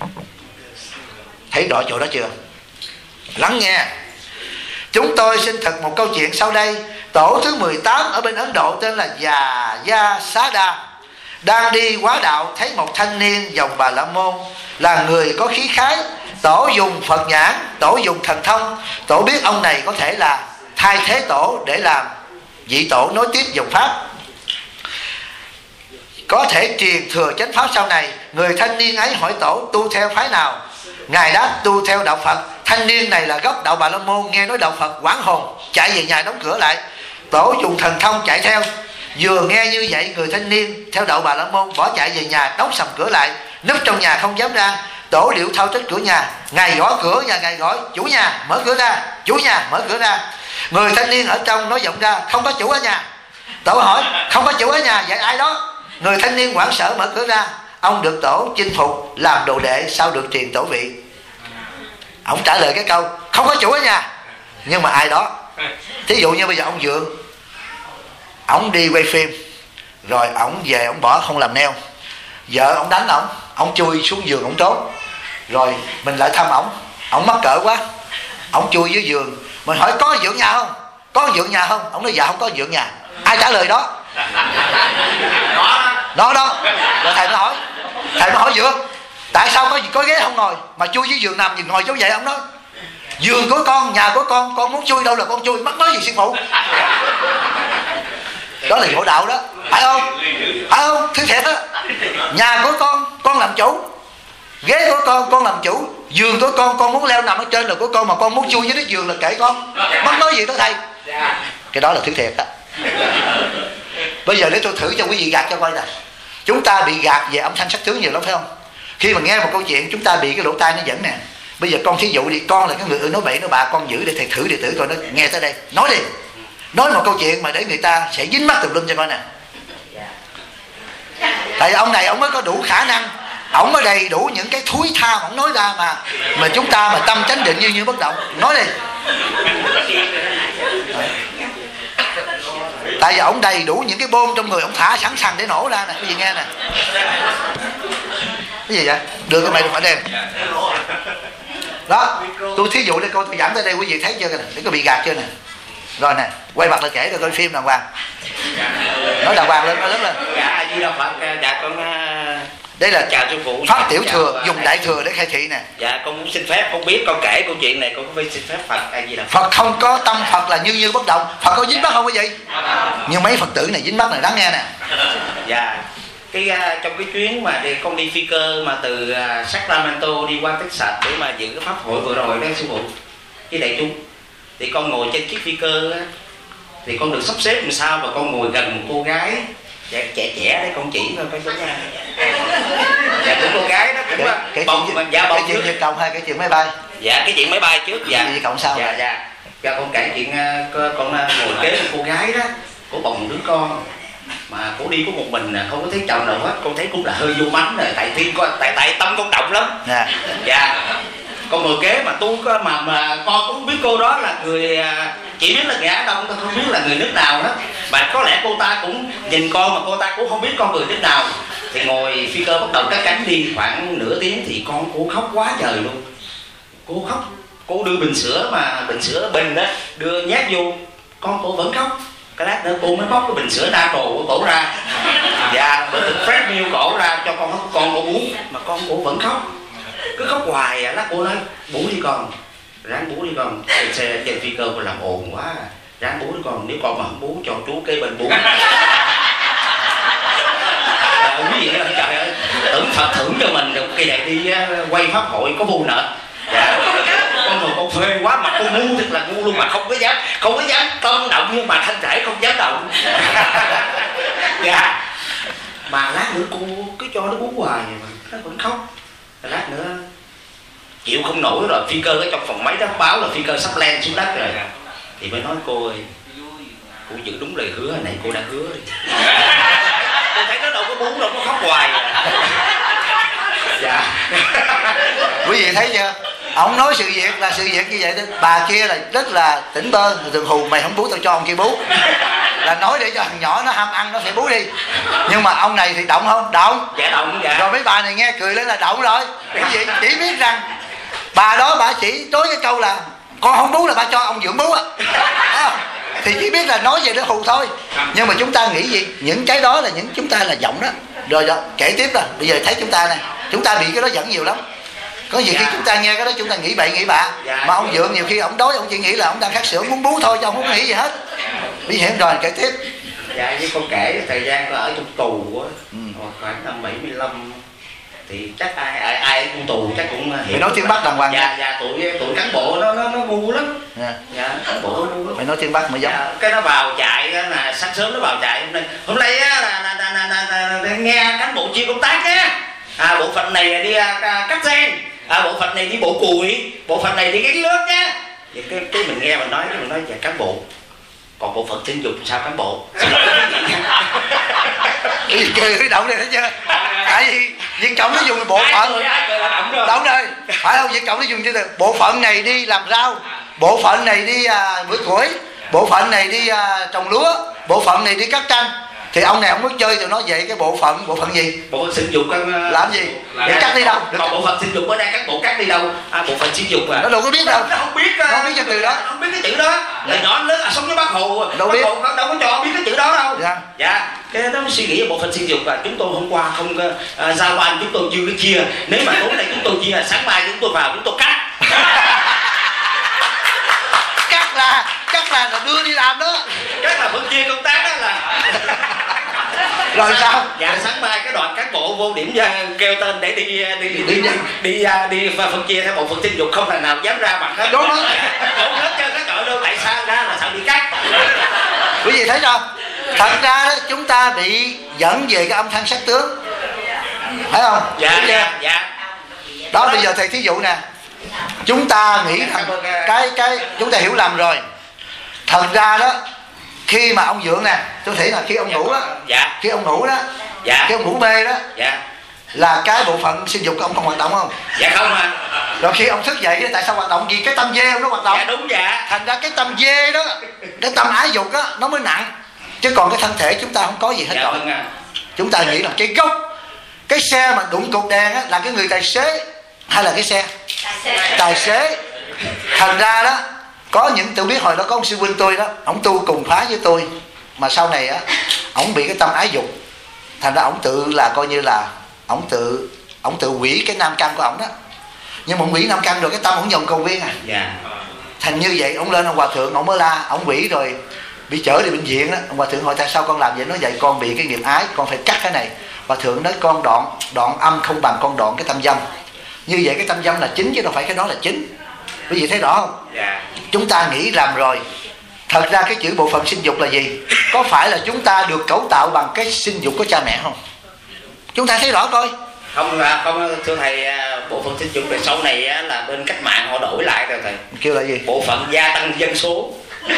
Thấy rõ chỗ đó chưa? Lắng nghe. Chúng tôi xin thật một câu chuyện sau đây. Tổ thứ mười tám ở bên Ấn Độ tên là Già Gia Xá Đa đang đi quá đạo, thấy một thanh niên dòng Bà La Môn là người có khí khái. Tổ dùng Phật nhãn, tổ dùng thần thông. Tổ biết ông này có thể là thay thế tổ để làm vị tổ nối tiếp dòng pháp, có thể truyền thừa chánh pháp sau này. Người thanh niên ấy hỏi tổ tu theo phái nào? Ngài đáp tu theo đạo Phật. Thanh niên này là gốc đạo Bà La Môn, nghe nói đạo Phật hoảng hồn, chạy về nhà đóng cửa lại. Tổ dùng thần thông chạy theo. Vừa nghe như vậy, người thanh niên theo đạo Bà La Môn bỏ chạy về nhà, đóng sầm cửa lại, núp trong nhà không dám ra. Tổ điệu thao trước cửa nhà, ngài gõ cửa nhà, ngài gọi chủ nhà mở cửa ra, chủ nhà mở cửa ra. Người thanh niên ở trong nói vọng ra không có chủ ở nhà. Tổ hỏi không có chủ ở nhà, vậy ai đó? Người thanh niên hoảng sợ mở cửa ra. Ông được tổ chinh phục làm đồ đệ, sau được truyền tổ vị. Ông trả lời cái câu không có chủ ở nhà, nhưng mà ai đó. Thí dụ như bây giờ ông Dượng, ông đi quay phim, rồi ông về ông bỏ không làm neo, vợ ông đánh ông, ông chui xuống giường ông trốn. Rồi mình lại thăm ông, ông mắc cỡ quá, ông chui dưới giường. Mình hỏi có Dượng nhà không? Có Dượng nhà không? Ông nói dạ không có Dượng nhà. Ai trả lời đó? Nó đó. Rồi thầy nó hỏi, thầy nó hỏi Dượng tại sao có có ghế không ngồi mà chui dưới giường nằm, ngồi chỗ vậy? Ông nói giường của con, nhà của con, con muốn chui đâu là con chui, mắc nói gì sư phụ? Đó là ngộ đạo đó, phải không? Phải không? Thứ thiệt á. Nhà của con, con làm chủ. Ghế của con, con làm chủ. Giường của con, con muốn leo nằm ở trên là của con, mà con muốn chui dưới cái giường là kệ con. Mắc nói gì đó thầy? Cái đó là thứ thiệt á. Bây giờ để tôi thử cho quý vị gạt cho coi nè. Chúng ta bị gạt về âm thanh sắc tướng nhiều lắm phải không? Khi mà nghe một câu chuyện chúng ta bị cái lỗ tai nó dẫn nè. Bây giờ con thí dụ đi, con là cái người nói bậy nói bạ, con giữ để thầy thử đệ tử coi nó nghe tới đây. Nói đi. Nói một câu chuyện mà để người ta sẽ dính mắt tùm lum cho coi nè. Tại ông này ông mới có đủ khả năng, ông mới đầy đủ những cái thúi tha mà ông nói ra mà mà chúng ta mà tâm chánh định như như bất động. Nói đi. Tại vì ông đầy đủ những cái bom trong người, ông thả sẵn sàng để nổ ra nè, quý vị nghe nè. Cái gì vậy? Đưa cái mày được phải đem. Đó, tôi thí dụ đây coi tôi dẫn tới đây quý vị thấy chưa nè, để có bị gạt chưa nè. Rồi nè, quay mặt lại kể rồi coi phim đàng hoàng. Nói đàng hoàng lên, nói lớn lên. Dạ, Di Đà Phật, dạ con đây là chào sư phụ. Pháp tiểu thừa, dùng đại thừa để khai thị nè. Dạ con muốn xin phép, con biết con kể câu chuyện này con phải xin phép Phật. A Di Đà Phật. Phật không có tâm, Phật là như như bất động. Phật có dính mắc không quý vị? Nhưng mấy Phật tử này dính mắc này đáng nghe nè. Dạ. Cái uh, trong cái chuyến mà đi, con đi phi cơ mà từ uh, Sacramento đi qua Texas để mà dự cái pháp hội vừa rồi đó sư phụ với đại chúng, thì con ngồi trên chiếc phi cơ á, thì con được sắp xếp làm sao và con ngồi gần một cô gái trẻ trẻ, trẻ đấy, con chỉ thôi phải đúng nha. Dạ của cô gái đó cũng là bồng mà dạ bồng chuyện Việt Cộng hay cái chuyện máy bay? Dạ cái chuyện máy bay trước. Dạ Việt Cộng sao? Dạ dạ dạ con kể chuyện uh, con uh, ngồi kế một cô gái đó, cổ bồng một đứa con mà cổ đi có một mình, không có thấy chồng nào hết. Con thấy cũng là hơi vô mánh rồi, tại thiên con tại tại tâm con động lắm. Nè. Dạ con ngồi kế mà tu mà mà con cũng không biết cô đó là người, chỉ biết là người Á Đông, con không biết là người nước nào hết. Mà có lẽ cô ta cũng nhìn con mà cô ta cũng không biết con người nước nào. Thì ngồi phi cơ bắt đầu cất cánh đi khoảng nửa tiếng thì con cô khóc quá trời luôn. Cô khóc, cô đưa bình sữa mà bình sữa bình đó đưa nhét vô, con cô vẫn khóc. Cái lát nữa cô mới bóc cái bình sữa Nato của cổ ra, và bữa thực Fred Meal cổ ra cho con con cổ uống, mà con cổ vẫn khóc, cứ khóc hoài à. Lát cô nói bú đi con, ráng bú đi con, trên xe trên phi cơ làm ồn quá, ráng bú đi con, nếu con mà không bú cho chú kế bên bú. Quý vị ơi, trời ơi, tưởng Phật thưởng cho mình được kỳ này đi quay pháp hội có vô nợ. Dạ. Con người con phê quá mà con ngu thật là ngu luôn, mà không có dám không có dám tâm động, nhưng mà thân thể không dám động. Dạ. Mà lát nữa cô cứ cho nó uống hoài mà nó vẫn khóc. Lát nữa chịu không nổi rồi, phi cơ ở trong phòng máy đó báo là phi cơ sắp land xuống đất rồi, thì mới nói cô ơi, cô giữ đúng lời hứa này cô đã hứa đi. Tôi thấy nó đâu có muốn đâu, nó khóc hoài. Dạ. Quý vị thấy chưa? Ông nói sự việc là sự việc như vậy đó. Bà kia là rất là tỉnh bơ, thường hù mày không bú tao cho ông kia bú, là nói để cho thằng nhỏ nó ham ăn nó phải bú đi. Nhưng mà ông này thì động không? Động. Dạ động. Dạ. Rồi mấy bà này nghe cười lên là động rồi. Quý vị chỉ biết rằng bà đó bà chỉ nói cái câu là con không bú là bà cho ông dưỡng bú à. À, thì chỉ biết là nói về để hù thôi. Nhưng mà chúng ta nghĩ gì? Những cái đó là những chúng ta là giọng đó. Rồi đó, kể tiếp rồi. Bây giờ thấy chúng ta này, chúng ta bị cái đó dẫn nhiều lắm. Có nhiều dạ. khi chúng ta nghe cái đó chúng ta nghĩ bậy nghĩ bạ. Dạ. Mà ông Dượng nhiều khi ông đói ông chỉ nghĩ là ông đang khát sữa muốn bú thôi, chứ ông không nghĩ gì hết. Bí hiểm rồi kể tiếp. Dạ với con kể thời gian có ở trong tù á, ừ. khoảng năm bảy mươi lăm thì chắc ai ai ai ở trong tù chắc cũng hiểu. Mày nói tiếng Bắc đàng hoàng. Dạ dạ tuổi tuổi cán bộ nó nó nó ngu lắm. Dạ, dạ cán bộ nó ngu lắm. Mày nói tiếng Bắc mới giống. Dạ, cái nó vào trại là sáng sớm nó vào trại hôm nay hôm nay á là, là, là, là, là, là nghe cán bộ chia công tác nhé. À, bộ phận này đi à, cắt sen, à, bộ phận này đi bộ củi, bộ phận này đi gánh nước nhé. Vậy cái cái mình nghe mình nói cái mình nói dạ cán bộ, còn bộ phận sinh dục sao cán bộ? Cái cười động này thấy chưa? Tại vì Việt Cộng nó dùng bộ phận động rồi, phải không? Việt Cộng nó dùng chữ từ bộ phận này đi làm rau, bộ phận này đi à, bưởi củi, bộ phận này đi à, trồng lúa, bộ phận này đi cắt tranh. Thì ông này ông muốn chơi thì nói vậy cái bộ phận bộ phận gì? Bộ phận sinh dục con làm gì? Để cắt đi đâu? Còn bộ phận sinh dục ở đây các bộ cắt đi đâu? À, bộ phận sinh dục à? Nó đâu có biết đâu. Nó không biết. Nó không biết cái từ đó. Không biết cái chữ đó. Là nhỏ lớn à, sống với Bác Hồ. Đâu Bác biết. Hồ đâu có cho biết cái chữ đó đâu. Dạ. Dạ. Cái đó mới suy nghĩ về bộ phận sinh dục là chúng tôi hôm qua không uh, giao ban chúng tôi chưa cái chia. Nếu mà tối nay chúng tôi chia, sáng mai chúng tôi vào chúng tôi cắt. Cắt là cắt là là đưa đi làm đó. Cắt là phân chia công tác đó là. Rồi sao? Dạ sáng mai cái đoàn cán bộ vô điểm kêu tên để đi đi đi đi đi, đi, đi, đi phân chia theo bộ phận sinh dục, không thằng nào dám ra mặt hết. Đúng đó. Không hết trơn cái chợ đâu, tại sao ra là sao đi cắt. Quý vị thấy không? Thật ra đó chúng ta bị dẫn về cái âm thanh sắc tướng, phải không? Dạ dạ dạ. Đó, bây giờ thầy thí dụ nè, chúng ta nghĩ rằng cái cái chúng ta hiểu lầm rồi. Thật ra đó, khi mà ông Dượng nè, tôi thấy là khi ông ngủ đó, dạ. khi ông ngủ đó, dạ. khi ông ngủ mê đó, dạ. là cái bộ phận sinh dục của ông không hoạt động không? Dạ không à. Rồi khi ông thức dậy, tại sao hoạt động? Vì cái tâm dê ông nó hoạt động. Dạ đúng dạ. Thành ra cái tâm dê đó, cái tâm ái dục đó, nó mới nặng. Chứ còn cái thân thể chúng ta không có gì hết. Dạ, rồi vâng à. Chúng ta nghĩ là cái gốc, cái xe mà đụng cột đèn á, là cái người tài xế hay là cái xe? Tài xế. Thành ra đó, có những tôi biết hồi đó có ông sư huynh tôi đó, ông tu cùng phái với tôi, mà sau này á, ông bị cái tâm ái dục, thành ra ông tự là coi như là ông tự ông tự hủy cái nam căn của ông đó. Nhưng mà ông hủy nam căn rồi cái tâm ông vòng cầu viên à. Dạ. Thành như vậy ông lên ông hòa thượng, ông mới la, ông hủy rồi bị chở đi bệnh viện đó. Ông hòa thượng hỏi tại sao con làm vậy? Nói vậy con bị cái nghiệp ái, con phải cắt cái này. Hòa thượng nói con đoạn đoạn âm không bằng con đoạn cái tâm dâm. Như vậy cái tâm dâm là chính chứ đâu phải cái đó là chính. Quý vị thấy rõ không? Dạ. Chúng ta nghĩ làm rồi. Thật ra cái chữ bộ phận sinh dục là gì? Có phải là chúng ta được cấu tạo bằng cái sinh dục của cha mẹ không? Chúng ta thấy rõ coi. Không, không thưa thầy, bộ phận sinh dục về sau này là bên cách mạng họ đổi lại rồi thầy. Kêu là gì? Bộ phận gia tăng dân số.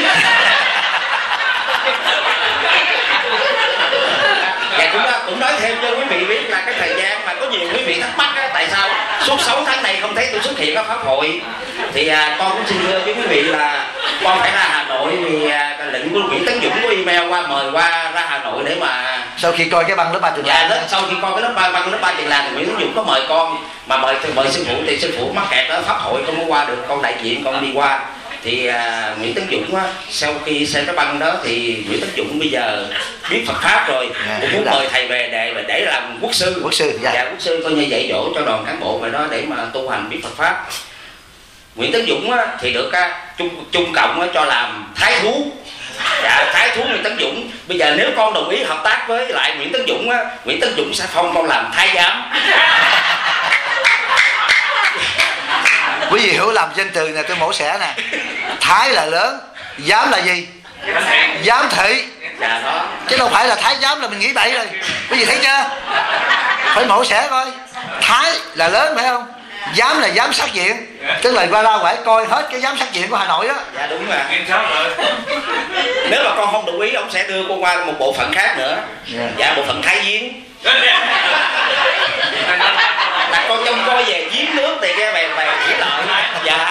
Và cũng cũng nói thêm cho quý vị biết là cái thời gian mà có nhiều quý vị thắc mắc á, tại sao suốt sáu tháng này không thấy tôi xuất hiện ở pháp hội, thì à, con cũng xin thưa với quý vị là con phải ra Hà Nội vì à, lệnh của Nguyễn Tấn Dũng có email qua mời qua ra Hà Nội để mà sau khi coi cái băng lớp ba trường dạ, làng lớp, sau khi coi cái lớp ba băng lớp ba trường làng thì Nguyễn Tấn Dũng có mời con, mà mời mời sư phụ thì sư phụ mắc kẹt ở pháp hội không có qua được, con đại diện con đi qua. Thì à, Nguyễn Tấn Dũng á, sau khi xem cái băng đó thì Nguyễn Tấn Dũng bây giờ biết Phật pháp rồi, yeah, cũng muốn mời thầy về để để làm quốc sư. Quốc sư, dạ. Dạ, quốc sư coi như dạy dỗ cho đoàn cán bộ về đó để mà tu hành biết Phật pháp. Nguyễn Tấn Dũng á, thì được á, Trung Trung Cộng á, cho làm thái thú. Dạ, thái thú Nguyễn Tấn Dũng. Bây giờ nếu con đồng ý hợp tác với lại Nguyễn Tấn Dũng á, Nguyễn Tấn Dũng sẽ phong con làm thái giám. Quý vị hiểu làm danh từ này tôi mổ xẻ nè. Thái là lớn, giám là gì? Giám thị. Dạ đó. Chứ đâu phải là thái giám là mình nghĩ bậy rồi. Quý vị thấy chưa? Phải mổ xẻ coi. Thái là lớn phải không? Giám là giám sát viện, tức là qua ra phải coi hết cái giám sát viện của Hà Nội đó. Dạ đúng rồi. Nếu mà con không đồng ý, ông sẽ đưa con qua một bộ phận khác nữa. Yeah. Dạ, bộ phận thái giếng. Là con trông coi về giếng nước thì cái về về thủy lợi. Dạ.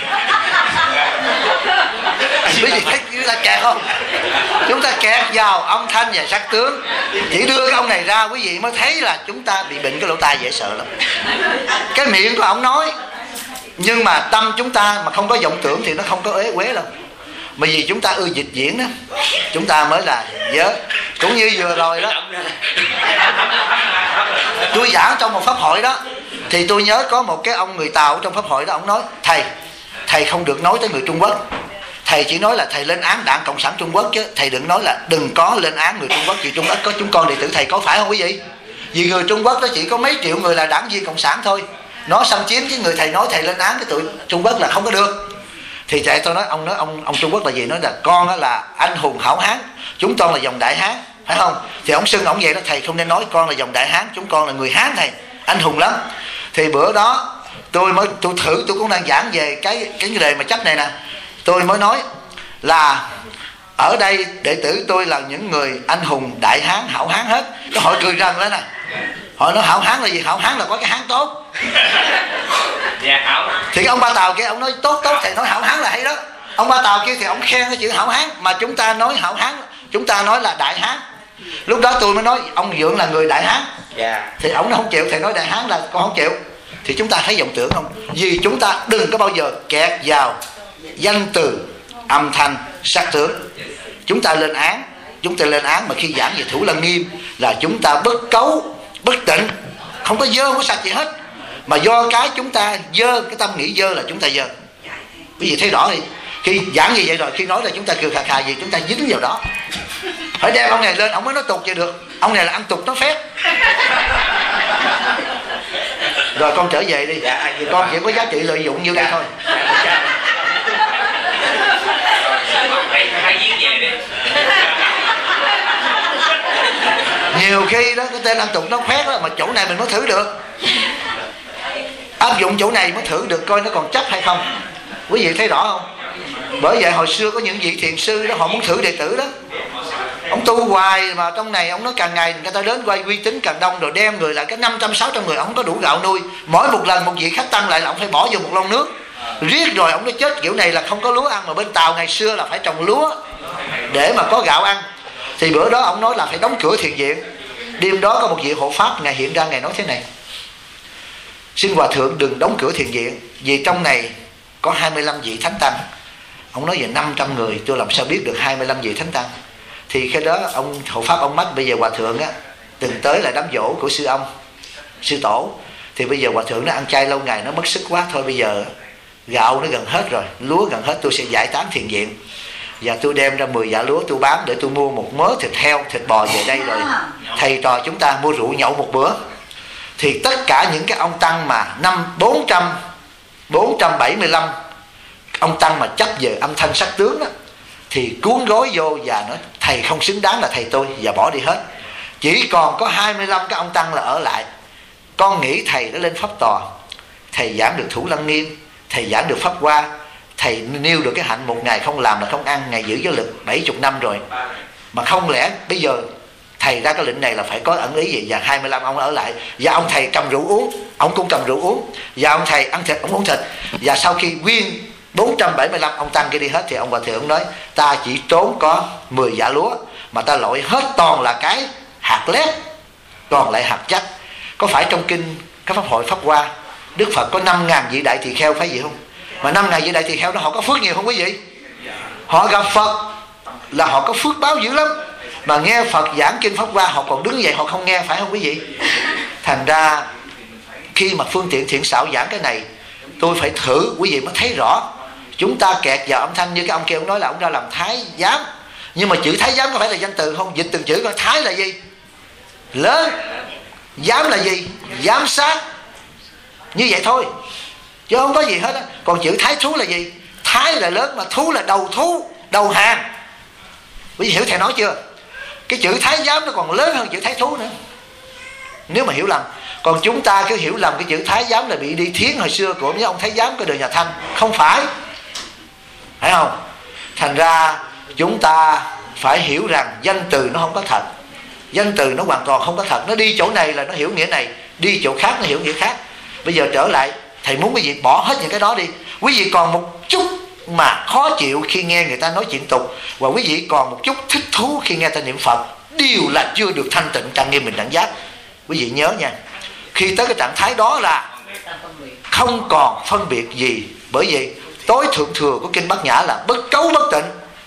Quý vị thấy chúng ta kẹt không? Chúng ta kẹt vào âm thanh và sắc tướng. Chỉ đưa cái ông này ra quý vị mới thấy là chúng ta bị bệnh cái lỗ tai dễ sợ lắm. Cái miệng của ông nói, nhưng mà tâm chúng ta mà không có vọng tưởng thì nó không có ế quế đâu. Mà vì chúng ta ưa dịch diễn đó, chúng ta mới là dớ. Cũng như vừa rồi đó, tôi giảng trong một pháp hội đó, thì tôi nhớ có một cái ông người Tàu trong pháp hội đó, ông nói thầy, thầy không được nói tới người Trung Quốc, thầy chỉ nói là thầy lên án đảng Cộng sản Trung Quốc, chứ thầy đừng nói là đừng có lên án người Trung Quốc, vì Trung Quốc có chúng con đệ tử thầy, có phải không quý vị? Vì người Trung Quốc đó chỉ có mấy triệu người là đảng viên Cộng sản thôi, nó xâm chiếm, chứ người thầy nói thầy lên án cái tụi Trung Quốc là không có được. Thì thầy tôi nói, ông nói ông ông Trung Quốc là gì? Nói là con đó là anh hùng hảo hán, chúng con là dòng Đại Hán, phải không? Thì ông xưng ông vậy đó, thầy không nên nói con là dòng Đại Hán, chúng con là người Hán thầy, anh hùng lắm. Thì bữa đó tôi mới tôi thử, tôi cũng đang giảng về cái cái đề mà chấp này nè, tôi mới nói là ở đây đệ tử tôi là những người anh hùng Đại Hán hảo hán hết. Cái họ cười rần lên nè, họ nói hảo hán là gì? Hảo hán là có cái hán tốt. Dạ hảo. Thì ông Ba Tàu kia ông nói tốt tốt, thầy nói hảo hán là hay đó. Ông Ba Tàu kia thì ông khen cái chữ hảo hán, mà chúng ta nói hảo hán, chúng ta nói là Đại Hán. Lúc đó tôi mới nói ông Dượng là người Đại Hán. Yeah. Thì ông nó không chịu, thầy nói Đại Hán là con không chịu. Thì chúng ta thấy vọng tưởng không? Vì chúng ta đừng có bao giờ kẹt vào danh từ, âm thanh, sắc tướng. Chúng ta lên án, chúng ta lên án mà khi giảng về Thủ Lăng Nghiêm là chúng ta bất cấu, bất tịnh, không có dơ, không có sạch gì hết. Mà do cái chúng ta dơ, cái tâm nghĩ dơ là chúng ta dơ. Quý vị thấy rõ đi. Khi giảng như vậy rồi, khi nói là chúng ta cười khà khà gì, chúng ta dính vào đó. Phải đem ông này lên, ông mới nói tục vậy được. Ông này là ăn tục nó phép. Rồi con trở về đi. Dạ, con chỉ có giá trị lợi dụng như đây thôi. Hai viên về đi. Nhiều khi đó cái tên ăn tục nó khoét đó, mà chỗ này mình mới thử được, áp dụng chỗ này mới thử được coi nó còn chấp hay không. Quý vị thấy rõ không? Bởi vậy hồi xưa có những vị thiền sư đó, họ muốn thử đệ tử đó, ông tu hoài mà trong này ông nói càng ngày người ta đến quay uy tín càng đông, rồi đem người lại cái năm trăm sáu trăm người, ông không có đủ gạo nuôi. Mỗi một lần một vị khách tăng lại là ông phải bỏ vô một lon nước, riết rồi ông nói chết kiểu này là không có lúa ăn. Mà bên Tàu ngày xưa là phải trồng lúa để mà có gạo ăn. Thì bữa đó ông nói là phải đóng cửa thiền viện. Đêm đó có một vị hộ pháp ngài hiện ra, ngài nói thế này: xin hòa thượng đừng đóng cửa thiền viện, vì trong này có hai mươi lăm vị thánh tăng. Ông nói về năm trăm người, tôi làm sao biết được hai mươi lăm vị thánh tăng. Thì khi đó ông hộ pháp ông mất. Bây giờ hòa thượng á từng tới là đám dỗ của sư ông, sư tổ. Thì bây giờ hòa thượng nó ăn chay lâu ngày nó mất sức quá, thôi bây giờ gạo nó gần hết rồi, lúa gần hết, tôi sẽ giải tán thiền viện và tôi đem ra mười dạ lúa tôi bán để tôi mua một mớ thịt heo, thịt bò về đây, rồi thầy trò chúng ta mua rượu nhậu một bữa. Thì tất cả những cái ông tăng mà năm bốn trăm bốn trăm bảy mươi lăm ông tăng mà chấp về âm thanh sắc tướng đó, thì cuốn gói vô và nói thầy không xứng đáng là thầy tôi, và bỏ đi hết. Chỉ còn có hai mươi lăm cái ông tăng là ở lại. Con nghĩ thầy đã lên pháp tòa, thầy giảng được Thủ Lăng Nghiêm, thầy giảng được Pháp Hoa, thầy nêu được cái hạnh một ngày không làm là không ăn, ngày giữ giới lực bảy mươi năm rồi, mà không lẽ bây giờ thầy ra cái lệnh này là phải có ẩn ý gì? Và hai mươi lăm ông ở lại, và ông thầy cầm rượu uống, ông cũng cầm rượu uống, và ông thầy ăn thịt, ông uống thịt. Và sau khi nguyên bốn trăm bảy mươi lăm ông tăng kia đi hết thì ông hòa thượng ông nói ta chỉ trốn có mười dạ lúa mà ta lội hết toàn là cái hạt lép, còn lại hạt chắc. Có phải trong kinh các pháp hội Pháp Hoa Đức Phật có năm ngàn vị đại tỳ kheo phải gì không? Mà năm ngàn vị đại tỳ kheo đó họ có phước nhiều không quý vị? Họ gặp Phật là họ có phước báo dữ lắm. Mà nghe Phật giảng kinh Pháp Hoa họ còn đứng dậy họ không nghe, phải không quý vị? Thành ra khi mà phương tiện thiện xảo giảng cái này, tôi phải thử quý vị mới thấy rõ. Chúng ta kẹt vào âm thanh như cái ông kia, ông nói là ông ra làm thái giám. Nhưng mà chữ thái giám có phải là danh từ không? Dịch từng chữ coi. Thái là gì? Lớn. Giám là gì? Giám sát. Như vậy thôi, chứ không có gì hết á. Còn chữ thái thú là gì? Thái là lớn mà thú là đầu thú, đầu hàng. Quý vị hiểu thầy nói chưa? Cái chữ thái giám nó còn lớn hơn chữ thái thú nữa, nếu mà hiểu lầm. Còn chúng ta cứ hiểu lầm cái chữ thái giám là bị đi thiến hồi xưa của mấy ông thái giám của đời nhà Thanh. Không phải, phải không? Thành ra chúng ta phải hiểu rằng danh từ nó không có thật. Danh từ nó hoàn toàn không có thật. Nó đi chỗ này là nó hiểu nghĩa này, đi chỗ khác nó hiểu nghĩa khác. Bây giờ trở lại, thầy muốn quý vị bỏ hết những cái đó đi. Quý vị còn một chút mà khó chịu khi nghe người ta nói chuyện tục, và quý vị còn một chút thích thú khi nghe ta niệm Phật, đều là chưa được thanh tịnh trang nghiêm bình đẳng giác. Quý vị nhớ nha, khi tới cái trạng thái đó là không còn phân biệt gì. Bởi vì tối thượng thừa của kinh Bát Nhã là bất cấu bất tịnh.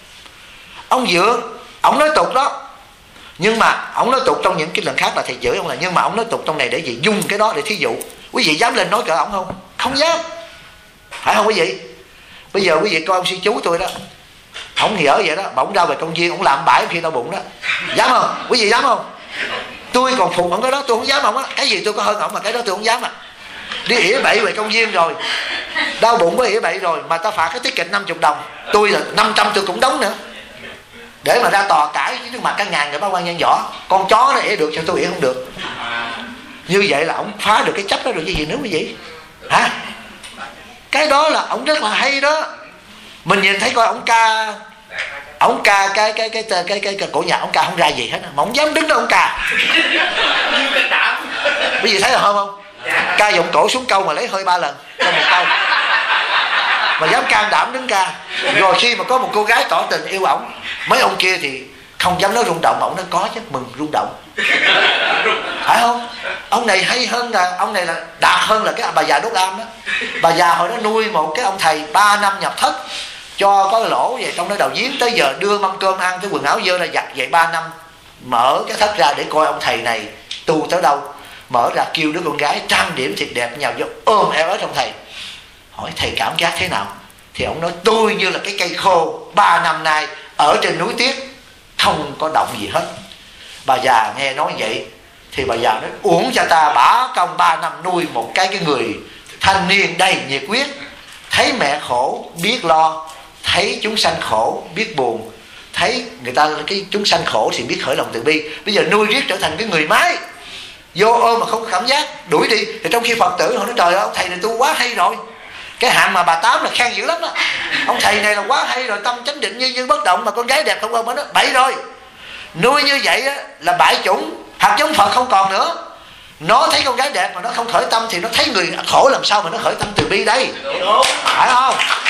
Ông Dượng, ông nói tục đó, nhưng mà ông nói tục trong những cái lần khác là thầy chửi ông là, nhưng mà ông nói tục trong này để gì? Dùng cái đó để thí dụ. Quý vị dám lên nói cỡ ông không? Không dám, phải không quý vị? Bây giờ quý vị coi ông sư chú tôi đó, ông thì ở vậy đó, mà ông ra về công viên ông làm bãi khi đau bụng đó, dám không? Quý vị dám không? Tôi còn phục ông cái đó, tôi không dám ông á. Cái gì tôi có hơn ông mà cái đó tôi không dám à. Đi ỉa bậy về công viên rồi, đau bụng với ỉa bậy rồi mà ta phạt cái ticket năm mươi đồng, tôi là năm trăm tôi cũng đóng nữa, để mà ra tòa cãi trước mặt cả ngàn người báo quan nhân võ. Con chó nó ỉa được sao tôi ỉa không được? Như vậy là ông phá được cái chấp đó được cái gì nữa quý vị? Hả? Cái đó là ông rất là hay đó. Mình nhìn thấy coi ông ca, ông ca cái cái cái cái cái, cái, cái cổ nhạc ông ca không ra gì hết, mà ông dám đứng đó ông ca. Quý vị thấy là không không? Ca giọng cổ xuống câu mà lấy hơi ba lần trong một câu, mà dám can đảm đứng ca. Rồi khi mà có một cô gái tỏ tình yêu ổng, mấy ông kia thì không dám nói rung động, ổng nói có chứ, mừng rung động, phải không? Ông này hay hơn là, ông này là đạt hơn là cái bà già Đốt Am đó. Bà già hồi đó nuôi một cái ông thầy ba năm nhập thất, cho có lỗ về trong đó đầu giếng, tới giờ đưa mâm cơm ăn, cái quần áo dơ là giặt vậy ba năm. Mở cái thất ra để coi ông thầy này tu tới đâu. Mở ra kêu đứa con gái trang điểm thiệt đẹp nhào vô ôm eo ớt trong thầy. Hỏi thầy cảm giác thế nào? Thì ông nói tôi như là cái cây khô ba năm nay ở trên núi tuyết, không có động gì hết. Bà già nghe nói vậy thì bà già nói uổng cho ta bả công ba năm nuôi một cái cái người thanh niên đầy nhiệt huyết, thấy mẹ khổ biết lo, thấy chúng sanh khổ biết buồn, thấy người ta cái chúng sanh khổ thì biết khởi lòng từ bi. Bây giờ nuôi riết trở thành cái người mái, vô ôm mà không có cảm giác, đuổi đi. Thì trong khi Phật tử họ nói trời ơi, ông thầy này tu quá hay rồi. Cái hạng mà bà Tám là khen dữ lắm đó. Ông thầy này là quá hay rồi, tâm chánh định như như bất động, mà con gái đẹp không ôm. Nó bậy rồi. Nuôi như vậy á, là bại chủng, hạt giống Phật không còn nữa. Nó thấy con gái đẹp mà nó không khởi tâm thì nó thấy người khổ, làm sao mà nó khởi tâm từ bi đây? Phải không?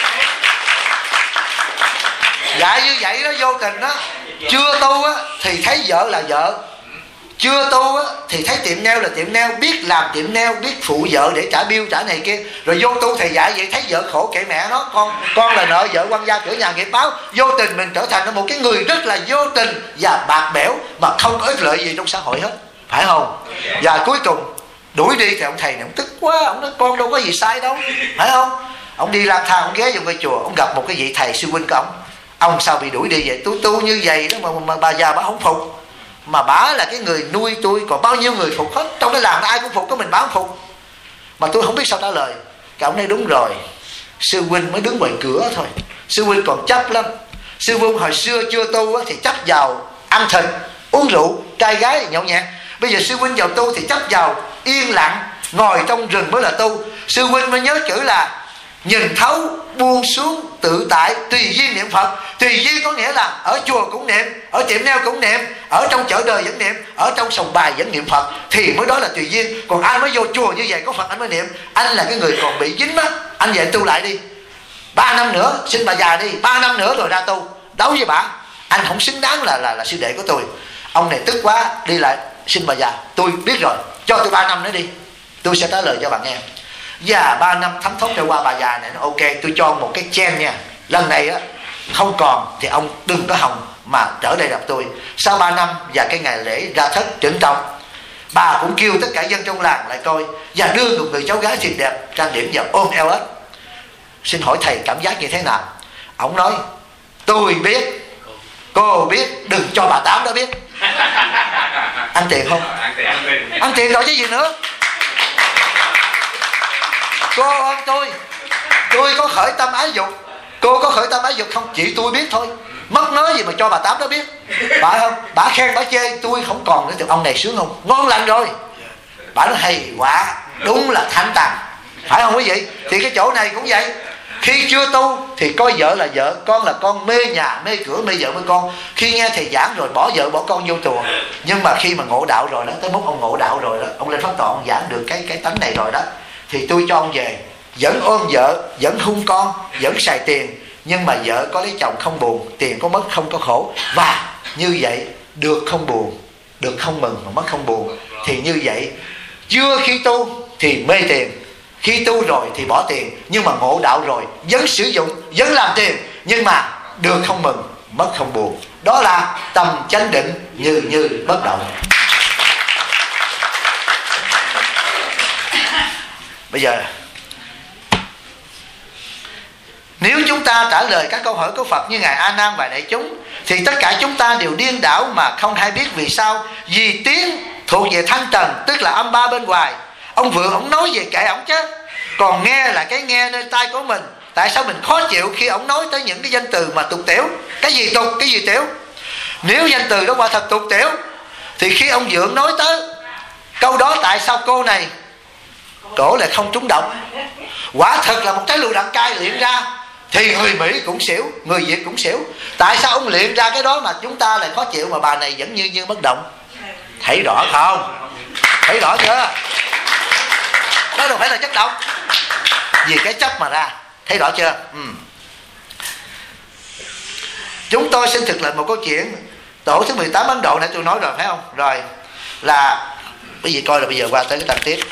Dạ như vậy đó, vô tình đó. Chưa tu á thì thấy vợ là vợ, chưa tu á thì thấy tiệm nail là tiệm nail, biết làm tiệm nail, biết phụ vợ để trả bill trả này kia. Rồi vô tu thầy dạy vậy thấy vợ khổ kệ mẹ nó, con con là nợ vợ, quan gia cửa nhà nghiệp báo. Vô tình mình trở thành một cái người rất là vô tình và bạc bẽo, mà không có ích lợi gì trong xã hội hết, phải không? Và cuối cùng đuổi đi thì ông thầy này ông tức quá, ông nói con đâu có gì sai đâu, phải không? Ông đi lang thang, ông ghé vô ngôi chùa, ông gặp một cái vị thầy sư huynh của ông. Ông sao bị đuổi đi vậy? Tôi tu như vậy đó mà, mà bà già bà không phục. Mà bả là cái người nuôi tôi, còn bao nhiêu người phục hết. Trong cái làng ai cũng phục, có mình bả không phục. Mà tôi không biết sao trả lời. Cái ông nói đúng rồi, sư huynh mới đứng ngoài cửa thôi, sư huynh còn chấp lắm. Sư huynh hồi xưa chưa tu thì chấp vào ăn thịt, uống rượu, trai gái nhậu nhẹt. Bây giờ sư huynh vào tu thì chấp vào yên lặng, ngồi trong rừng mới là tu. Sư huynh mới nhớ chữ là nhìn thấu, buông xuống, tự tại, tùy duyên niệm Phật. Tùy duyên có nghĩa là ở chùa cũng niệm, ở tiệm nail cũng niệm, ở trong chợ đời vẫn niệm, ở trong sòng bài vẫn niệm Phật, thì mới đó là tùy duyên. Còn ai mới vô chùa như vậy có Phật anh mới niệm. Anh là cái người còn bị dính mắt, anh về tu lại đi. Ba năm nữa xin bà già đi, ba năm nữa rồi ra tu. Đấu với bà, anh không xứng đáng là là, là sư đệ của tôi. Ông này tức quá, đi lại xin bà già, tôi biết rồi, cho tôi ba năm nữa đi, tôi sẽ trả lời cho bà nghe. Và ba năm thấm thốc trôi qua, bà già này nó ok, tôi cho một cái chen nha, lần này á không còn thì ông đừng có hòng mà trở đây gặp tôi. Sau ba năm và cái ngày lễ ra thất trịnh trọng, bà cũng kêu tất cả dân trong làng lại coi và đưa một người cháu gái xinh đẹp trang điểm vào ôm eo ếch. Xin hỏi thầy cảm giác như thế nào? Ông nói tôi biết, cô biết, đừng cho bà Tám đó biết. Ăn tiền không? Ăn tiền rồi chứ gì nữa. Cô ôm tôi, tôi có khởi tâm ái dục, cô có khởi tâm ái dục không? Chỉ tôi biết thôi. Mất nói gì mà cho bà Tám đó biết. Bà không? Bà khen bà chê, tôi không còn nữa. Thì ông này sướng không? Ngon lành rồi. Bà nói hay quá, đúng là thanh tàn, phải không quý vị? Thì cái chỗ này cũng vậy. Khi chưa tu thì coi vợ là vợ, con là con, mê nhà mê cửa mê vợ mê con. Khi nghe thầy giảng rồi bỏ vợ bỏ con vô chùa. Nhưng mà khi mà ngộ đạo rồi đó, tới mức ông ngộ đạo rồi đó, ông lên pháp tọa ông giảng được cái cái tánh này rồi đó, thì tôi cho ông về, vẫn ôm vợ, vẫn hung con, vẫn xài tiền, nhưng mà vợ có lấy chồng không buồn, tiền có mất không có khổ. Và như vậy được không buồn, được không mừng mà mất không buồn. Thì như vậy chưa khi tu thì mê tiền, khi tu rồi thì bỏ tiền, nhưng mà ngộ đạo rồi vẫn sử dụng, vẫn làm tiền, nhưng mà được không mừng, mất không buồn. Đó là tâm chánh định như như bất động. Bây giờ nếu chúng ta trả lời các câu hỏi của Phật như Ngài A Nan và đại chúng, thì tất cả chúng ta đều điên đảo mà không hay biết vì sao. Vì tiếng thuộc về thanh trần, tức là âm ba bên ngoài. Ông Vượng ông nói về kệ ổng chứ, còn nghe là cái nghe nơi tai của mình. Tại sao mình khó chịu khi ổng nói tới những cái danh từ mà tục tiểu? Cái gì tục, cái gì tiểu? Nếu danh từ đó quả thật tục tiểu, thì khi ông Vượng nói tới câu đó, tại sao cô này cổ lại không trúng độc? Quả thật là một trái lựu đạn cay luyện ra thì người Mỹ cũng xỉu, người Việt cũng xỉu. Tại sao ông luyện ra cái đó mà chúng ta lại khó chịu, mà bà này vẫn như như bất động? Thấy rõ không? Thấy rõ chưa? Đó đâu phải là chất độc, vì cái chấp mà ra. Thấy rõ chưa? Ừ. Chúng tôi xin thực lệnh một câu chuyện tổ thứ mười tám Ấn Độ nãy tôi nói rồi phải không? Rồi là quý vị coi, là bây giờ qua tới cái tăng tiếp.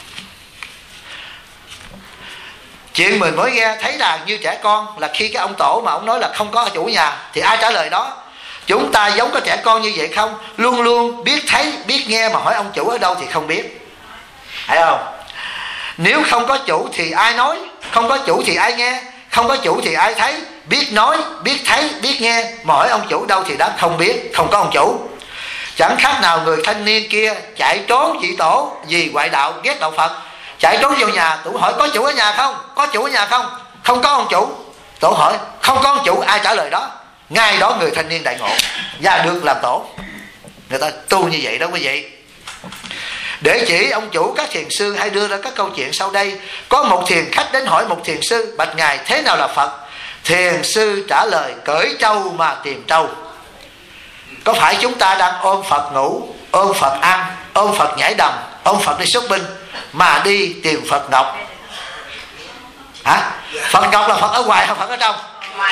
Chuyện mình mới nghe thấy là như trẻ con, là khi cái ông tổ mà ông nói là không có chủ nhà thì ai trả lời đó? Chúng ta giống có trẻ con như vậy không? Luôn luôn biết thấy, biết nghe, mà hỏi ông chủ ở đâu thì không biết. Thấy không? Nếu không có chủ thì ai nói? Không có chủ thì ai nghe? Không có chủ thì ai thấy? Biết nói, biết thấy, biết nghe, mà hỏi ông chủ đâu thì đáp không biết, không có ông chủ. Chẳng khác nào người thanh niên kia chạy trốn chị tổ vì ngoại đạo, ghét đạo Phật, chạy trốn vô nhà. Tổ hỏi có chủ ở nhà không? Có chủ ở nhà không? Không có ông chủ. Tổ hỏi không có ông chủ, ai trả lời đó? ngay đó người thanh niên đại ngộ và được làm tổ. Người ta tu như vậy đó quý vị. Để chỉ ông chủ, các thiền sư hay đưa ra các câu chuyện sau đây. Có một thiền khách đến hỏi một thiền sư: bạch ngài, thế nào là Phật? Thiền sư trả lời: cởi trâu mà tìm trâu. Có phải chúng ta đang ôm Phật ngủ, ôm Phật ăn, ôm Phật nhảy đầm, ôm Phật đi shopping mà đi tìm Phật Ngọc? Hả? Phật Ngọc là Phật ở ngoài hay Phật ở trong?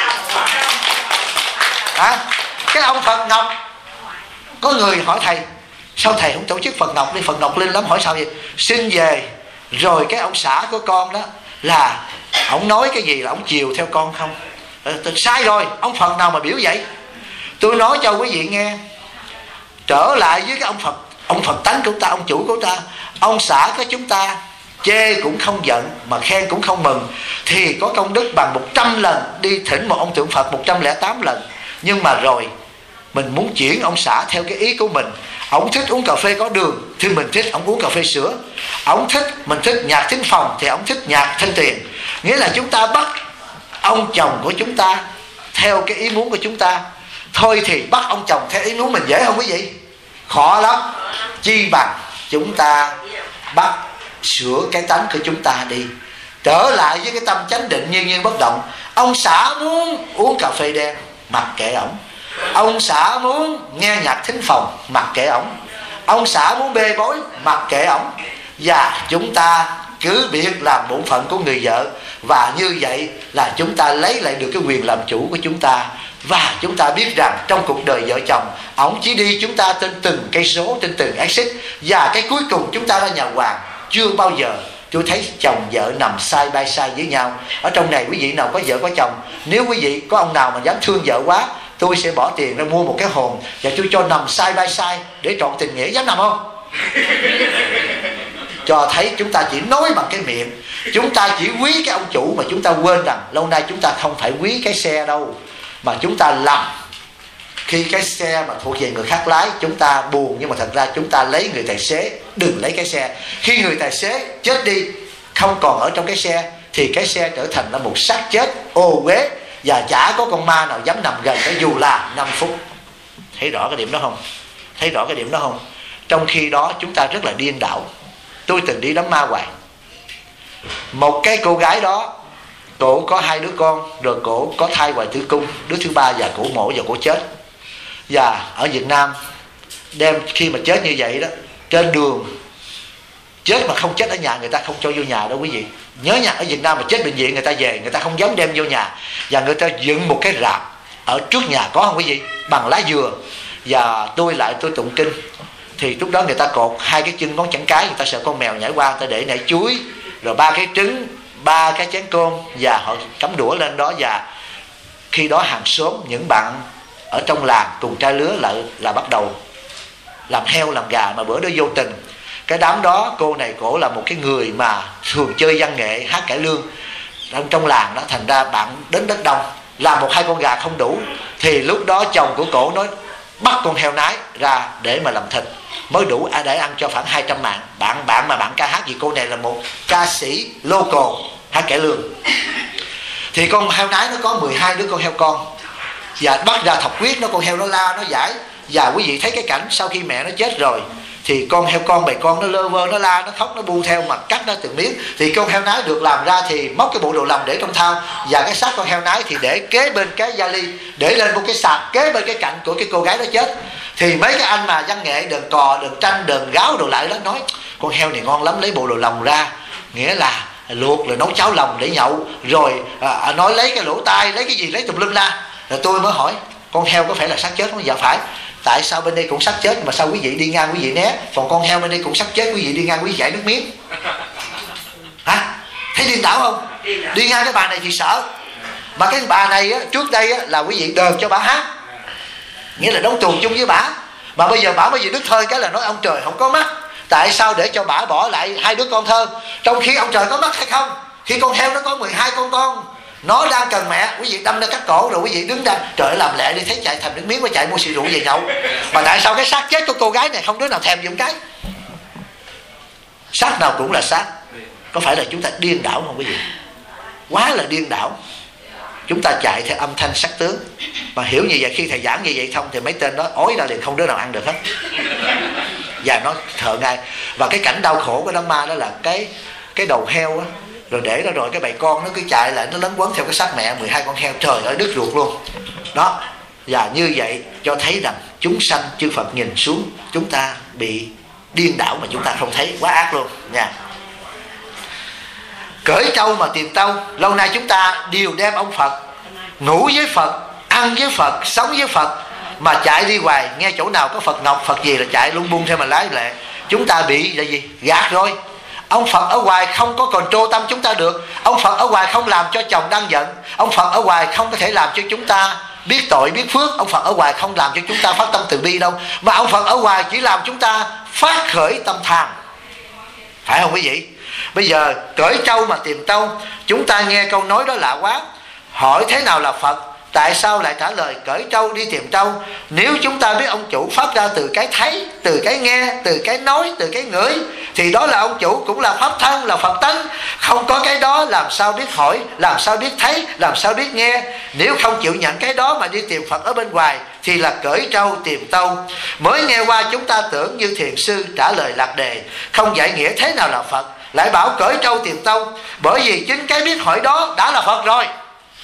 Hả? Cái ông Phật Ngọc, có người hỏi thầy: sao thầy không tổ chức Phật Ngọc đi? Phật Ngọc linh lắm. Hỏi sao vậy? Xin về rồi cái ông xã của con đó là ông nói cái gì là ông chiều theo con không? Tôi sai rồi, ông Phật nào mà biểu vậy? Tôi nói cho quý vị nghe, trở lại với cái ông Phật, ông Phật tánh của ta, ông chủ của ta, ông xã của chúng ta, chê cũng không giận mà khen cũng không mừng, thì có công đức bằng một trăm lần đi thỉnh một ông tượng Phật một trăm lẻ tám lần. Nhưng mà rồi mình muốn chuyển ông xã theo cái ý của mình. Ông thích uống cà phê có đường thì mình thích ông uống cà phê sữa. Ông thích, mình thích nhạc thính phòng thì ông thích nhạc thanh tiền. Nghĩa là chúng ta bắt ông chồng của chúng ta theo cái ý muốn của chúng ta. Thôi thì bắt ông chồng theo ý muốn mình dễ không quý vị? Khó lắm. Chi bằng chúng ta bắt sửa cái tánh của chúng ta đi, trở lại với cái tâm chánh định nhiên nhiên bất động. Ông xã muốn uống cà phê đen, mặc kệ ổng. Ông xã muốn nghe nhạc thính phòng, mặc kệ ổng. Ông xã muốn bê bối, mặc kệ ổng. Và chúng ta cứ biết làm bổn phận của người vợ. Và như vậy là chúng ta lấy lại được cái quyền làm chủ của chúng ta. Và chúng ta biết rằng trong cuộc đời vợ chồng, ổng chỉ đi chúng ta trên từng cây số, trên từng exit. Và cái cuối cùng chúng ta là nhà hoàng. Chưa bao giờ tôi thấy chồng vợ nằm side by side với nhau. Ở trong này quý vị nào có vợ có chồng, nếu quý vị có ông nào mà dám thương vợ quá, tôi sẽ bỏ tiền ra mua một cái hồn và tôi cho nằm side by side để trọn tình nghĩa. Dám nằm không? Cho thấy chúng ta chỉ nói bằng cái miệng. Chúng ta chỉ quý cái ông chủ mà chúng ta quên rằng lâu nay chúng ta không phải quý cái xe đâu, mà chúng ta lầm. Khi cái xe mà thuộc về người khác lái, chúng ta buồn, nhưng mà thật ra chúng ta lấy người tài xế, đừng lấy cái xe. Khi người tài xế chết đi, không còn ở trong cái xe, thì cái xe trở thành là một xác chết ô uế, và chả có con ma nào dám nằm gần cái dù là năm phút. Thấy rõ cái điểm đó không? Thấy rõ cái điểm đó không? Trong khi đó chúng ta rất là điên đảo. Tôi từng đi đám ma hoài. Một cái cô gái đó, cổ có hai đứa con, rồi cổ có thai hoài tử cung, đứa thứ ba và cổ mổ và cổ chết. Và ở Việt Nam đem khi mà chết như vậy đó, trên đường chết mà không chết ở nhà, người ta không cho vô nhà đâu quý vị. Nhớ nha, ở Việt Nam mà chết bệnh viện người ta về, người ta không dám đem vô nhà, và người ta dựng một cái rạp ở trước nhà, có không quý vị, bằng lá dừa. Và tôi lại tôi tụng kinh, thì lúc đó người ta cột hai cái chân ngón chẵn cái, người ta sợ con mèo nhảy qua, người ta để nảy chuối, rồi ba cái trứng, ba cái chén cơm, và họ cắm đũa lên đó. Và khi đó hàng xóm, những bạn ở trong làng cùng trai lứa lại là bắt đầu làm heo làm gà. Mà bữa đó vô tình, cái đám đó cô này cổ là một cái người mà thường chơi văn nghệ, hát cải lương trong trong làng đó, thành ra bạn đến rất đông, làm một hai con gà không đủ. Thì lúc đó chồng của cổ nói bắt con heo nái ra để mà làm thịt mới đủ để ăn cho khoảng hai trăm mạng. Bạn bạn mà bạn ca hát, vì cô này là một ca sĩ local hát cải lương. Thì con heo nái nó có mười hai đứa con heo con, và bắt ra thọc huyết nó, con heo nó la nó giải. Và quý vị thấy cái cảnh sau khi mẹ nó chết rồi, thì con heo con bầy con nó lơ vơ, nó la, nó khóc, nó bu theo mà cắt nó từng miếng. Thì con heo nái được làm ra thì móc cái bộ đồ lòng để trong thau, và cái xác con heo nái thì để kế bên cái vali, để lên một cái sạp kế bên cái cạnh của cái cô gái đó chết. Thì mấy cái anh mà văn nghệ đờn cò, đờn tranh, đờn gáo đồ lại đó nói con heo này ngon lắm, lấy bộ đồ lòng ra, nghĩa là luộc rồi nấu cháo lòng để nhậu, rồi à, nói lấy cái lỗ tai, lấy cái gì lấy tùm lum ra. Rồi tôi mới hỏi con heo có phải là xác chết không? Dạ phải. Tại sao bên đây cũng xác chết mà sao quý vị đi ngang quý vị né, còn con heo bên đây cũng xác chết, quý vị đi ngang quý vị chảy nước miếng? Hả? Thấy điên đảo không? Đi ngang cái bà này thì sợ, mà cái bà này á, trước đây á, là quý vị đờn cho bà hát, nghĩa là đóng tuồng chung với bà. Mà bây giờ bà bây giờ đứt hơi cái là nói ông trời không có mắt. Tại sao để cho bà bỏ lại hai đứa con thơ, trong khi ông trời có mắt hay không? Khi con heo nó có mười hai con con, nó đang cần mẹ, quý vị đâm ra cắt cổ, rồi quý vị đứng ra trời ơi làm lẹ đi, thấy chạy thèm nước miếng, mới chạy mua xì rượu về nhậu. Mà tại sao cái xác chết của cô gái này không đứa nào thèm dùng cái? Xác nào cũng là xác. Có phải là chúng ta điên đảo không quý vị? Quá là điên đảo. chúng ta chạy theo âm thanh sắc tướng. Mà hiểu như vậy, khi thầy giảng như vậy thông thì mấy tên đó ói ra liền, không đứa nào ăn được hết. Và nó thợ ngay. Và cái cảnh đau khổ của đám ma đó là cái cái đầu heo á, rồi để đó rồi cái bầy con nó cứ chạy lại, nó lấn quấn theo cái xác mẹ mười hai con heo, trời ơi đứt ruột luôn đó. Và như vậy cho thấy rằng chúng sanh chư Phật nhìn xuống chúng ta bị điên đảo mà chúng ta không thấy, quá ác luôn nha. Cởi trâu mà tìm tâu. Lâu nay chúng ta đều đem ông Phật, ngủ với Phật, ăn với Phật, sống với Phật, mà chạy đi hoài, nghe chỗ nào có Phật ngọc Phật gì là chạy lung bung theo mà lái lệ. Chúng ta bị là gì? Gạt rồi. Ông Phật ở ngoài không có control tâm chúng ta được. Ông Phật ở ngoài không làm cho chồng đang giận. Ông Phật ở ngoài không có thể làm cho chúng ta biết tội biết phước. Ông Phật ở ngoài không làm cho chúng ta phát tâm từ bi đâu, mà ông Phật ở ngoài chỉ làm chúng ta phát khởi tâm tham. Phải không quý vị? Bây giờ cởi trâu mà tìm trâu. Chúng ta nghe câu nói đó lạ quá. Hỏi thế nào là Phật, tại sao lại trả lời cởi trâu đi tìm trâu? Nếu chúng ta biết ông chủ phát ra từ cái thấy, từ cái nghe, từ cái nói, từ cái ngửi, thì đó là ông chủ, cũng là pháp thân, là Phật tánh. Không có cái đó làm sao biết hỏi, làm sao biết thấy, làm sao biết nghe. Nếu không chịu nhận cái đó mà đi tìm Phật ở bên ngoài thì là cởi trâu tìm tâu. Mới nghe qua chúng ta tưởng như thiền sư trả lời lạc đề, không giải nghĩa thế nào là Phật, lại bảo cởi trâu tìm tâu. Bởi vì chính cái biết hỏi đó đã là Phật rồi.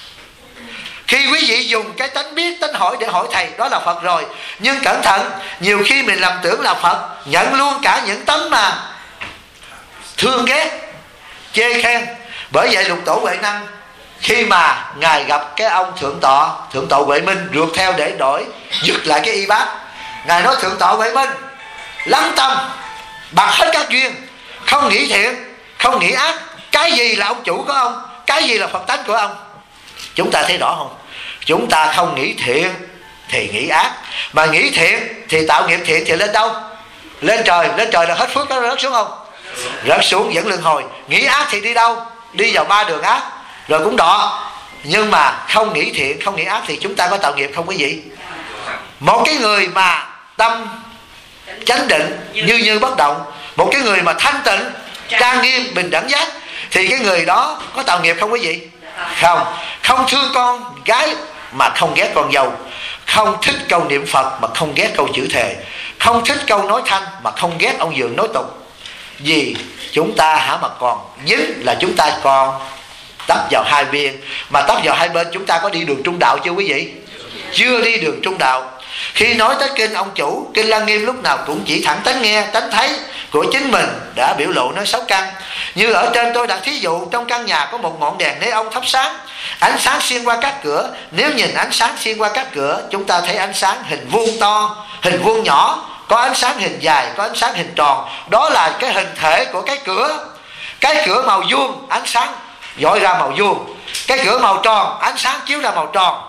Khi quý vị dùng cái tánh biết, tánh hỏi để hỏi thầy, đó là Phật rồi. Nhưng cẩn thận, nhiều khi mình lầm tưởng là Phật, nhận luôn cả những tấm mà thương ghét, chê khen. Bởi vậy Lục Tổ Huệ Năng, khi mà Ngài gặp cái ông Thượng Tọa, Thượng Tọa Huệ Minh rượt theo để đổi, dứt lại cái y bát, Ngài nói Thượng Tọa Huệ Minh, lắng tâm, bạc hết các duyên, không nghĩ thiện, không nghĩ ác. Cái gì là ông chủ của ông, cái gì là Phật tánh của ông? Chúng ta thấy rõ không? Chúng ta không nghĩ thiện thì nghĩ ác, mà nghĩ thiện thì tạo nghiệp thiện thì lên đâu? Lên trời. Lên trời là hết phước đó, rớt xuống không? Rớt xuống dẫn luân hồi. Nghĩ ác thì đi đâu? Đi vào ba đường ác rồi cũng đọ. Nhưng mà không nghĩ thiện, không nghĩ ác thì chúng ta có tạo nghiệp không quý vị? Một cái người mà tâm chánh định, như như bất động, một cái người mà thanh tịnh, trang nghiêm, bình đẳng giác, thì cái người đó có tạo nghiệp không quý vị? Không. Không thương con gái mà không ghét con dâu, không thích câu niệm Phật mà không ghét câu chữ thề, không thích câu nói thanh mà không ghét ông Dượng nói tục. Vì chúng ta hả mà còn dính là chúng ta còn tấp vào hai bên. Mà tấp vào hai bên chúng ta có đi đường trung đạo chưa quý vị? Chưa đi đường trung đạo. Khi nói tới kinh ông chủ, kinh Lăng Nghiêm lúc nào cũng chỉ thẳng tánh nghe, tánh thấy của chính mình đã biểu lộ nói sáu căn. Như ở trên tôi đặt thí dụ, trong căn nhà có một ngọn đèn nê ông thắp sáng, ánh sáng xuyên qua các cửa. Nếu nhìn ánh sáng xuyên qua các cửa, chúng ta thấy ánh sáng hình vuông to, hình vuông nhỏ, có ánh sáng hình dài, có ánh sáng hình tròn. Đó là cái hình thể của cái cửa. Cái cửa màu vuông, ánh sáng dọi ra màu vuông. Cái cửa màu tròn, ánh sáng chiếu ra màu tròn.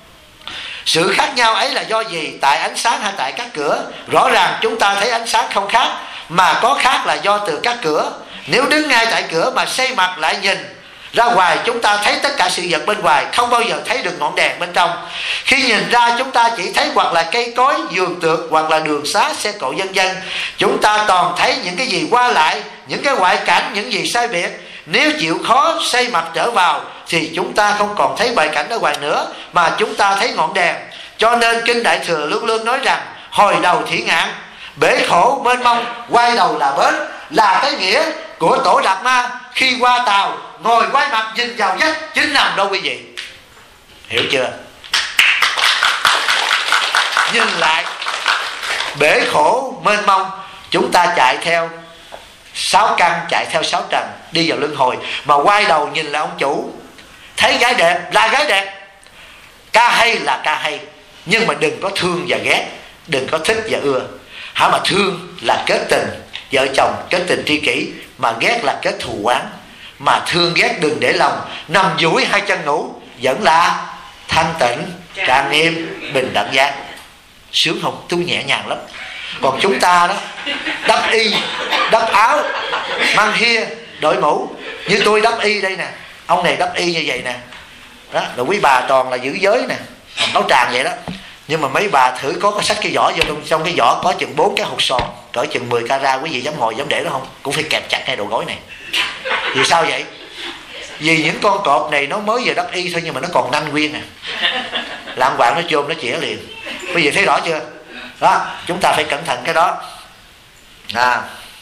Sự khác nhau ấy là do gì? Tại ánh sáng hay tại các cửa? Rõ ràng chúng ta thấy ánh sáng không khác, mà có khác là do từ các cửa. Nếu đứng ngay tại cửa mà xây mặt lại nhìn ra ngoài, chúng ta thấy tất cả sự vật bên ngoài, không bao giờ thấy được ngọn đèn bên trong. Khi nhìn ra chúng ta chỉ thấy hoặc là cây cối, vườn tược, hoặc là đường xá, xe cộ vân vân. Chúng ta toàn thấy những cái gì qua lại, những cái ngoại cảnh, những gì sai biệt. Nếu chịu khó xây mặt trở vào thì chúng ta không còn thấy ngoại cảnh ở ngoài nữa, mà chúng ta thấy ngọn đèn. Cho nên Kinh Đại Thừa luôn luôn nói rằng hồi đầu thỉ ngạn, bể khổ mênh mông, quay đầu là bến, là cái nghĩa của Tổ Đạt Ma khi qua tàu ngồi quay mặt nhìn vào vách, chính nằm đâu quý vị? Hiểu chưa? Nhìn lại bể khổ mênh mông, chúng ta chạy theo sáu căn, chạy theo sáu trần, đi vào luân hồi. Mà quay đầu nhìn là ông chủ, thấy gái đẹp là gái đẹp, ca hay là ca hay, nhưng mà đừng có thương và ghét, đừng có thích và ưa. Hả mà thương là kết tình vợ chồng, kết tình tri kỷ, mà ghét là kết thù oán. Mà thương ghét đừng để lòng, nằm duỗi hai chân ngủ vẫn là thanh tịnh, trang nghiêm, bình đẳng giác. Sướng không? Tôi nhẹ nhàng lắm. Còn chúng ta đó, đắp y, đắp áo, mang hia, đội mũ. Như tôi đắp y đây nè, ông này đắp y như vậy nè. Đó, rồi quý bà toàn là giữ giới nè, áo tràng vậy đó. Nhưng mà mấy bà thử có cái sách cái vỏ vô, trong, trong cái vỏ có chừng bốn cái hột sòn cỡ chừng mười carat, quý vị dám ngồi dám để đó không? Cũng phải kẹp chặt ngay đầu gối này. Vì sao vậy? Vì những con cọp này nó mới về đắc y thôi, nhưng mà nó còn nanh nguyên à, lạng quạng nó chôm nó chĩa liền. Bây giờ thấy rõ chưa? Đó, chúng ta phải cẩn thận cái đó. À,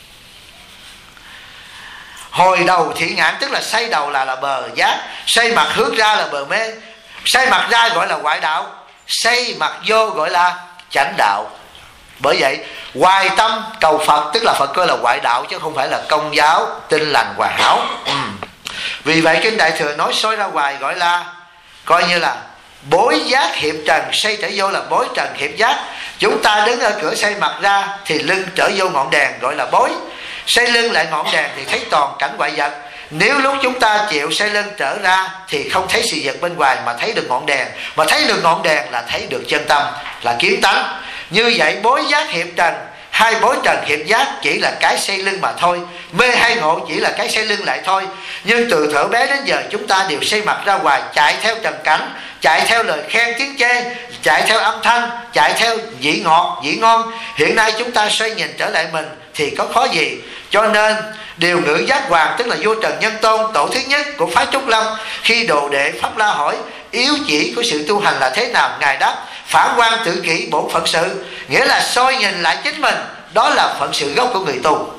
hồi đầu thị ngạn tức là xoay đầu là là bờ giác, xoay mặt hướng ra là bờ mê, xoay mặt ra gọi là ngoại đạo, xoay mặt vô gọi là chánh đạo. Bởi vậy hoài tâm cầu Phật tức là Phật coi là ngoại đạo, chứ không phải là công giáo tinh lành hoàn hảo. ừ. Vì vậy kinh Đại Thừa nói soi ra hoài gọi là coi như là bối giác hiệp trần, xoay trở vô là bối trần hiệp giác. Chúng ta đứng ở cửa xoay mặt ra thì lưng trở vô ngọn đèn gọi là bối, xoay lưng lại ngọn đèn thì thấy toàn cảnh ngoại vật. Nếu lúc chúng ta chịu xoay lưng trở ra thì không thấy sự vật bên ngoài, mà thấy được ngọn đèn. Mà thấy được ngọn đèn là thấy được chân tâm, là kiến tánh. Như vậy bối giác hiệp trần, hai bối trần hiệp giác chỉ là cái xoay lưng mà thôi. Mê hay ngộ chỉ là cái xoay lưng lại thôi. Nhưng từ thuở bé đến giờ chúng ta đều xoay mặt ra ngoài, chạy theo trần cảnh, chạy theo lời khen tiếng chê, chạy theo âm thanh, chạy theo vị ngọt vị ngon. Hiện nay chúng ta xoay nhìn trở lại mình thì có khó gì. Cho nên điều ngữ giác hoàng tức là vua Trần Nhân Tôn, tổ thứ nhất của phái Trúc Lâm, khi đồ đệ Pháp La hỏi yếu chỉ của sự tu hành là thế nào, ngài đáp phản quan tự kỷ bổn phận sự, nghĩa là soi nhìn lại chính mình, đó là phận sự gốc của người tu.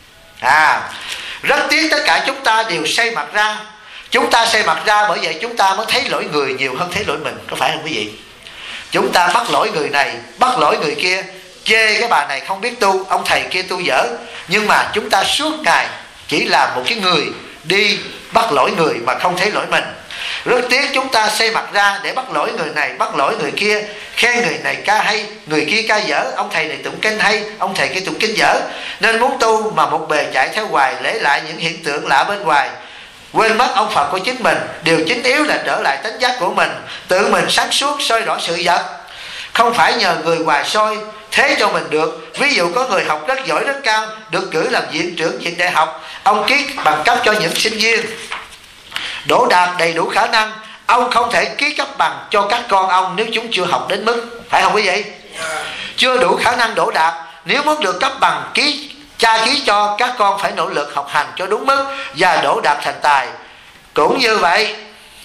À, rất tiếc tất cả chúng ta đều xoay mặt ra. Chúng ta xoay mặt ra bởi vậy chúng ta mới thấy lỗi người nhiều hơn thấy lỗi mình, có phải không quý vị? Chúng ta bắt lỗi người này, bắt lỗi người kia, chê cái bà này không biết tu, ông thầy kia tu dở. Nhưng mà chúng ta suốt ngày chỉ là một cái người đi bắt lỗi người mà không thấy lỗi mình. Rất tiếc chúng ta xoay mặt ra để bắt lỗi người này, bắt lỗi người kia, khen người này ca hay, người kia ca dở, ông thầy này tụng kinh hay, ông thầy kia tụng kinh dở. Nên muốn tu mà một bề chạy theo hoài, lấy lại những hiện tượng lạ bên ngoài, quên mất ông Phật của chính mình. Điều chính yếu là trở lại tánh giác của mình, tự mình sáng suốt soi rõ sự vật, không phải nhờ người ngoài soi thế cho mình được. Ví dụ có người học rất giỏi rất cao, được cử làm viện trưởng viện đại học, ông ký bằng cấp cho những sinh viên đỗ đạt đầy đủ khả năng, ông không thể ký cấp bằng cho các con ông nếu chúng chưa học đến mức, phải không quý vị? Chưa đủ khả năng đỗ đạt, nếu muốn được cấp bằng ký cha ký cho các con phải nỗ lực học hành cho đúng mức và đỗ đạt thành tài. Cũng như vậy,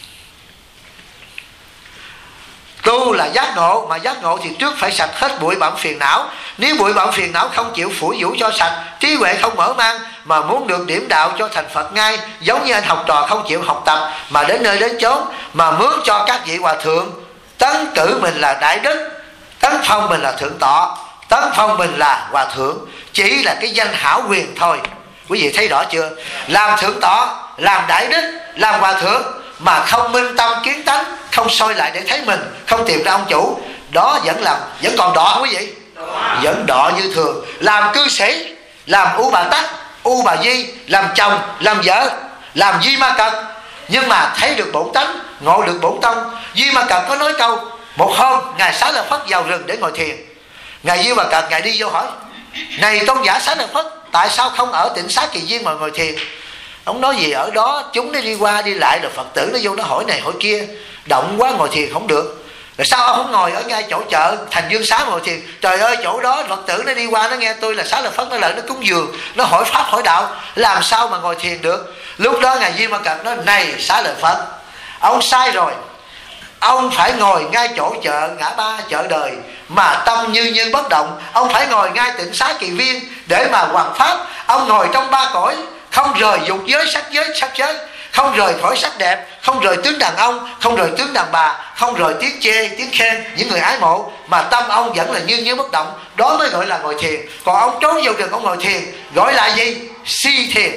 tu là giác ngộ, mà giác ngộ thì trước phải sạch hết bụi bặm phiền não. Nếu bụi bặm phiền não không chịu phủi vũ cho sạch, trí huệ không mở mang, mà muốn được điểm đạo cho thành Phật ngay, giống như anh học trò không chịu học tập mà đến nơi đến chốn mà mướn cho các vị hòa thượng tấn cử mình là đại đức, tấn phong mình là thượng tọa, tấn phong mình là hòa thượng, chỉ là cái danh hảo quyền thôi. Quý vị thấy rõ chưa? Làm thượng tọa, làm đại đức, làm hòa thượng mà không minh tâm kiến tánh, không soi lại để thấy mình, không tìm ra ông chủ, đó vẫn làm vẫn còn đọ không quý vị? Vẫn đọ như thường. Làm cư sĩ, làm U Bà Tắc, U Bà Di, làm chồng, làm vợ, làm Di Ma Cật, nhưng mà thấy được bổn tánh, ngộ được bổn tông. Di Ma Cật có nói câu, một hôm ngài Xá Lợi Phất vào rừng để ngồi thiền. Ngài Di Ma Cật ngài đi vô hỏi, này tôn giả Xá Lợi Phất, tại sao không ở Tịnh Xá Kỳ Viên mà ngồi thiền? Ông nói gì ở đó chúng nó đi qua đi lại, rồi Phật tử nó vô nó hỏi này hỏi kia, động quá ngồi thiền không được. Rồi sao ông không ngồi ở ngay chỗ chợ Thành Dương Xá ngồi thiền? Trời ơi, chỗ đó Phật tử nó đi qua nó nghe tôi là Xá Lợi Phất, nó lại nó cúng dường, nó hỏi pháp hỏi đạo, làm sao mà ngồi thiền được? Lúc đó ngài Di Ma Cật nói, này Xá Lợi Phất, ông sai rồi, ông phải ngồi ngay chỗ chợ ngã ba chợ đời mà tâm như như bất động. Ông phải ngồi ngay Tịnh Xá Kỳ Viên để mà hoằng pháp. Ông ngồi trong ba cõi, không rời dục giới, sắc giới, sắc giới, không rời khỏi sắc đẹp, không rời tướng đàn ông, không rời tướng đàn bà, không rời tiếng chê, tiếng khen những người ái mộ, mà tâm ông vẫn là như như bất động. Đó mới gọi là ngồi thiền. Còn ông trốn vào rừng ông ngồi thiền, gọi là gì? Si thiền.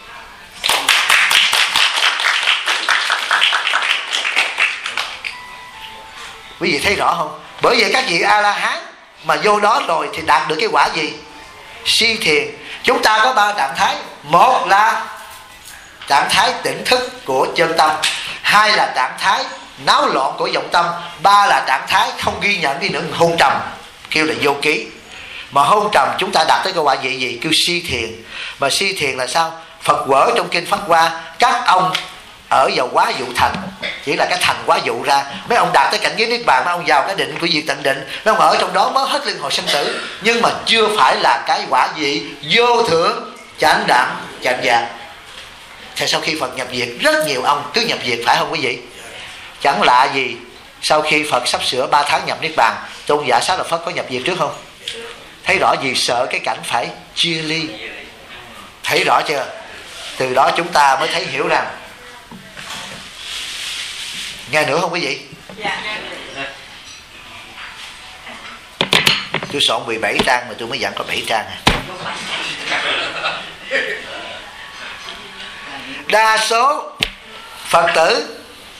Quý vị thấy rõ không? Bởi vậy các vị A-la-hán mà vô đó rồi thì đạt được cái quả gì? Si thiền. Chúng ta có ba trạng thái. Một là trạng thái tỉnh thức của chân tâm, hai là trạng thái náo loạn của vọng tâm, ba là trạng thái không ghi nhận đi nữa, hôn trầm, kêu là vô ký. Mà hôn trầm chúng ta đạt tới cái quả gì gì? Kêu si thiền. Mà si thiền là sao? Phật vở trong kinh Pháp Hoa, các ông ở vào quá dụ thành, chỉ là cái thành quá dụ ra. Mấy ông đạt tới cảnh giới niết bàn, mấy ông vào cái định của diệt tận định, mấy ông ở trong đó mới hết luân hồi sanh tử, nhưng mà chưa phải là cái quả gì vô thượng chánh đẳng chánh giác. thì sau khi Phật nhập diệt, rất nhiều ông cứ nhập diệt, phải không quý vị? Chẳng lạ gì sau khi Phật sắp sửa ba tháng nhập Niết Bàn, tôn giả Xá Lợi Phất có nhập diệt trước không? Thấy rõ gì? Sợ cái cảnh phải chia ly. Thấy rõ chưa? Từ đó chúng ta mới thấy hiểu rằng. Nghe nữa không quý vị? Tôi soạn mười bảy trang mà tôi mới dặn có bảy trang à. Đa số Phật tử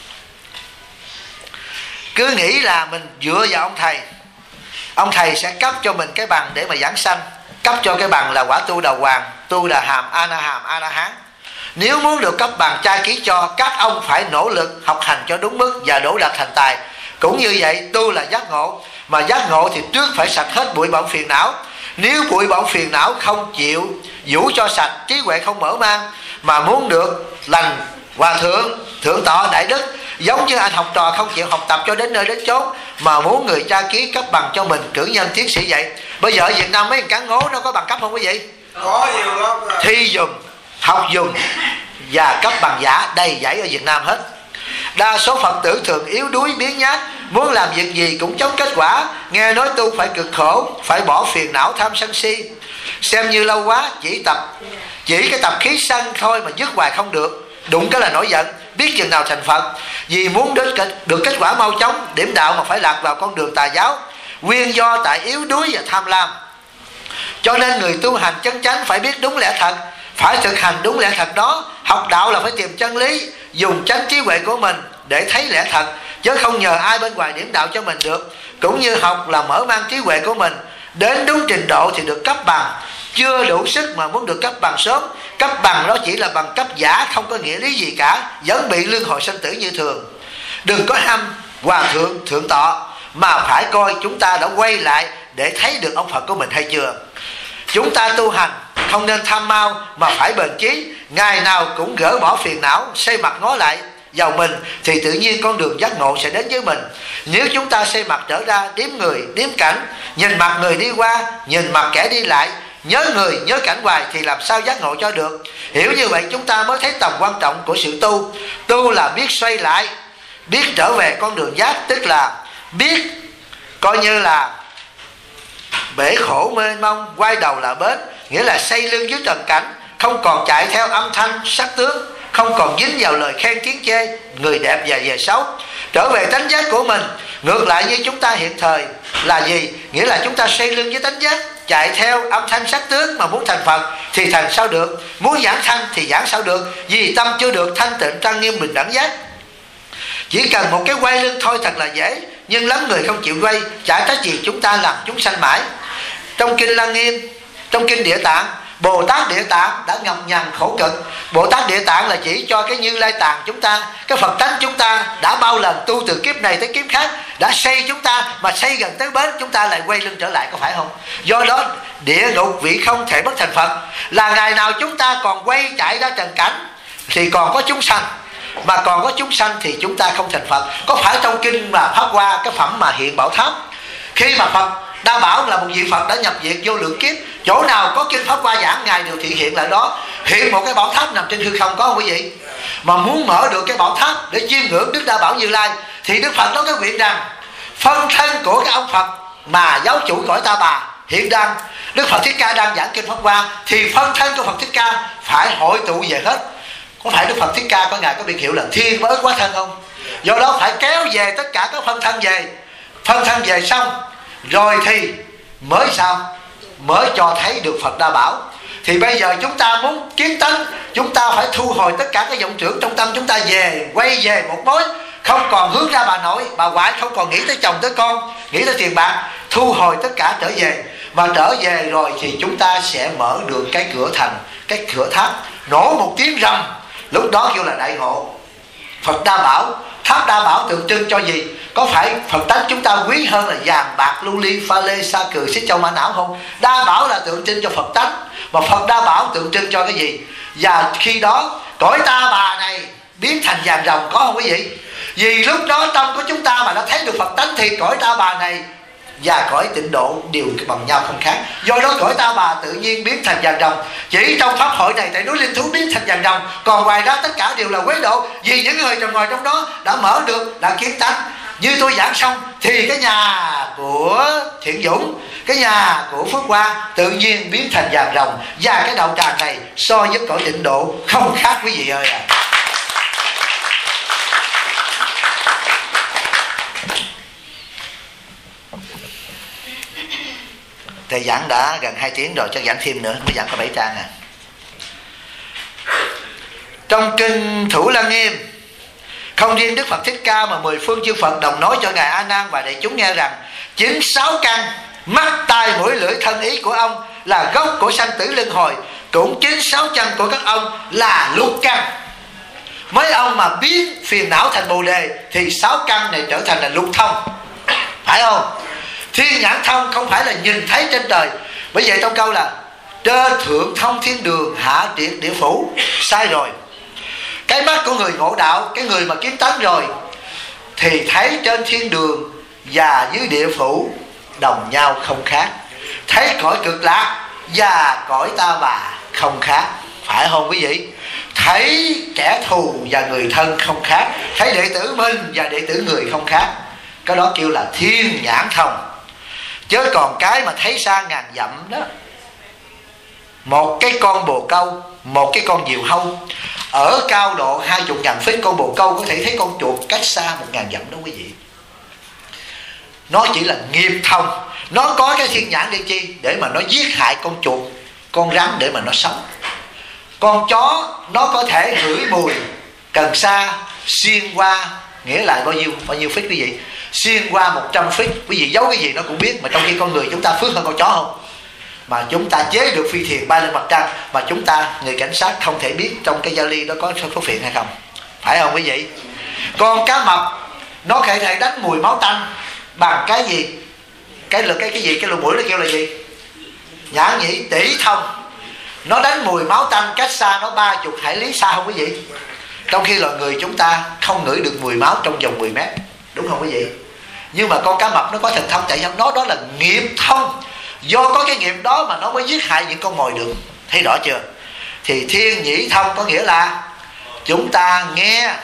cứ nghĩ là mình dựa vào ông thầy, ông thầy sẽ cấp cho mình cái bằng để mà giảng sanh, cấp cho cái bằng là quả tu đà hoàng, tu đà hàm, a na hàm, a na hán. Nếu muốn được cấp bằng tra ký cho, các ông phải nỗ lực học hành cho đúng mức và đỗ đạt thành tài. Cũng như vậy, tu là giác ngộ, mà giác ngộ thì trước phải sạch hết bụi bặm phiền não. Nếu bụi bặm phiền não không chịu vũ cho sạch, trí huệ không mở mang, mà muốn được lành hòa thượng, thượng tọa đại đức, giống như anh học trò không chịu học tập cho đến nơi đến chốn, mà muốn người cha ký cấp bằng cho mình, cử nhân tiến sĩ vậy. Bây giờ ở Việt Nam mấy thằng cán ngố nó có bằng cấp không quý vị? Có nhiều lắm. Thi dùm, học dùm và cấp bằng giả đầy dãy ở Việt Nam hết. Đa số Phật tử thường yếu đuối biếng nhác, muốn làm việc gì cũng chống kết quả. Nghe nói tu phải cực khổ, phải bỏ phiền não tham sân si, xem như lâu quá, chỉ tập chỉ cái tập khí sân thôi mà dứt hoài không được. Đụng cái là nổi giận, biết chừng nào thành Phật. Vì muốn đến được kết quả mau chóng, điểm đạo mà phải lạc vào con đường tà giáo. Nguyên do tại yếu đuối và tham lam. Cho nên người tu hành chân chánh phải biết đúng lẽ thật, phải thực hành đúng lẽ thật đó. Học đạo là phải tìm chân lý, dùng chánh trí huệ của mình để thấy lẽ thật, chứ không nhờ ai bên ngoài điểm đạo cho mình được. Cũng như học là mở mang trí huệ của mình, đến đúng trình độ thì được cấp bằng. Chưa đủ sức mà muốn được cấp bằng sớm, cấp bằng đó chỉ là bằng cấp giả, không có nghĩa lý gì cả, vẫn bị luân hồi sanh tử như thường. Đừng có ham hòa thượng, thượng tọa, mà phải coi chúng ta đã quay lại để thấy được ông Phật của mình hay chưa. Chúng ta tu hành không nên tham mau, mà phải bền chí, ngày nào cũng gỡ bỏ phiền não, xây mặt ngó lại vào mình, thì tự nhiên con đường giác ngộ sẽ đến với mình. Nếu chúng ta xây mặt trở ra, điếm người, điếm cảnh, nhìn mặt người đi qua, nhìn mặt kẻ đi lại, nhớ người, nhớ cảnh hoài, thì làm sao giác ngộ cho được. Hiểu như vậy chúng ta mới thấy tầm quan trọng của sự tu. Tu là biết xoay lại, biết trở về con đường giác, tức là biết coi như là bể khổ mênh mông, quay đầu là bến, nghĩa là xây lưng dưới trần cảnh, không còn chạy theo âm thanh sắc tướng, không còn dính vào lời khen tiếng chê, người đẹp và về xấu, trở về tánh giác của mình. Ngược lại như chúng ta hiện thời là gì? Nghĩa là chúng ta xây lưng với tánh giác, chạy theo âm thanh sắc tướng mà muốn thành Phật thì thành sao được, muốn giảng thanh thì giảng sao được, vì tâm chưa được thanh tịnh trang nghiêm bình đẳng giác. Chỉ cần một cái quay lưng thôi thật là dễ, nhưng lắm người không chịu quay, chả trách gì chúng ta làm chúng sanh mãi. Trong kinh Lăng Nghiêm, trong kinh Địa Tạng, Bồ Tát Địa Tạng đã nhọc nhằn khổ cực. Bồ Tát Địa Tạng là chỉ cho cái Như Lai Tạng chúng ta, cái Phật tánh chúng ta đã bao lần tu từ kiếp này tới kiếp khác, đã xây chúng ta, mà xây gần tới bến chúng ta lại quay lưng trở lại, có phải không? Do đó địa ngục vị không thể bất thành Phật, là ngày nào chúng ta còn quay chạy ra trần cảnh thì còn có chúng sanh, mà còn có chúng sanh thì chúng ta không thành Phật. Có phải trong kinh mà Pháp Hoa, cái phẩm mà hiện Bảo Tháp, khi mà Phật Đa Bảo là một vị Phật đã nhập viện vô lượng kiếp, chỗ nào có kinh Pháp Hoa giảng ngài đều thị hiện lại đó, hiện một cái bảo tháp nằm trên hư không, có không quý vị? Mà muốn mở được cái bảo tháp để chiêm ngưỡng Đức Đa Bảo Như Lai thì Đức Phật nói cái nguyện rằng phân thân của cái ông Phật mà giáo chủ cõi Ta Bà hiện đang, Đức Phật Thích Ca đang giảng kinh Pháp Hoa, thì phân thân của Phật Thích Ca phải hội tụ về hết. Có phải Đức Phật Thích Ca có ngài có biệt hiệu là thiên mới quá thân không? Do đó phải kéo về tất cả các phân thân về, phân thân về xong rồi thì mới sao? Mới cho thấy được Phật Đa Bảo. Thì bây giờ chúng ta muốn kiến tánh, chúng ta phải thu hồi tất cả cái vọng tưởng trong tâm chúng ta về, quay về một mối, không còn hướng ra bà nội, bà ngoại, không còn nghĩ tới chồng tới con, nghĩ tới tiền bạc, thu hồi tất cả trở về. Mà trở về rồi thì chúng ta sẽ mở được cái cửa thành, cái cửa tháp, nổ một tiếng rầm, lúc đó kêu là đại ngộ. Phật Đa Bảo, tháp Đa Bảo tượng trưng cho gì? Có phải Phật tánh chúng ta quý hơn là vàng bạc lưu ly pha lê sa cừ xích châu mã não không? Đa Bảo là tượng trưng cho Phật tánh, mà Phật Đa Bảo tượng trưng cho cái gì? Và khi đó cõi Ta Bà này biến thành vàng rồng, có không quý vị? Vì lúc đó tâm của chúng ta mà đã thấy được Phật tánh thì cõi Ta Bà này và cõi tịnh độ đều bằng nhau không khác. Do đó cõi Ta Bà tự nhiên biến thành vàng rồng. Chỉ trong pháp hội này tại núi Linh Thú biến thành vàng rồng, còn ngoài ra tất cả đều là quế độ. Vì những người trong ngồi trong đó đã mở được, đã kiến tánh. Như tôi giảng xong thì cái nhà của Thiện Dũng, cái nhà của Phước Hoa tự nhiên biến thành vàng rồng. Và cái đạo tràng này so với cõi tịnh độ không khác quý vị ơi à. Thầy giảng đã gần hai tiếng rồi, cho giảng thêm nữa, mới giảng có bảy trang à. Trong kinh Thủ Lăng Nghiêm, không riêng Đức Phật Thích Ca mà mười phương chư Phật đồng nói cho Ngài A Nan và đại chúng nghe rằng chính sáu căn mắt, tai, mũi, lưỡi, thân, ý của ông là gốc của sanh tử luân hồi. Cũng chính sáu chân của các ông là lục căn. Mấy ông mà biến phiền não thành Bồ Đề thì sáu căn này trở thành là lục thông, phải không? Thiên nhãn thông không phải là nhìn thấy trên trời. Bởi vậy trong câu là trên thượng thông thiên đường, hạ triệt địa phủ, sai rồi. Cái mắt của người ngộ đạo, cái người mà kiến tánh rồi, thì thấy trên thiên đường và dưới địa phủ đồng nhau không khác. Thấy cõi cực lạc và cõi Ta Bà không khác, phải không quý vị? Thấy kẻ thù và người thân không khác. Thấy đệ tử mình và đệ tử người không khác. Cái đó kêu là thiên nhãn thông. Chứ còn cái mà thấy xa ngàn dặm đó, một cái con bồ câu, một cái con diều hâu ở cao độ hai chục ngàn feet, con bồ câu có thể thấy con chuột cách xa một ngàn dặm đó quý vị. Nó chỉ là nghiệp thông. Nó có cái thiên nhãn để chi? Để mà nó giết hại con chuột, con rắn để mà nó sống. Con chó nó có thể ngửi mùi cần sa xuyên qua, nghĩa là bao nhiêu bao nhiêu feet quý vị? Xuyên qua một trăm feet. Quý vị giấu cái gì nó cũng biết. Mà trong khi con người chúng ta phước hơn con chó không? Mà chúng ta chế được phi thuyền bay lên mặt trăng, mà chúng ta, người cảnh sát không thể biết trong cái vali đó có số phiện hay không, phải không quý vị? Con cá mập nó có thể đánh mùi máu tanh bằng cái gì? Cái là cái cái gì? Cái lỗ mũi nó kêu là gì? Nhãn nhĩ tỷ thông. Nó đánh mùi máu tanh cách xa nó ba chục hải lý xa không quý vị? Trong khi loài người chúng ta không ngửi được mùi máu trong vòng mười mét, đúng không quý vị? Nhưng mà con cá mập nó có thần thông, tại sao? Nó đó là nghiệp thông. Do có cái nghiệp đó mà nó mới giết hại những con mồi được. Thấy rõ chưa? Thì thiên nhĩ thông có nghĩa là chúng ta nghe.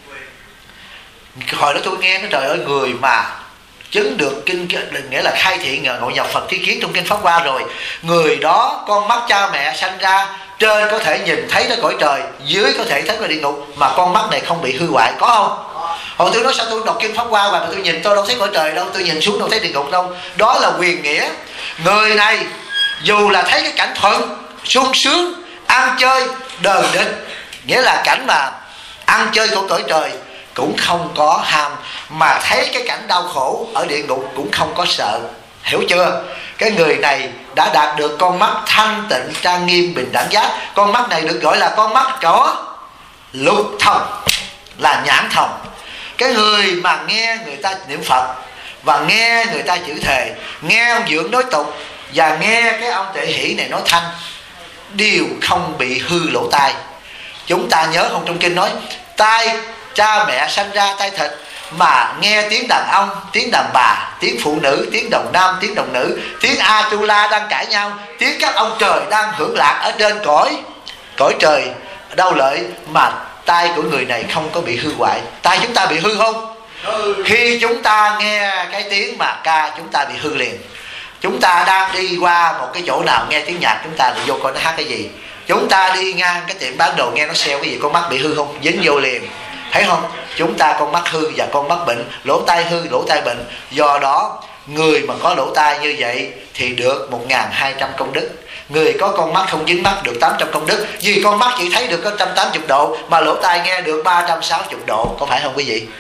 Hồi đó tôi nghe nó, trời ơi, người mà chứng được kinh, nghĩa là khai thị ngộ nhập Phật tri kiến trong kinh Pháp Hoa rồi, người đó con mắt cha mẹ sanh ra, trên có thể nhìn thấy tới cõi trời, dưới có thể thấy vào địa ngục, mà con mắt này không bị hư hoại, có không? Hồi tôi nói sao tôi đọc kinh Pháp Hoa mà tôi nhìn tôi đâu thấy cõi trời đâu, tôi nhìn xuống đâu thấy địa ngục đâu. Đó là quyền nghĩa. Người này dù là thấy cái cảnh thuận, sung sướng, ăn chơi, đờn địch, nghĩa là cảnh mà ăn chơi của cõi trời, cũng không có ham, mà thấy cái cảnh đau khổ ở địa ngục cũng không có sợ. Hiểu chưa? Cái người này đã đạt được con mắt thanh tịnh, trang nghiêm, bình đẳng giác. Con mắt này được gọi là con mắt có lục thông, là nhãn thông. Cái người mà nghe người ta niệm Phật, và nghe người ta chữ thề, nghe ông Dưỡng nói tục, và nghe cái ông Tệ Hỷ này nói thanh, đều không bị hư lỗ tai. Chúng ta nhớ không, trong kinh nói tai cha mẹ sanh ra tai thịt, mà nghe tiếng đàn ông, tiếng đàn bà, tiếng phụ nữ, tiếng đồng nam, tiếng đồng nữ, tiếng Atula đang cãi nhau, tiếng các ông trời đang hưởng lạc ở trên cõi cõi trời đau lợi, mà tai của người này không có bị hư hoại. Tai chúng ta bị hư không? Khi chúng ta nghe cái tiếng mà ca, chúng ta bị hư liền. Chúng ta đang đi qua một cái chỗ nào nghe tiếng nhạc, chúng ta đi vô coi nó hát cái gì. Chúng ta đi ngang cái tiệm bán đồ nghe nó sale cái gì, con mắt bị hư không? Dính vô liền. Thấy không? Chúng ta con mắt hư và con mắt bệnh, lỗ tai hư, lỗ tai bệnh. Do đó người mà có lỗ tai như vậy thì được một nghìn hai trăm công đức. Người có con mắt không dính mắt được tám trăm công đức. Vì con mắt chỉ thấy được có một trăm tám mươi độ, mà lỗ tai nghe được ba trăm sáu mươi độ. Có phải không quý vị?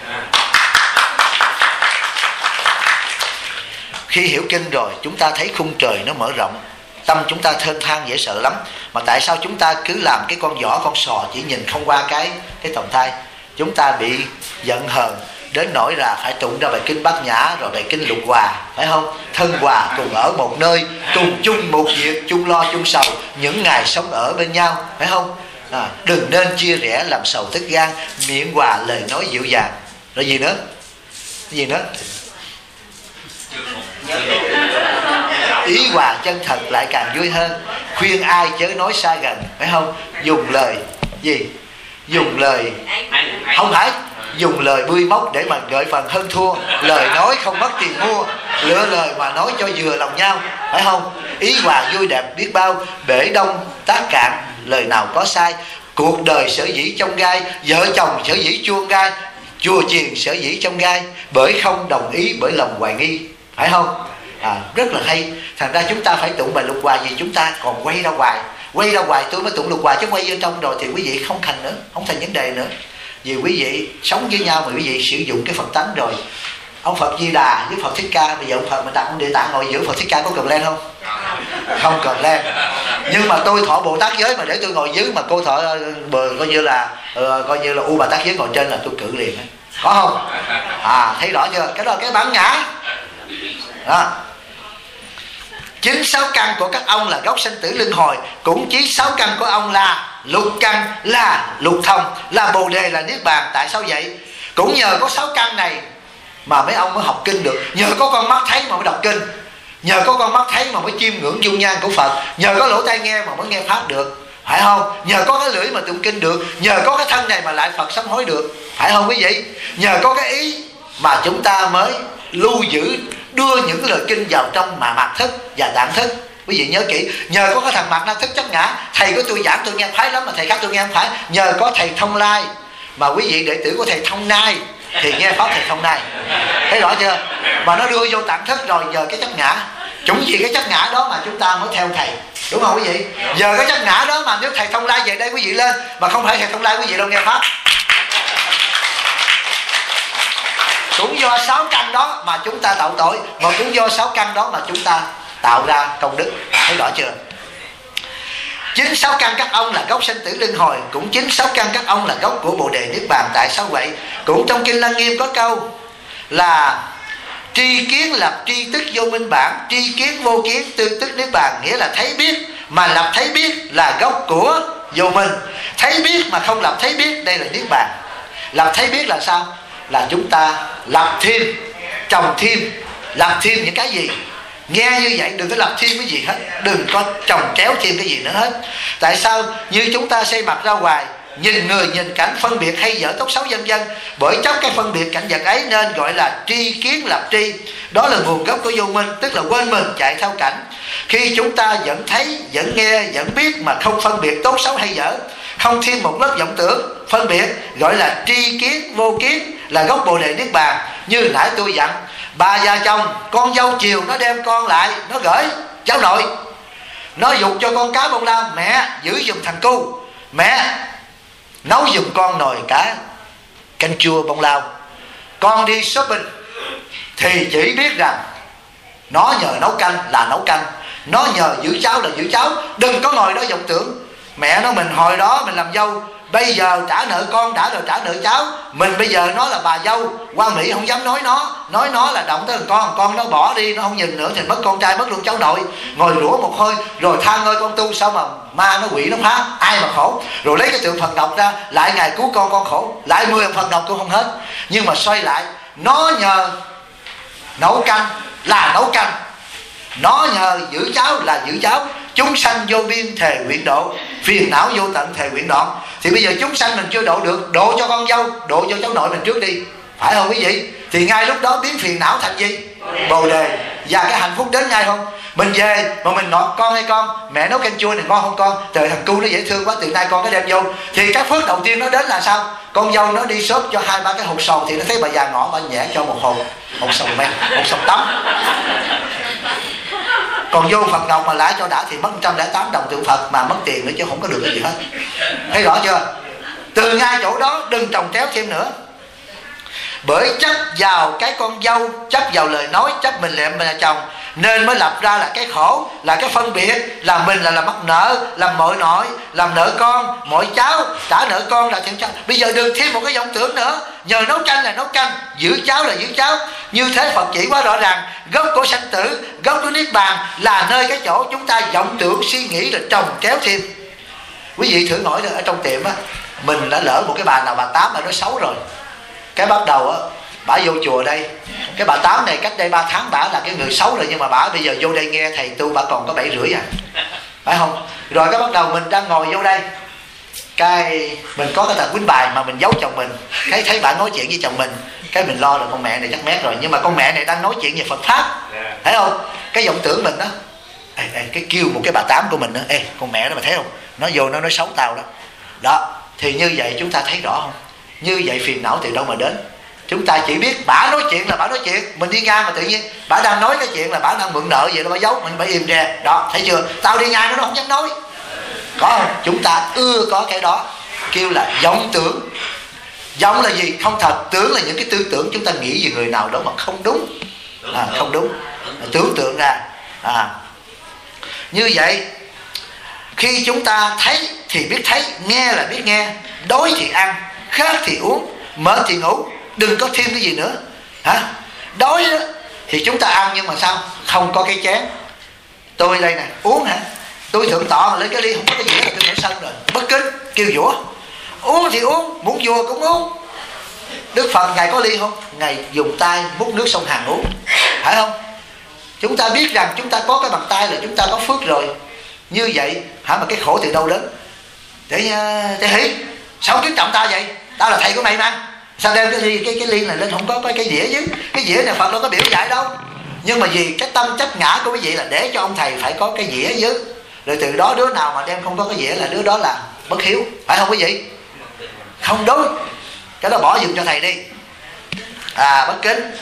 Khi hiểu kinh rồi, chúng ta thấy khung trời nó mở rộng, tâm chúng ta thênh thang dễ sợ lắm. Mà tại sao chúng ta cứ làm cái con giỏ, con sò chỉ nhìn không qua cái cái tòng thai? Chúng ta bị giận hờn đến nỗi là phải tụng ra bài kinh Bát Nhã, rồi bài kinh Lục Hòa, phải không? Thân hòa cùng ở một nơi, cùng chung một việc, chung lo chung sầu, những ngày sống ở bên nhau, phải không? À, đừng nên chia rẽ làm sầu tức gan, miệng hòa lời nói dịu dàng. Rồi gì nữa? Gì nữa? Ý hòa chân thật lại càng vui hơn. Khuyên ai chớ nói xa gần, phải không? Dùng lời gì? Dùng lời không phải dùng lời bươi móc để mà gợi phần hơn thua. Lời nói không mất tiền mua, lựa lời mà nói cho vừa lòng nhau, phải không? Ý hòa vui đẹp biết bao, bể đông tác cạn, lời nào có sai. Cuộc đời sở dĩ trong gai, vợ chồng sở dĩ chuông gai, chùa chiền sở dĩ trong gai, bởi không đồng ý bởi lòng hoài nghi, phải không? À, rất là hay. Thành ra chúng ta phải tụng bài lục hòa, vì chúng ta còn quay ra ngoài. Quay ra ngoài tôi mới tụng lục hòa, chứ quay vô trong rồi thì quý vị không thành nữa, không thành vấn đề nữa. Vì quý vị sống với nhau mà quý vị sử dụng cái Phật tánh rồi. Ông Phật Di Đà với Phật Thích Ca, bây giờ ông Phật mình đặt ông Địa Tạng ngồi giữa, Phật Thích Ca có cần lên không? Không cần lên. Nhưng mà tôi thọ Bồ Tát giới mà để tôi ngồi dưới, mà cô thọ bờ coi như là uh, coi như là U Bà Tát giới ngồi trên là tôi cự liền. Có không? À, thấy rõ chưa? Cái đó là cái bản ngã đó. Chính sáu căn của các ông là gốc sanh tử luân hồi, cũng chí sáu căn của ông là lục căn, là lục thông, là Bồ Đề, là Niết Bàn. Tại sao vậy? Cũng nhờ có sáu căn này mà mấy ông mới học kinh được. Nhờ có con mắt thấy mà mới đọc kinh, nhờ có con mắt thấy mà mới chiêm ngưỡng dung nhan của Phật, nhờ có lỗ tai nghe mà mới nghe pháp được, phải không? Nhờ có cái lưỡi mà tụng kinh được, nhờ có cái thân này mà lại Phật sám hối được, phải không quý vị? Nhờ có cái ý mà chúng ta mới lưu giữ, đưa những lời kinh vào trong mà mạt thức và tạng thức. Quý vị nhớ kỹ, nhờ có cái thằng mạt na thức chấp ngã, thầy của tôi giảng tôi nghe phái lắm mà thầy khác tôi nghe không phải. Nhờ có thầy Thông Lai mà quý vị đệ tử của thầy Thông Nai thì nghe pháp thầy Thông Nai, thấy rõ chưa? Mà nó đưa vô tạng thức rồi, nhờ cái chấp ngã. Chúng vì cái chấp ngã đó mà chúng ta mới theo thầy, đúng không quý vị? Giờ cái chấp ngã đó mà nếu thầy Thông Lai về đây quý vị lên, mà không phải thầy Thông Lai quý vị đâu nghe pháp. Cũng do sáu căn đó mà chúng ta tạo tội, mà cũng do sáu căn đó mà chúng ta tạo ra công đức, thấy rõ chưa? Chính sáu căn các ông là gốc sanh tử luân hồi, cũng chính sáu căn các ông là gốc của Bồ Đề Niết Bàn. Tại sao vậy? Cũng trong Kinh Lăng Nghiêm có câu là tri kiến lập tri tức vô minh bản, tri kiến vô kiến tư tức Niết Bàn. Nghĩa là thấy biết mà lập thấy biết là gốc của vô minh. Thấy biết mà không lập thấy biết, đây là Niết Bàn. Lập thấy biết là sao? Là chúng ta lập thêm, trồng thêm, lập thêm những cái gì? Nghe như vậy đừng có lập thêm cái gì hết, đừng có trồng kéo thêm cái gì nữa hết. Tại sao? Như chúng ta xây mặt ra ngoài, nhìn người nhìn cảnh, phân biệt hay dở tốt xấu vân vân, bởi chấp cái phân biệt cảnh vật ấy nên gọi là tri kiến lập tri. Đó là nguồn gốc của vô minh, tức là quên mình chạy theo cảnh. Khi chúng ta vẫn thấy, vẫn nghe, vẫn biết mà không phân biệt tốt xấu hay dở, không thêm một lớp vọng tưởng phân biệt, gọi là tri kiến vô kiến, là gốc Bồ Đề Niết Bàn. Như nãy tôi dặn, bà già chồng, con dâu chiều nó đem con lại, nó gửi cháu nội, nó dục cho con cá bông lau, mẹ giữ giùm thằng cu, mẹ nấu giùm con nồi cá canh chua bông lau. Con đi shopping thì chỉ biết rằng nó nhờ nấu canh là nấu canh, nó nhờ giữ cháo là giữ cháo. Đừng có ngồi đó vọng tưởng mẹ nó mình hồi đó mình làm dâu, bây giờ trả nợ con đã rồi trả nợ cháu. Mình bây giờ nó là bà dâu, qua Mỹ không dám nói nó, nói nó là động tới thằng con, con nó bỏ đi, nó không nhìn nữa thì mất con trai, mất luôn cháu nội. Ngồi rủa một hơi rồi than ơi con tu sao mà ma nó quỷ nó phá, ai mà khổ. Rồi lấy cái tượng Phật độc ra, lại ngày cứu con con khổ, lại mười Phật độc tôi không hết. Nhưng mà xoay lại, nó nhờ nấu canh là nấu canh, nó nhờ giữ cháo là giữ cháo. Chúng sanh vô biên thề nguyện độ, phiền não vô tận thề nguyện đoạn. Thì bây giờ chúng sanh mình chưa độ được, độ cho con dâu, độ cho cháu nội mình trước đi, phải không quý vị? Thì ngay lúc đó biến phiền não thành gì? Bồ Đề. Và cái hạnh phúc đến ngay không? Mình về mà mình nói con hay con, mẹ nấu canh chua này ngon không con? Trời thằng cu nó dễ thương quá, từ nay con nó đem vô. Thì cái phước đầu tiên nó đến là sao? Con dâu nó đi shop cho hai ba cái hột sầu, thì nó thấy bà già ngõ bà nhẹ cho một hột, hột sầu men, hột sầu tắm. Còn vô Phật ngọc mà lãi cho đã thì mất một trăm lẻ tám đồng tượng Phật mà mất tiền nữa chứ không có được cái gì hết. Thấy rõ chưa? Từ ngay chỗ đó đừng trồng chéo thêm nữa. Bởi chấp vào cái con dâu, chấp vào lời nói, chấp mình là mình là chồng, nên mới lập ra là cái khổ, là cái phân biệt, là mình là làm mắc nợ, làm mội nội, làm nợ con, mọi cháu, trả nợ con là thêm cháu. Bây giờ đừng thêm một cái vọng tưởng nữa, nhờ nấu canh là nấu canh, giữ cháo là giữ cháo. Như thế Phật chỉ quá rõ ràng, gốc của sanh tử, gốc của Niết Bàn là nơi cái chỗ chúng ta vọng tưởng suy nghĩ là trồng kéo thêm. Quý vị thử hỏi ở trong tiệm á, mình đã lỡ một cái bà nào bà tám mà nó xấu rồi, cái bắt đầu á Bả vô chùa đây, cái bà Tám này cách đây ba tháng bả là cái người xấu rồi, nhưng mà bả bây giờ vô đây nghe thầy tu bả còn có bảy rưỡi à, phải không? Rồi cái bắt đầu mình đang ngồi vô đây, cái mình có cái tờ quýnh bài mà mình giấu chồng mình, cái thấy bà nói chuyện với chồng mình, cái mình lo là con mẹ này chắc mét rồi, nhưng mà con mẹ này đang nói chuyện về Phật pháp, thấy không? Cái vọng tưởng mình đó, ê, ê, cái kêu một cái bà Tám của mình đó, ê con mẹ đó mày thấy không, nó vô nó nói xấu tao đó. Đó thì như vậy chúng ta thấy rõ không? Như vậy phiền não từ đâu mà đến? Chúng ta chỉ biết bả nói chuyện là bả nói chuyện, mình đi ngang mà tự nhiên bả đang nói cái chuyện là bả đang mượn nợ vậy đó, bả giấu, mình phải im ra. Đó thấy chưa? Tao đi ngang nó không dám nói, có không? Chúng ta ưa có cái đó, kêu là vọng tưởng. Vọng là gì? Không thật. Tưởng là những cái tư tưởng chúng ta nghĩ về người nào đó mà không đúng, à, không đúng, tưởng tượng ra. À, như vậy khi chúng ta thấy thì biết thấy, nghe là biết nghe, đói thì ăn, khát thì uống, mệt thì ngủ, đừng có thêm cái gì nữa. Hả? Đói đó thì chúng ta ăn, nhưng mà sao? Không có cái chén. Tôi đây nè, uống hả? Tôi thượng tọa mà lấy cái ly không có cái dĩa là tôi nổi sân rồi, bất kính, kêu dũa. Uống thì uống, muốn vua cũng uống. Đức Phật Ngài có ly không? Ngài dùng tay múc nước sông Hàn uống, phải không? Chúng ta biết rằng chúng ta có cái bàn tay là chúng ta có phước rồi. Như vậy hả, mà cái khổ từ đâu đến? Để để hí, sao kính trọng ta vậy? Tao là thầy của mày mà, sao đem cái ly cái cái ly này lên không có cái, cái dĩa chứ? Cái dĩa này Phật đâu có biểu dạy đâu. Nhưng mà vì cái tâm chấp ngã của quý vị là để cho ông thầy phải có cái dĩa chứ. Rồi từ đó đứa nào mà đem không có cái dĩa là đứa đó là bất hiếu, phải không quý vị? Không đúng. Cái đó bỏ dùm cho thầy đi. À, bất kính.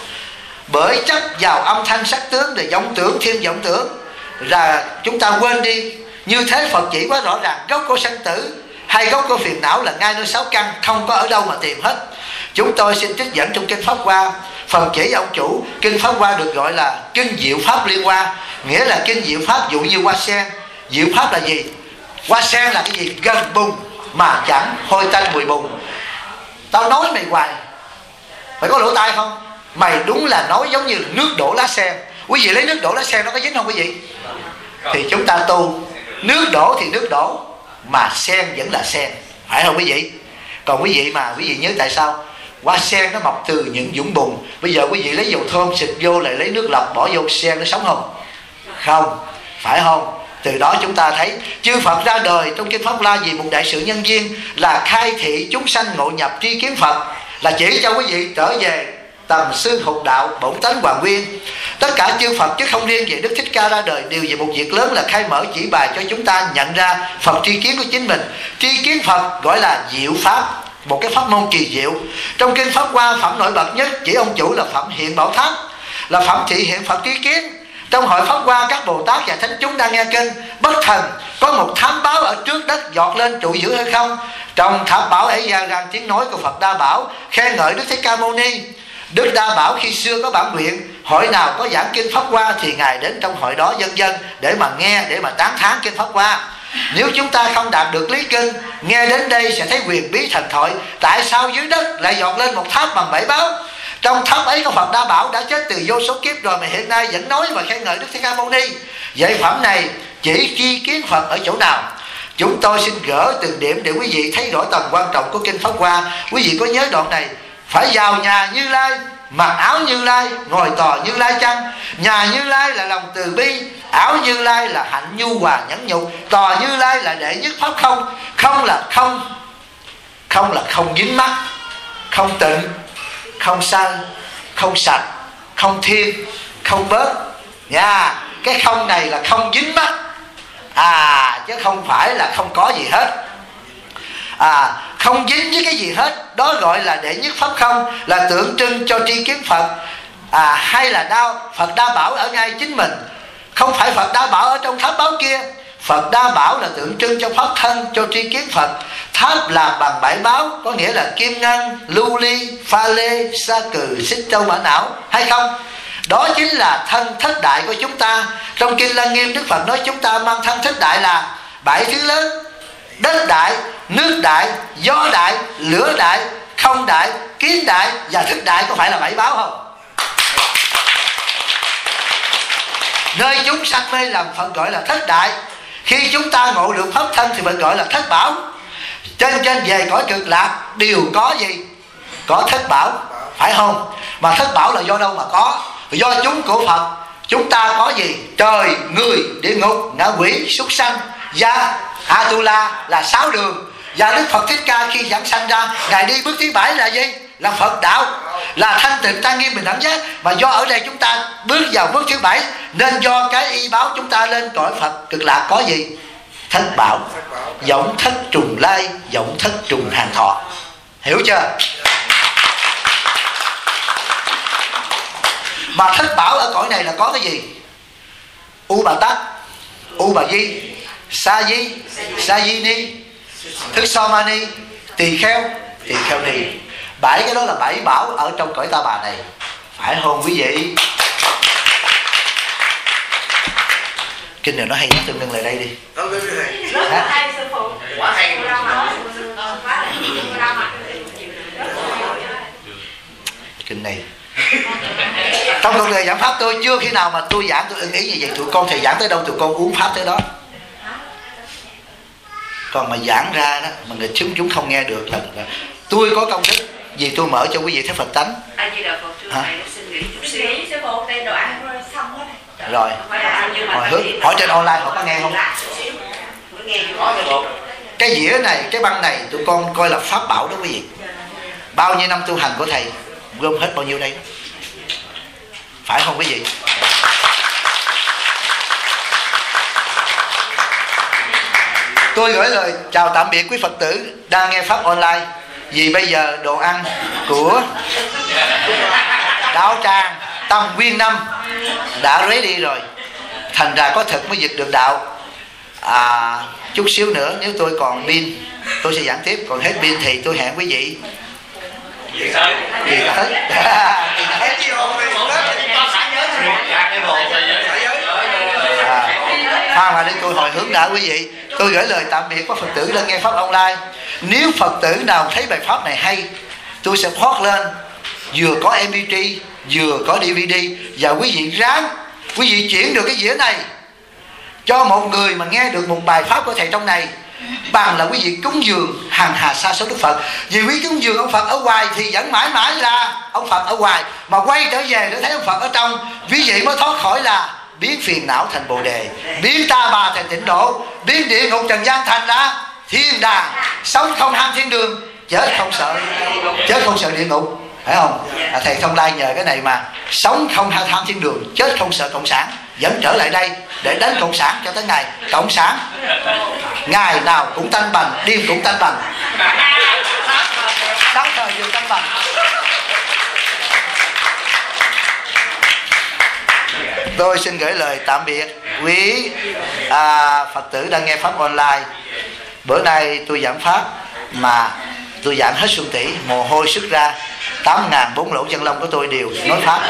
Bởi chấp vào âm thanh sắc tướng để vọng tưởng thêm vọng tưởng, là chúng ta quên đi. Như thế Phật chỉ quá rõ ràng, gốc của sanh tử hay gốc của phiền não là ngay nơi sáu căn, không có ở đâu mà tìm hết. Chúng tôi xin trích dẫn trong kinh Pháp Hoa, phần chỉ ông chủ. Kinh Pháp Hoa được gọi là kinh diệu pháp liên hoa, nghĩa là kinh diệu pháp dụ như hoa sen. Diệu pháp là gì? Hoa sen là cái gì? Gần bùn mà chẳng hôi tanh mùi bùn. Tao nói mày hoài, mày có lỗ tai không? Mày đúng là nói giống như nước đổ lá sen. Quý vị lấy nước đổ lá sen nó có dính không quý vị? Thì chúng ta tu, nước đổ thì nước đổ, mà sen vẫn là sen, phải không quý vị? Còn quý vị mà quý vị nhớ tại sao hoa sen nó mọc từ những vũng bùn. Bây giờ quý vị lấy dầu thơm xịt vô lại lấy nước lọc bỏ vô, sen nó sống không? Không, phải không? Từ đó chúng ta thấy chư Phật ra đời trong kinh Pháp La vì một đại sự nhân duyên là khai thị chúng sanh ngộ nhập tri kiến Phật, là chỉ cho quý vị trở về tầm sư hục đạo bổn tánh hoàn nguyên. Tất cả chư Phật chứ không riêng về Đức Thích Ca ra đời đều về một việc lớn là khai mở chỉ bài cho chúng ta nhận ra Phật tri kiến của chính mình. Tri kiến Phật gọi là diệu pháp, một cái pháp môn kỳ diệu. Trong kinh Pháp Hoa, phẩm nổi bật nhất chỉ ông chủ là phẩm hiện bảo tháp, là phẩm thị hiện Phật tri kiến. Trong hội Pháp Hoa, các Bồ Tát và Thánh chúng đang nghe kinh, bất thần có một thám báo ở trước đất giọt lên trụ giữ hay không. Trong tháp báo ấy ra rằng tiếng nói của Phật Đa Bảo khen ngợi Đức Thích Ca Mâu Ni. Đức Đa Bảo khi xưa có bản nguyện, hội nào có giảng kinh Pháp Hoa thì Ngài đến trong hội đó vân vân để mà nghe, để mà tán thán kinh Pháp Hoa. Nếu chúng ta không đạt được lý kinh, nghe đến đây sẽ thấy quyền bí thần thoại. Tại sao dưới đất lại dọn lên một tháp bằng bảy báo? Trong tháp ấy có Phật Đa Bảo đã chết từ vô số kiếp rồi mà hiện nay vẫn nói và khen ngợi Đức Thích Ca Mâu Ni. Vậy phẩm này chỉ tri kiến Phật ở chỗ nào? Chúng tôi xin gỡ từng điểm để quý vị thấy rõ tầm quan trọng của kinh Pháp Hoa. Quý vị có nhớ đoạn này? Phải vào nhà Như Lai, mặc áo Như Lai, ngồi tòa Như Lai chăng? Nhà Như Lai là lòng từ bi, áo Như Lai là hạnh nhu hòa nhẫn nhục, tòa Như Lai là đệ nhất pháp không. Không là không, không là không dính mắc, không tịnh, không sai, không sạch, không thiên, không bớt nha. Cái không này là không dính mắc, à chứ không phải là không có gì hết, à không dính với cái gì hết. Đó gọi là đệ nhất pháp không, là tượng trưng cho tri kiến Phật. À hay là đao Phật Đa Bảo ở ngay chính mình, không phải Phật Đa Bảo ở trong tháp báo kia. Phật Đa Bảo là tượng trưng cho pháp thân, cho tri kiến Phật. Tháp làm bằng bảy báo, có nghĩa là kim ngân, lưu ly, pha lê, sa cừ, xích châu mã não, hay không? Đó chính là thân thất đại của chúng ta. Trong kinh Lăng Nghiêm, Đức Phật nói chúng ta mang thân thất đại là bảy thứ lớn: đất đại, nước đại, gió đại, lửa đại, không đại, kiến đại và thức đại. Có phải là bảy báo không? Nơi chúng sanh mê lầm Phật gọi là thất đại. Khi chúng ta ngộ được pháp thân thì Phật gọi là thất bảo. Trên trên về cõi cực lạc đều có gì? Có thất bảo. phải không? Mà thất bảo là do đâu mà có? Do chúng của Phật. Chúng ta có gì? Trời, người, địa ngục, ngạ quỷ, súc sanh và Atula là sáu đường. Và Đức Phật Thích Ca khi giảng sanh ra, Ngài đi bước thứ bảy là gì? Là Phật đạo, là thanh tịnh trang nghiêm bình đẳng giác. Mà do ở đây chúng ta bước vào bước thứ bảy, nên do cái y báo chúng ta lên cõi Phật cực lạc có gì? Thất bảo, giọng thất trùng lai, giọng thất trùng hàng thọ. Hiểu chưa? Mà thất bảo ở cõi này là có cái gì? U Bà Tát, U Bà Di, Sa Di, Sa Di Ni, Thức So Ma Ni, Tỳ Kheo, Tỳ Kheo Ni. Bảy cái đó là bảy bảo ở trong cõi Ta Bà này, phải không quý vị? Kinh này nó hay nhất, tôi nâng lại đây đi. Rất hay sư phụ. Quá hay. Kinh này trong cuộc đời giảng pháp tôi chưa khi nào mà tôi giảng tôi ưng ý như vậy. Tụi con thầy giảng tới đâu tụi con uống pháp tới đó. Còn mà giảng ra đó mà người chúng chúng không nghe được là, là tôi có công đức vì tôi mở cho quý vị thấy Phật tánh. Hả? Rồi hỏi hướng hỏi trên online họ có nghe không? Cái dĩa này, cái băng này tụi con coi là pháp bảo đó quý vị. Bao nhiêu năm tu hành của thầy gom hết bao nhiêu đây đó. Phải không quý vị? Tôi gửi lời chào tạm biệt quý Phật tử đang nghe pháp online. Vì bây giờ đồ ăn của Đạo Tràng Tầm Nguyên Năm đã ready rồi, thành ra có thực mới dịch được đạo. À, chút xíu nữa nếu tôi còn pin tôi sẽ giảng tiếp, còn hết pin thì tôi hẹn quý vị kỳ tới kỳ tới Khoan mà để tôi hồi hướng đã quý vị. Tôi gửi lời tạm biệt các Phật tử đang nghe pháp online. Nếu Phật tử nào thấy bài pháp này hay, tôi sẽ post lên, vừa có em pê ba vừa có đê vê đê. Và quý vị ráng, quý vị chuyển được cái dĩa này cho một người mà nghe được một bài pháp của thầy trong này, bằng là quý vị cúng dường hàng hà sa số Đức Phật. Vì quý cúng dường ông Phật ở ngoài thì vẫn mãi mãi là ông Phật ở ngoài, mà quay trở về để thấy ông Phật ở trong, quý vị mới thoát khỏi là biến phiền não thành Bồ Đề, biến Ta Bà thành tịnh độ, biến địa ngục trần gian thành là thiên đàng. Sống không ham thiên đường, chết không sợ, chết không sợ địa ngục, phải không? À, thầy Thông Lai nhờ cái này mà sống không tham thiên đường, chết không sợ cộng sản, vẫn trở lại đây để đánh cộng sản cho tới ngày cộng sản ngày nào cũng tanh bành, đêm cũng tanh bành, đóng thời vừa tanh bành. Tôi xin gửi lời tạm biệt quý à, Phật tử đang nghe pháp online. Bữa nay tôi giảng pháp mà tôi giảng hết xuân tỷ, mồ hôi sức ra, tám ngàn bốn lỗ chân lông của tôi đều nói pháp,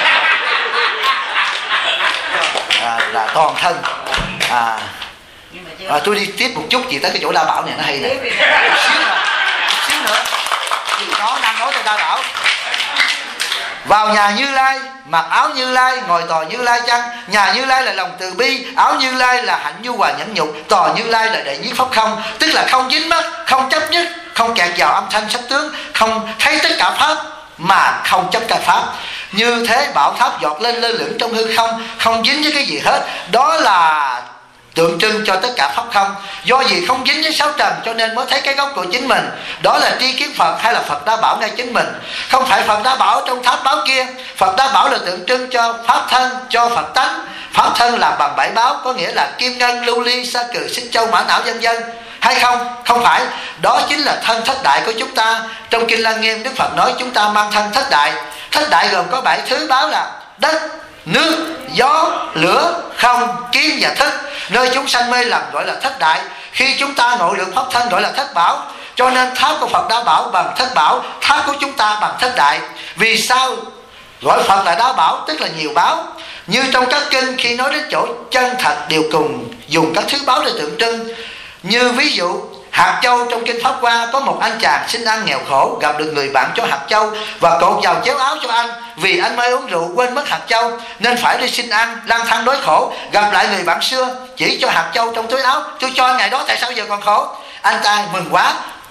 à, là toàn thân. à, à, tôi đi tiếp một chút chỉ tới cái chỗ Đa Bảo này nó hay nè, xíu nữa, xíu nữa nó đang nói tới Đa Bảo. Vào nhà Như Lai, mặc áo Như Lai, ngồi tòa Như Lai chăng? Nhà Như Lai là lòng từ bi, áo Như Lai là hạnh nhu hòa nhẫn nhục, tòa Như Lai là đệ nhất pháp không, tức là không dính mắc, không chấp nhất, không kẹt vào âm thanh sắc tướng, không thấy tất cả pháp mà không chấp cả pháp. Như thế bảo tháp giọt lên lơ lửng trong hư không, không dính với cái gì hết. Đó là tượng trưng cho tất cả pháp không. Do gì không dính với sáu trần cho nên mới thấy cái gốc của chính mình. Đó là tri kiến Phật hay là Phật Đa Bảo ngay chính mình, không phải Phật Đa Bảo trong tháp báo kia. Phật Đa Bảo là tượng trưng cho pháp thân, cho Phật tánh. Pháp thân làm bằng bảy báo, có nghĩa là kim ngân, lưu ly, sa cừ, xích châu, mã não vân vân, hay không? Không phải. Đó chính là thân thất đại của chúng ta. Trong Kinh Lăng Nghiêm Đức Phật nói chúng ta mang thân thất đại. Thất đại gồm có bảy thứ báo là đất, nước, gió, lửa, không, kiến và thức. Nơi chúng sanh mê lầm gọi là thất đại. Khi chúng ta ngộ được pháp thân gọi là thất bảo. Cho nên tháp của Phật Đa Bảo bằng thất bảo, tháp của chúng ta bằng thất đại. Vì sao gọi Phật là Đa Bảo? Tức là nhiều báo. Như trong các kinh khi nói đến chỗ chân thật đều cùng dùng các thứ báo để tượng trưng. Như ví dụ hạt châu trong kinh Pháp Hoa, có một anh chàng xin ăn nghèo khổ, gặp được người bạn cho hạt châu và cột vào chéo áo cho anh. Vì anh mới uống rượu quên mất hạt châu nên phải đi xin ăn, lang thang đói khổ. Gặp lại người bạn xưa chỉ cho hạt châu trong túi áo, tôi cho anh ngày đó tại sao giờ còn khổ? Anh ta mừng quá,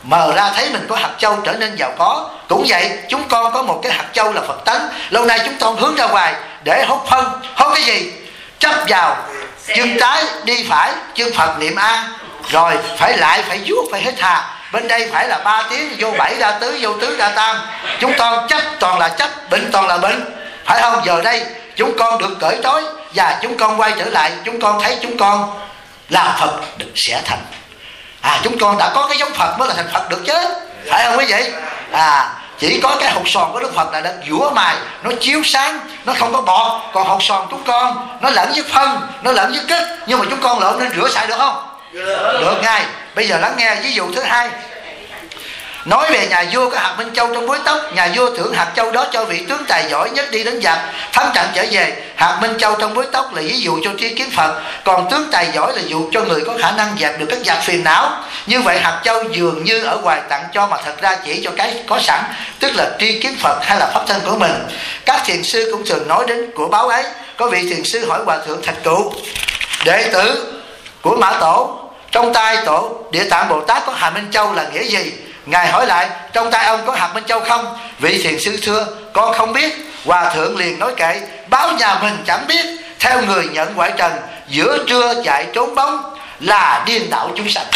mở ra thấy mình có hạt châu trở nên giàu có. Cũng vậy, chúng con có một cái hạt châu là Phật tánh. Lâu nay chúng con hướng ra ngoài để hốt phân. Hốt cái gì? Chấp vào chân trái đi phải, chân Phật niệm A, rồi phải lại phải vuốt phải hít hà. Bên đây phải là ba tiếng, vô bảy ra tứ, vô tứ ra tam. Chúng con chấp toàn là chấp, bệnh toàn là bệnh, phải không? Giờ đây chúng con được cởi trói và chúng con quay trở lại, chúng con thấy chúng con là Phật được sẽ thành. À, chúng con đã có cái giống Phật mới là thành Phật được chứ, phải không quý vị? À, chỉ có cái hột sòn của Đức Phật là được dũa mài, nó chiếu sáng, nó không có bọt. Còn hột sòn chúng con nó lẫn với phân, nó lẫn với kích, nhưng mà chúng con lộn nên rửa sạch được không? Được, được ngay. Bây giờ lắng nghe ví dụ thứ hai. Nói về nhà vua có hạt minh châu trong búi tóc. Nhà vua thưởng hạt châu đó cho vị tướng tài giỏi nhất đi đánh giặc, thắng trận trở về. Hạt minh châu trong búi tóc là ví dụ cho tri kiến Phật, còn tướng tài giỏi là dụ cho người có khả năng dẹp được các giặc phiền não. Như vậy hạt châu dường như ở ngoài tặng cho, mà thật ra chỉ cho cái có sẵn, tức là tri kiến Phật hay là pháp thân của mình. Các thiền sư cũng thường nói đến của báo ấy. Có vị thiền sư hỏi Hòa thượng Thạch Cụ, đệ tử của Mã Tổ, trong tay tổ Địa Tạng Bồ Tát có hạt minh châu là nghĩa gì? Ngài hỏi lại, trong tay ông có hạt minh châu không? Vị thiền sư thưa, con không biết. Hòa thượng liền nói kệ, báo nhà mình chẳng biết, theo người nhận ngoại trần, giữa trưa chạy trốn bóng, là điên đảo chúng sanh.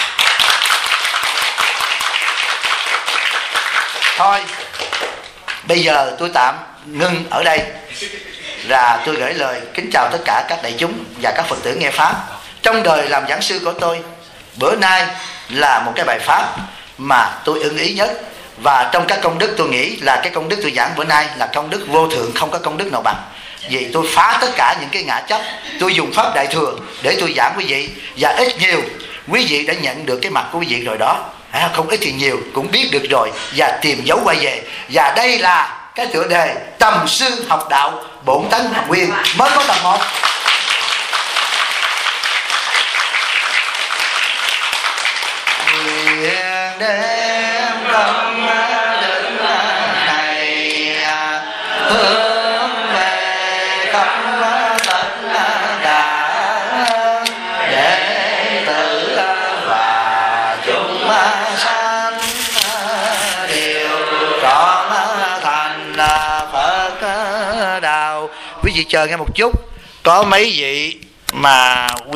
Thôi, bây giờ tôi tạm ngưng ở đây, và tôi gửi lời kính chào tất cả các đại chúng và các Phật tử nghe Pháp. Trong đời làm giảng sư của tôi, bữa nay là một cái bài Pháp mà tôi ưng ý nhất. Và trong các công đức tôi nghĩ là cái công đức tôi giảng bữa nay là công đức vô thượng, không có công đức nào bằng. Vì tôi phá tất cả những cái ngã chấp. Tôi dùng Pháp Đại Thừa để tôi giảng quý vị. Và ít nhiều quý vị đã nhận được cái mặt của quý vị rồi đó. À, không ít thì nhiều cũng biết được rồi và tìm dấu quay về. Và đây là cái tựa đề Tầm Sư Học Đạo Bổn Tánh Quyền, mới có tập một. Đem tâm đến này hướng về khắp tất cả đệ tử và chúng sanh đều trọn thành Phật đạo. Quý vị chờ nghe một chút, có mấy vị mà